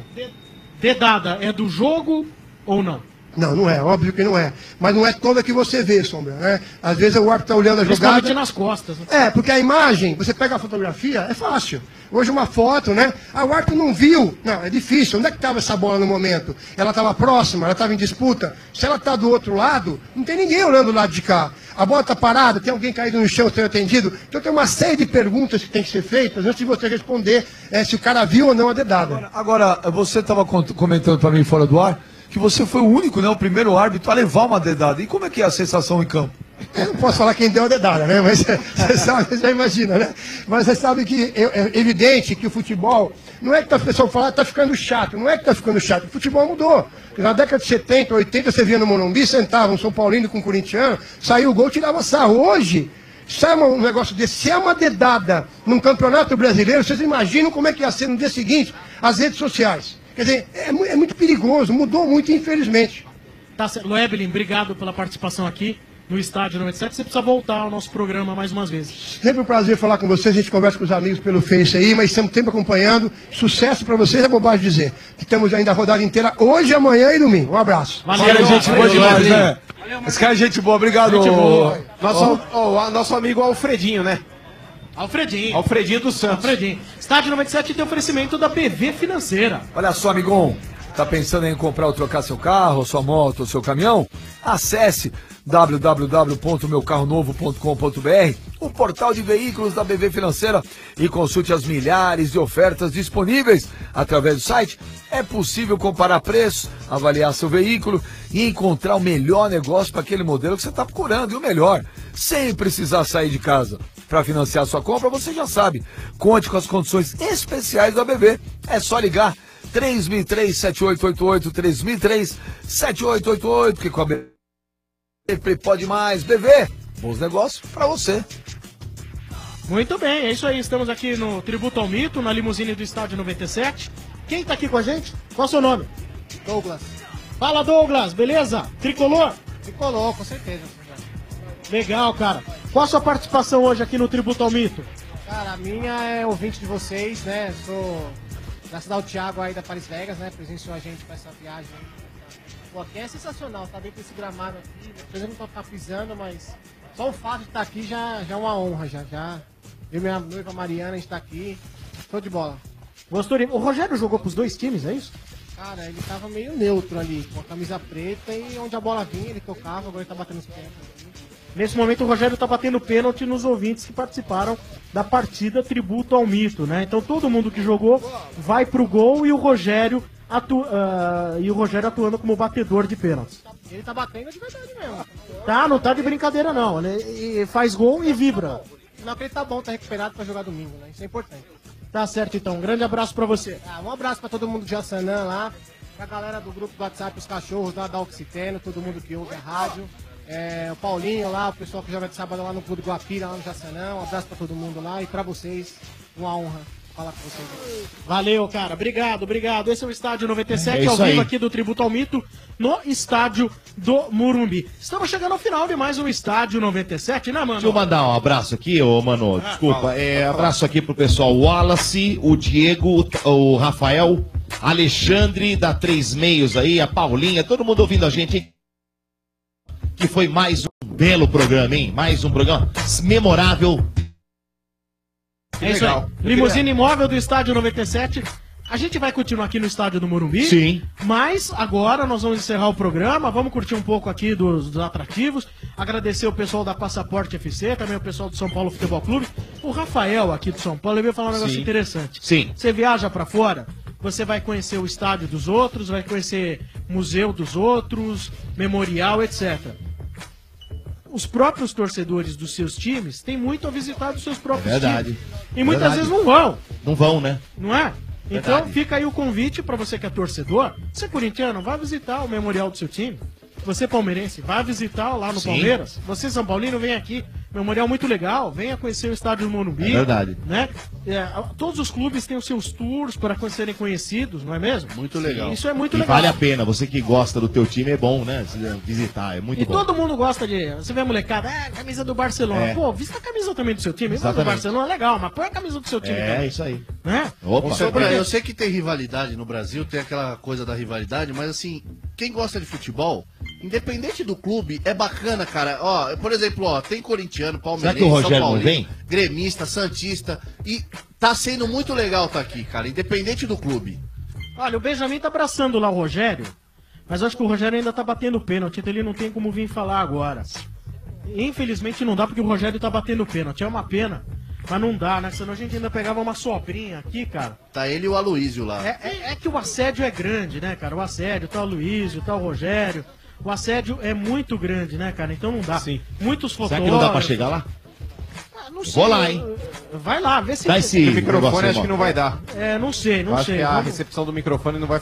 Dedada é do jogo ou não? Não, não é, óbvio que não é. Mas não é toda que você vê, Sombra, né? Às vezes o árbitro está olhando a jogada... nas costas. Né? É, porque a imagem, você pega a fotografia, é fácil. Hoje uma foto, né? Ah, o árbitro não viu. Não, é difícil. Onde é que estava essa bola no momento? Ela estava próxima, ela estava em disputa. Se ela está do outro lado, não tem ninguém olhando do lado de cá. A bola está parada, tem alguém caído no chão sendo atendido. Então tem uma série de perguntas que tem que ser feitas antes de você responder se o cara viu ou não a dedada. Agora você estava comentando para mim fora do ar que você foi o único, né, o primeiro árbitro a levar uma dedada. E como é que é a sensação em campo? Eu não posso falar quem deu a dedada, né? Mas você sabe, você já imagina, né? Mas você sabe que é evidente que o futebol, não é que o pessoal fala, está ficando chato, não é que está ficando chato, o futebol mudou. Na década de 70, 80, você via no Morumbi, sentava um São Paulino com um corintiano, saiu o gol, tirava sarro. Hoje, sai um negócio desse, se é uma dedada num campeonato brasileiro, vocês imaginam como é que ia ser no dia seguinte as redes sociais. Quer dizer, é muito perigoso, mudou muito, infelizmente. Tá certo. Loeblin, obrigado pela participação aqui no Estádio 97. Você precisa voltar ao nosso programa mais umas vezes. Sempre um prazer falar com vocês, a gente conversa com os amigos pelo Face aí, mas estamos sempre acompanhando. Sucesso para vocês, é bobagem dizer. Que temos ainda a rodada inteira hoje, amanhã e domingo. Um abraço. Valeu, gente boa demais, né? Esse cara é gente boa, obrigado. Gente boa. Nosso amigo Alfredinho, né? Alfredinho dos Santos. Alfredinho. Estádio 97 tem oferecimento da BV Financeira. Olha só, amigão, tá pensando em comprar ou trocar seu carro, sua moto ou seu caminhão? Acesse www.meucarronovo.com.br, o portal de veículos da BV Financeira, e consulte as milhares de ofertas disponíveis através do site. É possível comparar preços, avaliar seu veículo e encontrar o melhor negócio para aquele modelo que você está procurando, e o melhor, sem precisar sair de casa. Para financiar sua compra, você já sabe, conte com as condições especiais da BV. É só ligar 3003-7888, 3003-7888, porque com a BV sempre pode mais. BV, bons negócios para você. Muito bem, é isso aí. Estamos aqui no Tributo ao Mito, na limusine do Estádio 97. Quem tá aqui com a gente? Qual é o seu nome? Douglas. Fala, Douglas, beleza? Tricolor? Tricolor, com certeza. Legal, cara. Qual a sua participação hoje aqui no Tributo ao Mito? Cara, a minha é ouvinte de vocês, né? Sou da cidade do Thiago aí da Paris Vegas, né? Presenciou a gente pra essa viagem aí. Pô, aqui é sensacional, tá dentro desse gramado aqui. Depois eu não tô pisando, mas só o fato de estar aqui já é uma honra, já. Eu e minha noiva Mariana, a gente tá aqui. Show de bola. Gostou de... O Rogério jogou pros dois times, é isso? Cara, ele tava meio neutro ali, com a camisa preta e onde a bola vinha ele tocava, agora ele tá batendo os pênaltis aqui. Nesse momento o Rogério tá batendo pênalti nos ouvintes que participaram da partida Tributo ao Mito, né? Então todo mundo que jogou vai pro gol e o Rogério, atuando como batedor de pênaltis. Ele tá batendo de verdade mesmo. Tá, não tá de brincadeira não. Ele faz gol e vibra. Não, ele tá bom, tá recuperado pra jogar domingo, né? Isso é importante. Tá certo então, um grande abraço pra você. Um abraço pra todo mundo de Jaçanã lá, pra galera do grupo do WhatsApp, os cachorros lá da Oxiteno, todo mundo que ouve a rádio. O Paulinho lá, o pessoal que joga de sábado lá no Clube Guapira, lá no Jaçanã. Um abraço pra todo mundo lá e pra vocês, uma honra falar com vocês aqui. Valeu, cara. Obrigado. Esse é o Estádio 97, É ao isso vivo aí. aqui do Tributo ao Mito, no Estádio do Morumbi. Estamos chegando ao final de mais um Estádio 97, né, mano? Deixa eu mandar um abraço aqui, ô Mano. Desculpa. Abraço aqui pro pessoal o Wallace, o Diego, o Rafael, Alexandre da Três Meios aí, a Paulinha, todo mundo ouvindo a gente, hein? Que foi mais um belo programa, hein? Mais um programa memorável. É isso aí. Limusine imóvel do Estádio 97. A gente vai continuar aqui no Estádio do Morumbi. Sim. Mas agora nós vamos encerrar o programa. Vamos curtir um pouco aqui dos atrativos. Agradecer o pessoal da Passaporte FC, também o pessoal do São Paulo Futebol Clube. O Rafael aqui do São Paulo, ele veio falar um negócio Sim. interessante. Sim. Você viaja pra fora, você vai conhecer o estádio dos outros, vai conhecer museu dos outros, memorial, etc. Os próprios torcedores dos seus times têm muito a visitar dos seus próprios Verdade. times. E muitas Verdade. vezes não vão. Não vão, né? Não é? Então Verdade. fica aí o convite pra você que é torcedor. Você é corintiano, vai visitar o memorial do seu time. Você palmeirense, vai visitar lá no Sim. Palmeiras. Você São Paulino, vem aqui. Memorial muito legal. Venha conhecer o estádio do Morumbi. É verdade. Né? Todos os clubes têm os seus tours para serem conhecidos, não é mesmo? Muito legal. Isso é muito E legal. vale a pena. Você que gosta do teu time, é bom, né? Visitar, é muito E bom. todo mundo gosta de. Você vê a molecada, camisa do Barcelona. É. Pô, vista a camisa também do seu time. Vista do Exatamente. Barcelona é legal, mas põe a camisa do seu time também. É, isso aí. Né? Opa. Sombra, eu sei que tem rivalidade no Brasil, tem aquela coisa da rivalidade, mas assim, quem gosta de futebol, independente do clube, é bacana, cara. Ó, por exemplo, ó, tem corintiano, palmeirense, Será que o Rogério São não Paulino, vem? gremista, santista, e tá sendo muito legal tá aqui, cara, independente do clube. Olha, o Benjamin tá abraçando lá o Rogério, mas eu acho que o Rogério ainda tá batendo pênalti, então ele não tem como vir falar agora. Infelizmente não dá porque o Rogério tá batendo pênalti, é uma pena. Mas não dá, né? Senão a gente ainda pegava uma soprinha aqui, cara. Tá ele e o Aloísio lá. É que o assédio é grande, né, cara? O assédio, tá o Aloísio, tá o Rogério. O assédio é muito grande, né, cara? Então não dá. Sim. Muitos Será fotógrafos... que não dá pra chegar lá? Não sei. Vou lá, hein? Vai lá, vê se... Dá esse O microfone negócio, acho que irmão. não vai dar. Não sei. Eu acho que a Vamos- recepção do microfone não vai...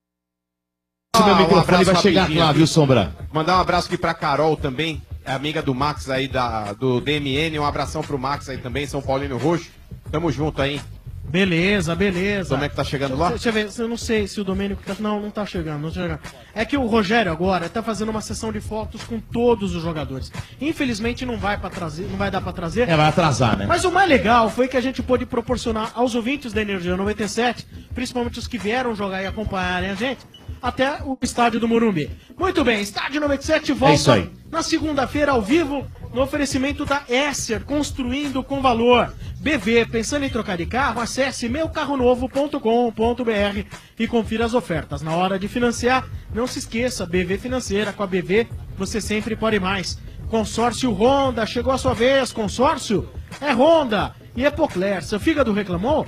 Esse meu microfone abraço vai chegar rapidinho lá, aqui. viu, Sombra? Mandar um abraço aqui pra Carol também, é amiga do Max aí, do DMN. Um abração pro Max aí também, São Paulino Roxo. Tamo junto aí. Beleza. Como é que tá chegando lá? Deixa eu ver, eu não sei se o Domênico tá... Não tá chegando, não tá chegando. É que o Rogério agora tá fazendo uma sessão de fotos com todos os jogadores. Infelizmente não vai dar pra trazer. Vai atrasar, né? Mas o mais legal foi que a gente pôde proporcionar aos ouvintes da Energia 97, principalmente os que vieram jogar e acompanharem a gente, até o estádio do Morumbi. Muito bem, estádio 97 volta isso aí. na segunda-feira ao vivo, no oferecimento da Esser, construindo com valor. BV, pensando em trocar de carro? Acesse meucarronovo.com.br e confira as ofertas. Na hora de financiar, não se esqueça, BV Financeira, com a BV você sempre pode mais. Consórcio Honda, chegou a sua vez, consórcio é Honda e Epocler. Seu fígado reclamou?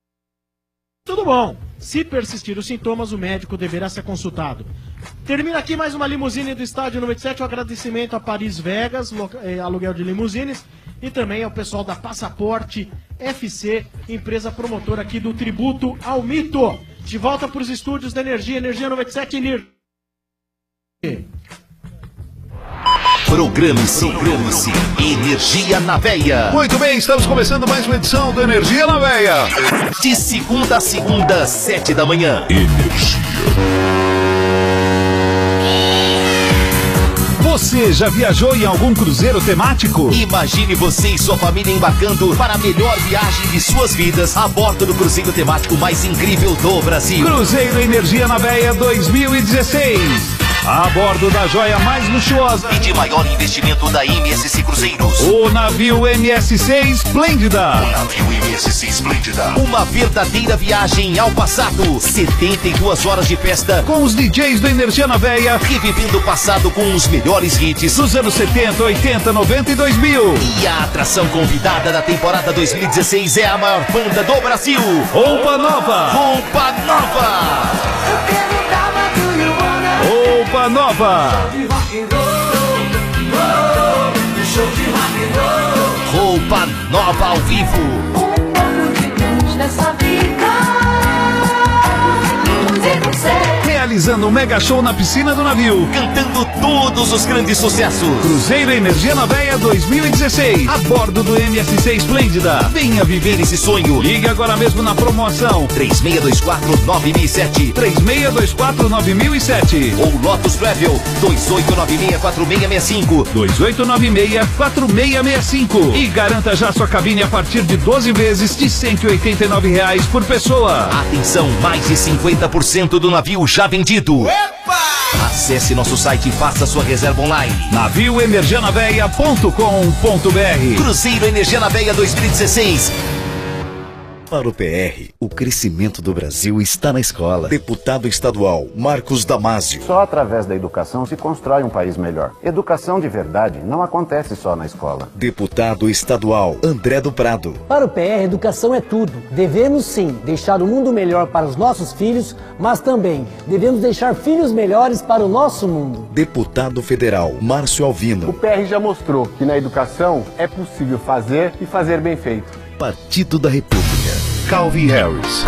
Tudo bom. Se persistir os sintomas, o médico deverá ser consultado. Termina aqui mais uma limusine do Estádio 97. Um agradecimento a Paris Vegas, aluguel de limusines, e também ao pessoal da Passaporte FC, empresa promotora aqui do Tributo ao Mito. De volta para os estúdios da Energia 97 Energia. Programe-se. Energia na Veia. Muito bem, estamos começando mais uma edição do Energia na Veia. De segunda a segunda, 7 da manhã. Energia. Você já viajou em algum cruzeiro temático? Imagine você e sua família embarcando para a melhor viagem de suas vidas a bordo do cruzeiro temático mais incrível do Brasil. Cruzeiro Energia na Veia 2016. A bordo da joia mais luxuosa e de maior investimento da MSC Cruzeiros. O navio MSC Esplêndida. Uma verdadeira viagem ao passado. 72 horas de festa com os DJs do Energia na Veia, revivendo o passado com os melhores hits dos anos 70, 80, 90 e 2000. E a atração convidada da temporada 2016 é a maior banda do Brasil. Roupa Nova. Roupa Nova. Roupa Nova. Roupa Nova ao vivo. Realizando um mega show na piscina do navio, cantando todos os grandes sucessos. Cruzeiro Energia na Veia 2016, a bordo do MSC Esplêndida. Venha viver esse sonho. Ligue agora mesmo na promoção 3624-9007 3624-9007 ou Lotus Travel 2896-4665 2896-4665 e garanta já sua cabine a partir de 12 vezes de R$ 189 por pessoa. Atenção, mais de 50% do navio já vendido. Epa! Acesse nosso site e faça sua reserva online. navioenergianaveia.com.br. Cruzeiro Energia na Veia 2016. Para o PR, o crescimento do Brasil está na escola. Deputado estadual Marcos Damasio. Só através da educação se constrói um país melhor. Educação de verdade não acontece só na escola. Deputado estadual André do Prado. Para o PR, educação é tudo. Devemos sim deixar o mundo melhor para os nossos filhos, mas também devemos deixar filhos melhores para o nosso mundo. Deputado federal Márcio Alvino. O PR já mostrou que na educação é possível fazer e fazer bem feito. Partido da República. Calvin Harris.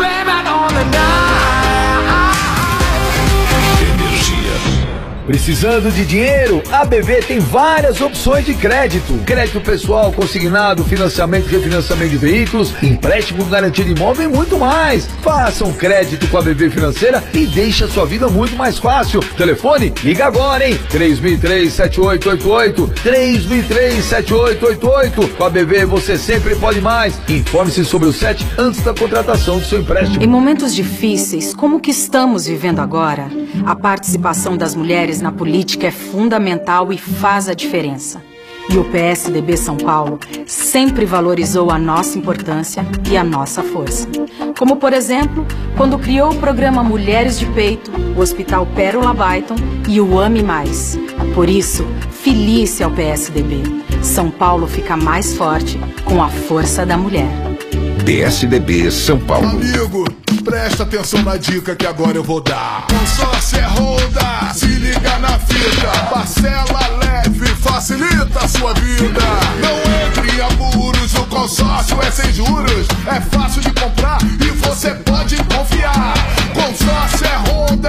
Precisando de dinheiro? A BV tem várias opções de crédito. Crédito pessoal, consignado, financiamento e refinanciamento de veículos, empréstimo, garantia de imóvel e muito mais. Faça um crédito com a BV Financeira e deixe a sua vida muito mais fácil. Telefone? Liga agora, hein? 3003-7888. 3003-7888. Com a BV você sempre pode mais. Informe-se sobre o SET antes da contratação do seu empréstimo. Em momentos difíceis, como o que estamos vivendo agora, a participação das mulheres na política é fundamental e faz a diferença. E o PSDB São Paulo sempre valorizou a nossa importância e a nossa força. Como, por exemplo, quando criou o programa Mulheres de Peito, o Hospital Pérola Byton e o Ame Mais. Por isso, filie-se ao PSDB. São Paulo fica mais forte com a força da mulher. PSDB São Paulo. Amigo, presta atenção na dica que agora eu vou dar. Consórcio é Honda, se liga na fita. Parcela leve, facilita a sua vida. Não entre em apuros, o consórcio é sem juros. É fácil de comprar e você pode confiar. Consórcio é Honda,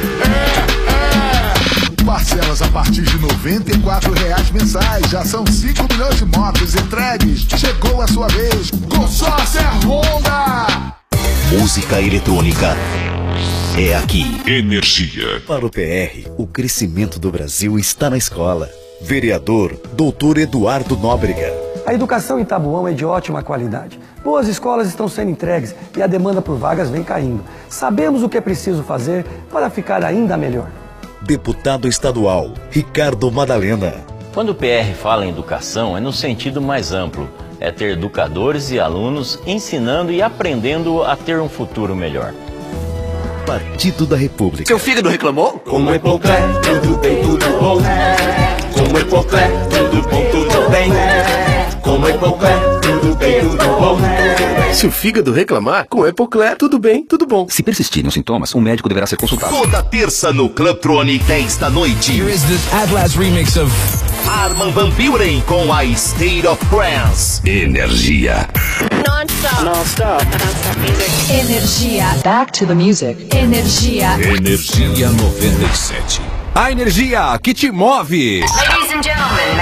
parcelas a partir de R$ 94,00 mensais. Já são 5 milhões de motos entregues. Chegou a sua vez. Consórcio é Honda. Música eletrônica é aqui. Energia. Para o PR, o crescimento do Brasil está na escola. Vereador Dr. Eduardo Nóbrega. A educação em Tabuão é de ótima qualidade. Boas escolas estão sendo entregues e a demanda por vagas vem caindo. Sabemos o que é preciso fazer para ficar ainda melhor. Deputado estadual Ricardo Madalena. Quando o PR fala em educação, é no sentido mais amplo. É ter educadores e alunos ensinando e aprendendo a ter um futuro melhor. Partido da República. Seu fígado reclamou? Como é Epocler, tudo bem, tudo bom. Como é Epocler, tudo bom, tudo bem. Como é Epocler, tudo bem, tudo bom. Se o fígado reclamar, com Epocler, tudo bem, tudo bom. Se persistirem os sintomas, um médico deverá ser consultado. Toda terça no Clubtronic, 10 da noite. Here is the Atlas remix of Armin van Buuren com a State of Trance. Energia. Non-stop. Non-stop. Energia. Back to the music. Energia. Energia 97. A energia que te move. Ladies and gentlemen,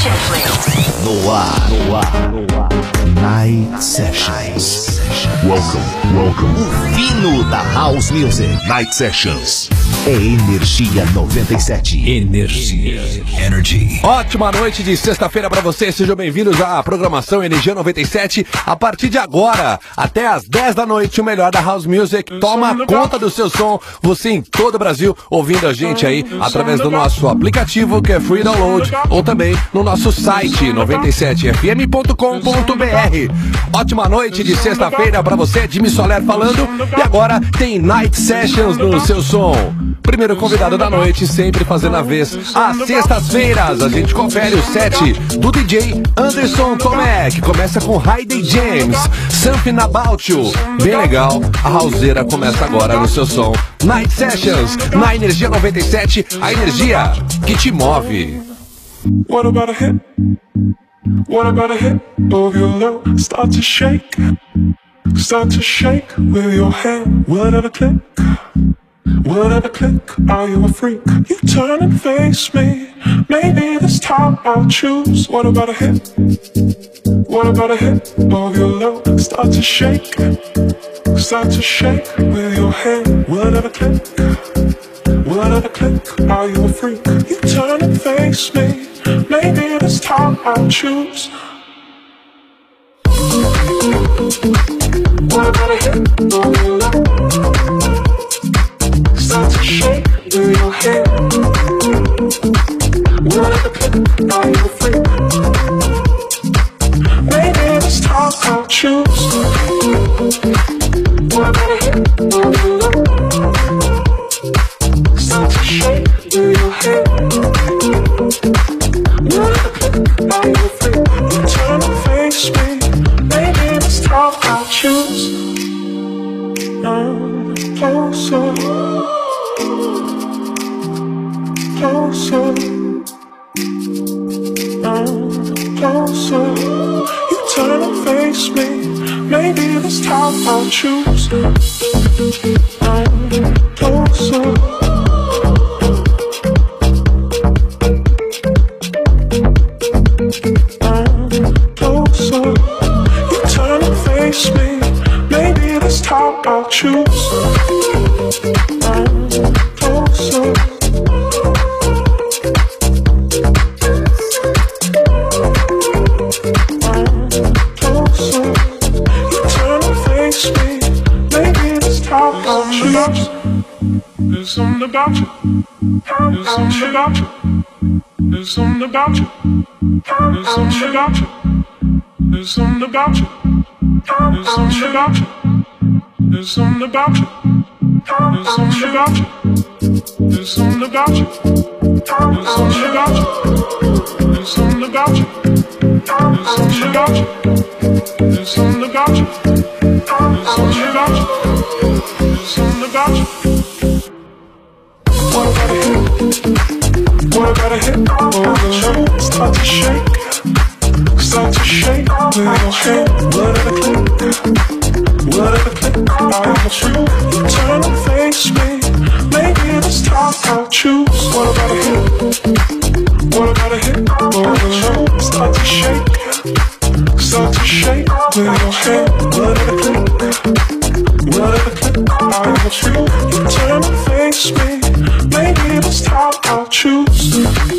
No ar. Night Sessions. Welcome. O fino da House Music. Night Sessions. É Energia 97. Energy. Ótima noite de sexta-feira pra vocês, sejam bem-vindos à programação Energia 97. A partir de agora, até às 10 da noite, o melhor da House Music. Toma conta do seu som, você em todo o Brasil, ouvindo a gente aí através do nosso aplicativo, que é free download, ou também no nosso site 97fm.com.br. Ótima noite de sexta-feira pra você, Jimmy Soler falando. E agora tem Night Sessions no seu som. Primeiro convidado da noite, sempre fazendo a vez. Às sextas-feiras, a gente confere o set do DJ Anderson Tomé, que começa com Heidi James, Something About You. Bem legal, a houseira começa agora no seu som. Night Sessions, na Energia 97, a energia que te move. What about a hit? What about a hit of your love? Start to shake with your hand. Will it ever click? Will it ever click? Are you a freak? You turn and face me. Maybe this time I'll choose. What about a hit? What about a hit of your love? Start to shake with your hand. Will it ever click? Will it ever click? Are you a freak? You turn and face me. Maybe this time I'll choose. What about a hit of your love? Start to shake with your hand. Will it ever click? Are you a freak? Maybe this time I'll choose. What about a hit of your love? Start to shake with your hand. Will it ever click? Are you a freak? You turn and face me. Maybe this time I'll choose. Closer. Closer, closer. You turn and face me. Maybe this time I'll choose. Closer. Closer. You turn and face me. Maybe this time I'll choose. Closer. There's something about you. There's something about you. There's something about you. There's something about you. There's something about you. There's something about you. There's something about you. There's something about you. There's something about you. There's something about you. There's something about you. There's something about you. There's something about you. There's something about you. There's something about you. What about a hit? What about a hit? Oh, start to shake. Start to shake with your hand. Will it ever click? Will it ever click? Are you a freak? You turn and face me. Maybe this time I'll choose. What about a hit? What about a hit? Oh, start to shake. Start to shake with your hand. Will it ever click? Will it ever click? Are you a freak? You turn and face me. Maybe this time I'll choose.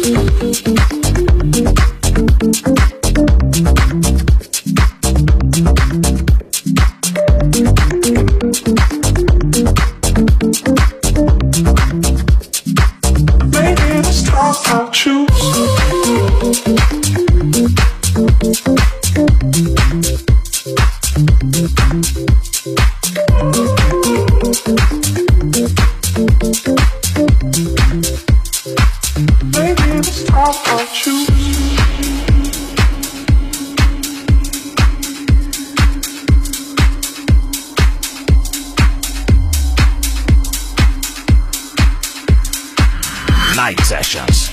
Maybe this time I'll choose. Night Sessions.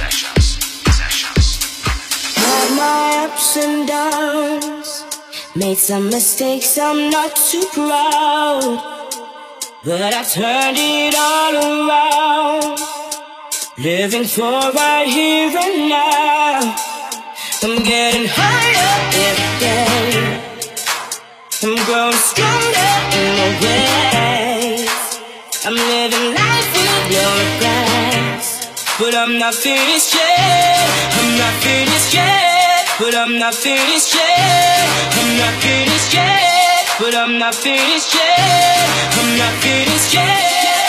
Had my ups and downs, made some mistakes, I'm not too proud, but I've turned it all around, living for right here and now. I'm getting higher every day. I'm growing stronger in my ways. I'm living life with no regrets. But I'm not finished yet. I'm not finished yet. But I'm not finished yet. I'm not finished yet. But I'm not finished yet. I'm not finished yet.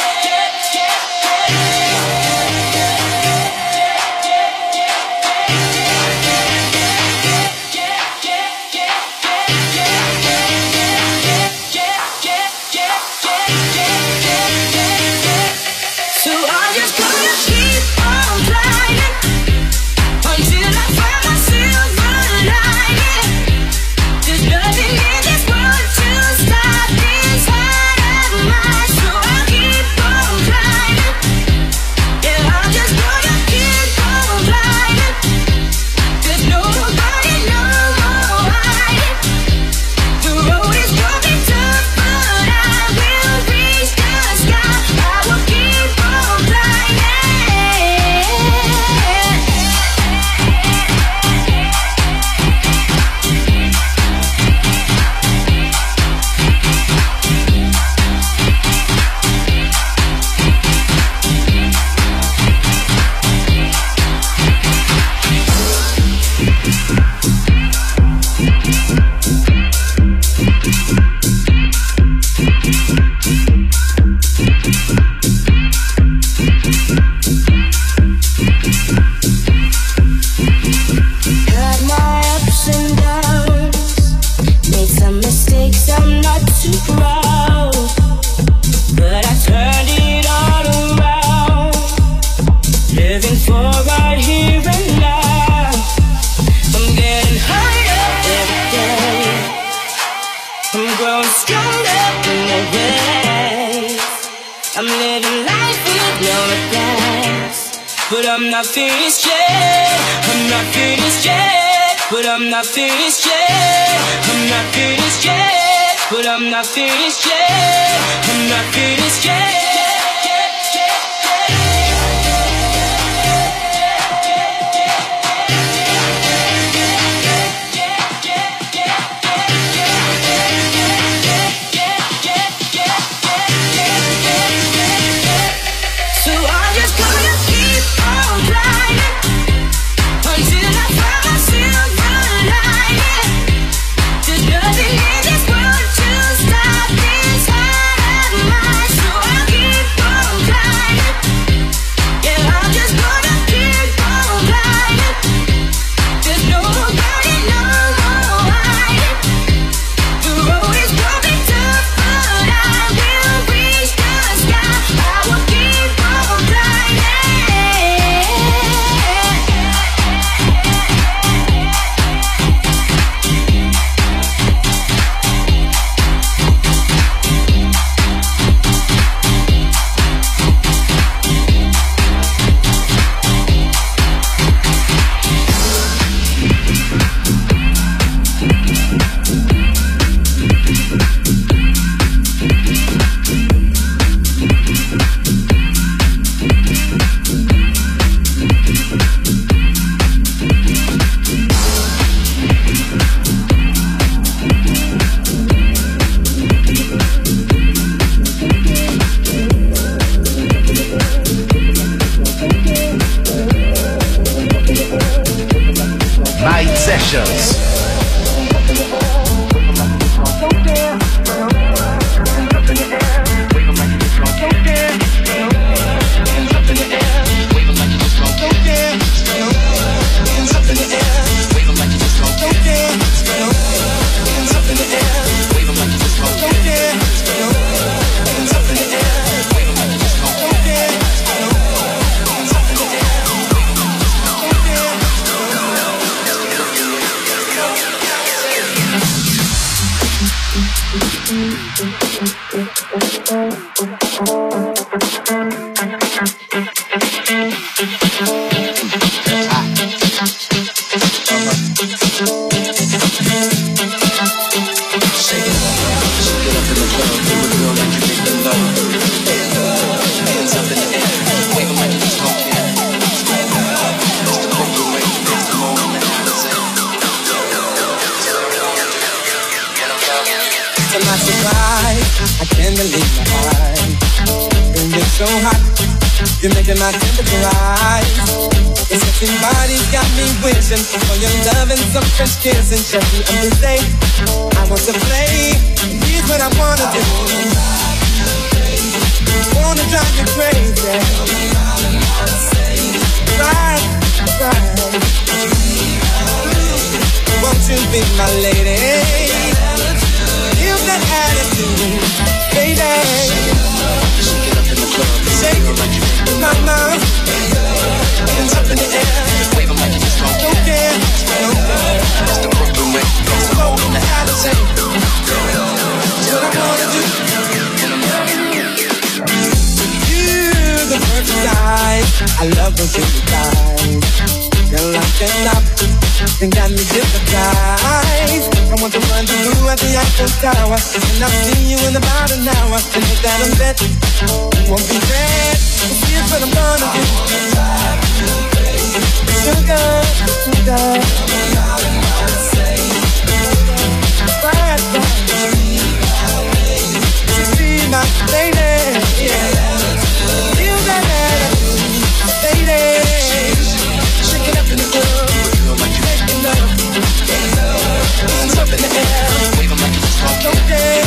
So I'm just gonna keep on flying until I find my silver lining. There's nothing in this world to stop this heart of mine. So I'll keep on flying. Yeah, I'm just gonna keep on flying. There's nobody, no more hiding. The road is gonna be tough, but I will reach the sky. I will keep on flying. Had my ups and downs, made some mistakes, I'm not too proud, but I turned it all around, living for right here and now. I'm getting higher every day. I'm growing stronger in my ways. I'm living life with no regrets. But I'm not finished yet. I'm not finished yet. But I'm not finished yet. I'm not finished yet. But I'm not finished yet. I'm not finished yet. So I'm just gonna keep on flying until I find my silver lining. There's nothing in this world to stop this heart of mine. So I'll keep on flying. Yeah, I'm just gonna keep on flying. There's nobody, no more hiding. The road is gonna be tough, but I will reach the sky. I will keep on flying. Night Sessions. right. I can't believe my eyes. Baby, it's so hot. You're making my temperature rise. Your sexy body's got me wishing for your love and some fresh kissing. Just the other day, I want to play. Here's what I wanna do. Wanna drive you crazy. Right, right. Won't you be my lady? Give that attitude, baby. Shake it up in the club. Shake it, mama. Hands up in the air. Wave them like you just don't care. It's the Brooklyn way. Go on the Allison. What I wanna do. You're the perfect guy. I love those beautiful guys. Girl, I cannot. You got me hypnotized. I want to run through at the Eiffel Tower, and I'll see you in about an hour. And if that I'm bet, you won't be bad. Here's what I'm gonna do. Sugar, sugar. Right, right. Be my lady. Feel that attitude, lady. Shake it up in the club. Hands up in the air. Wave them like you just don't care.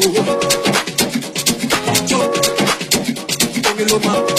Póngelo más.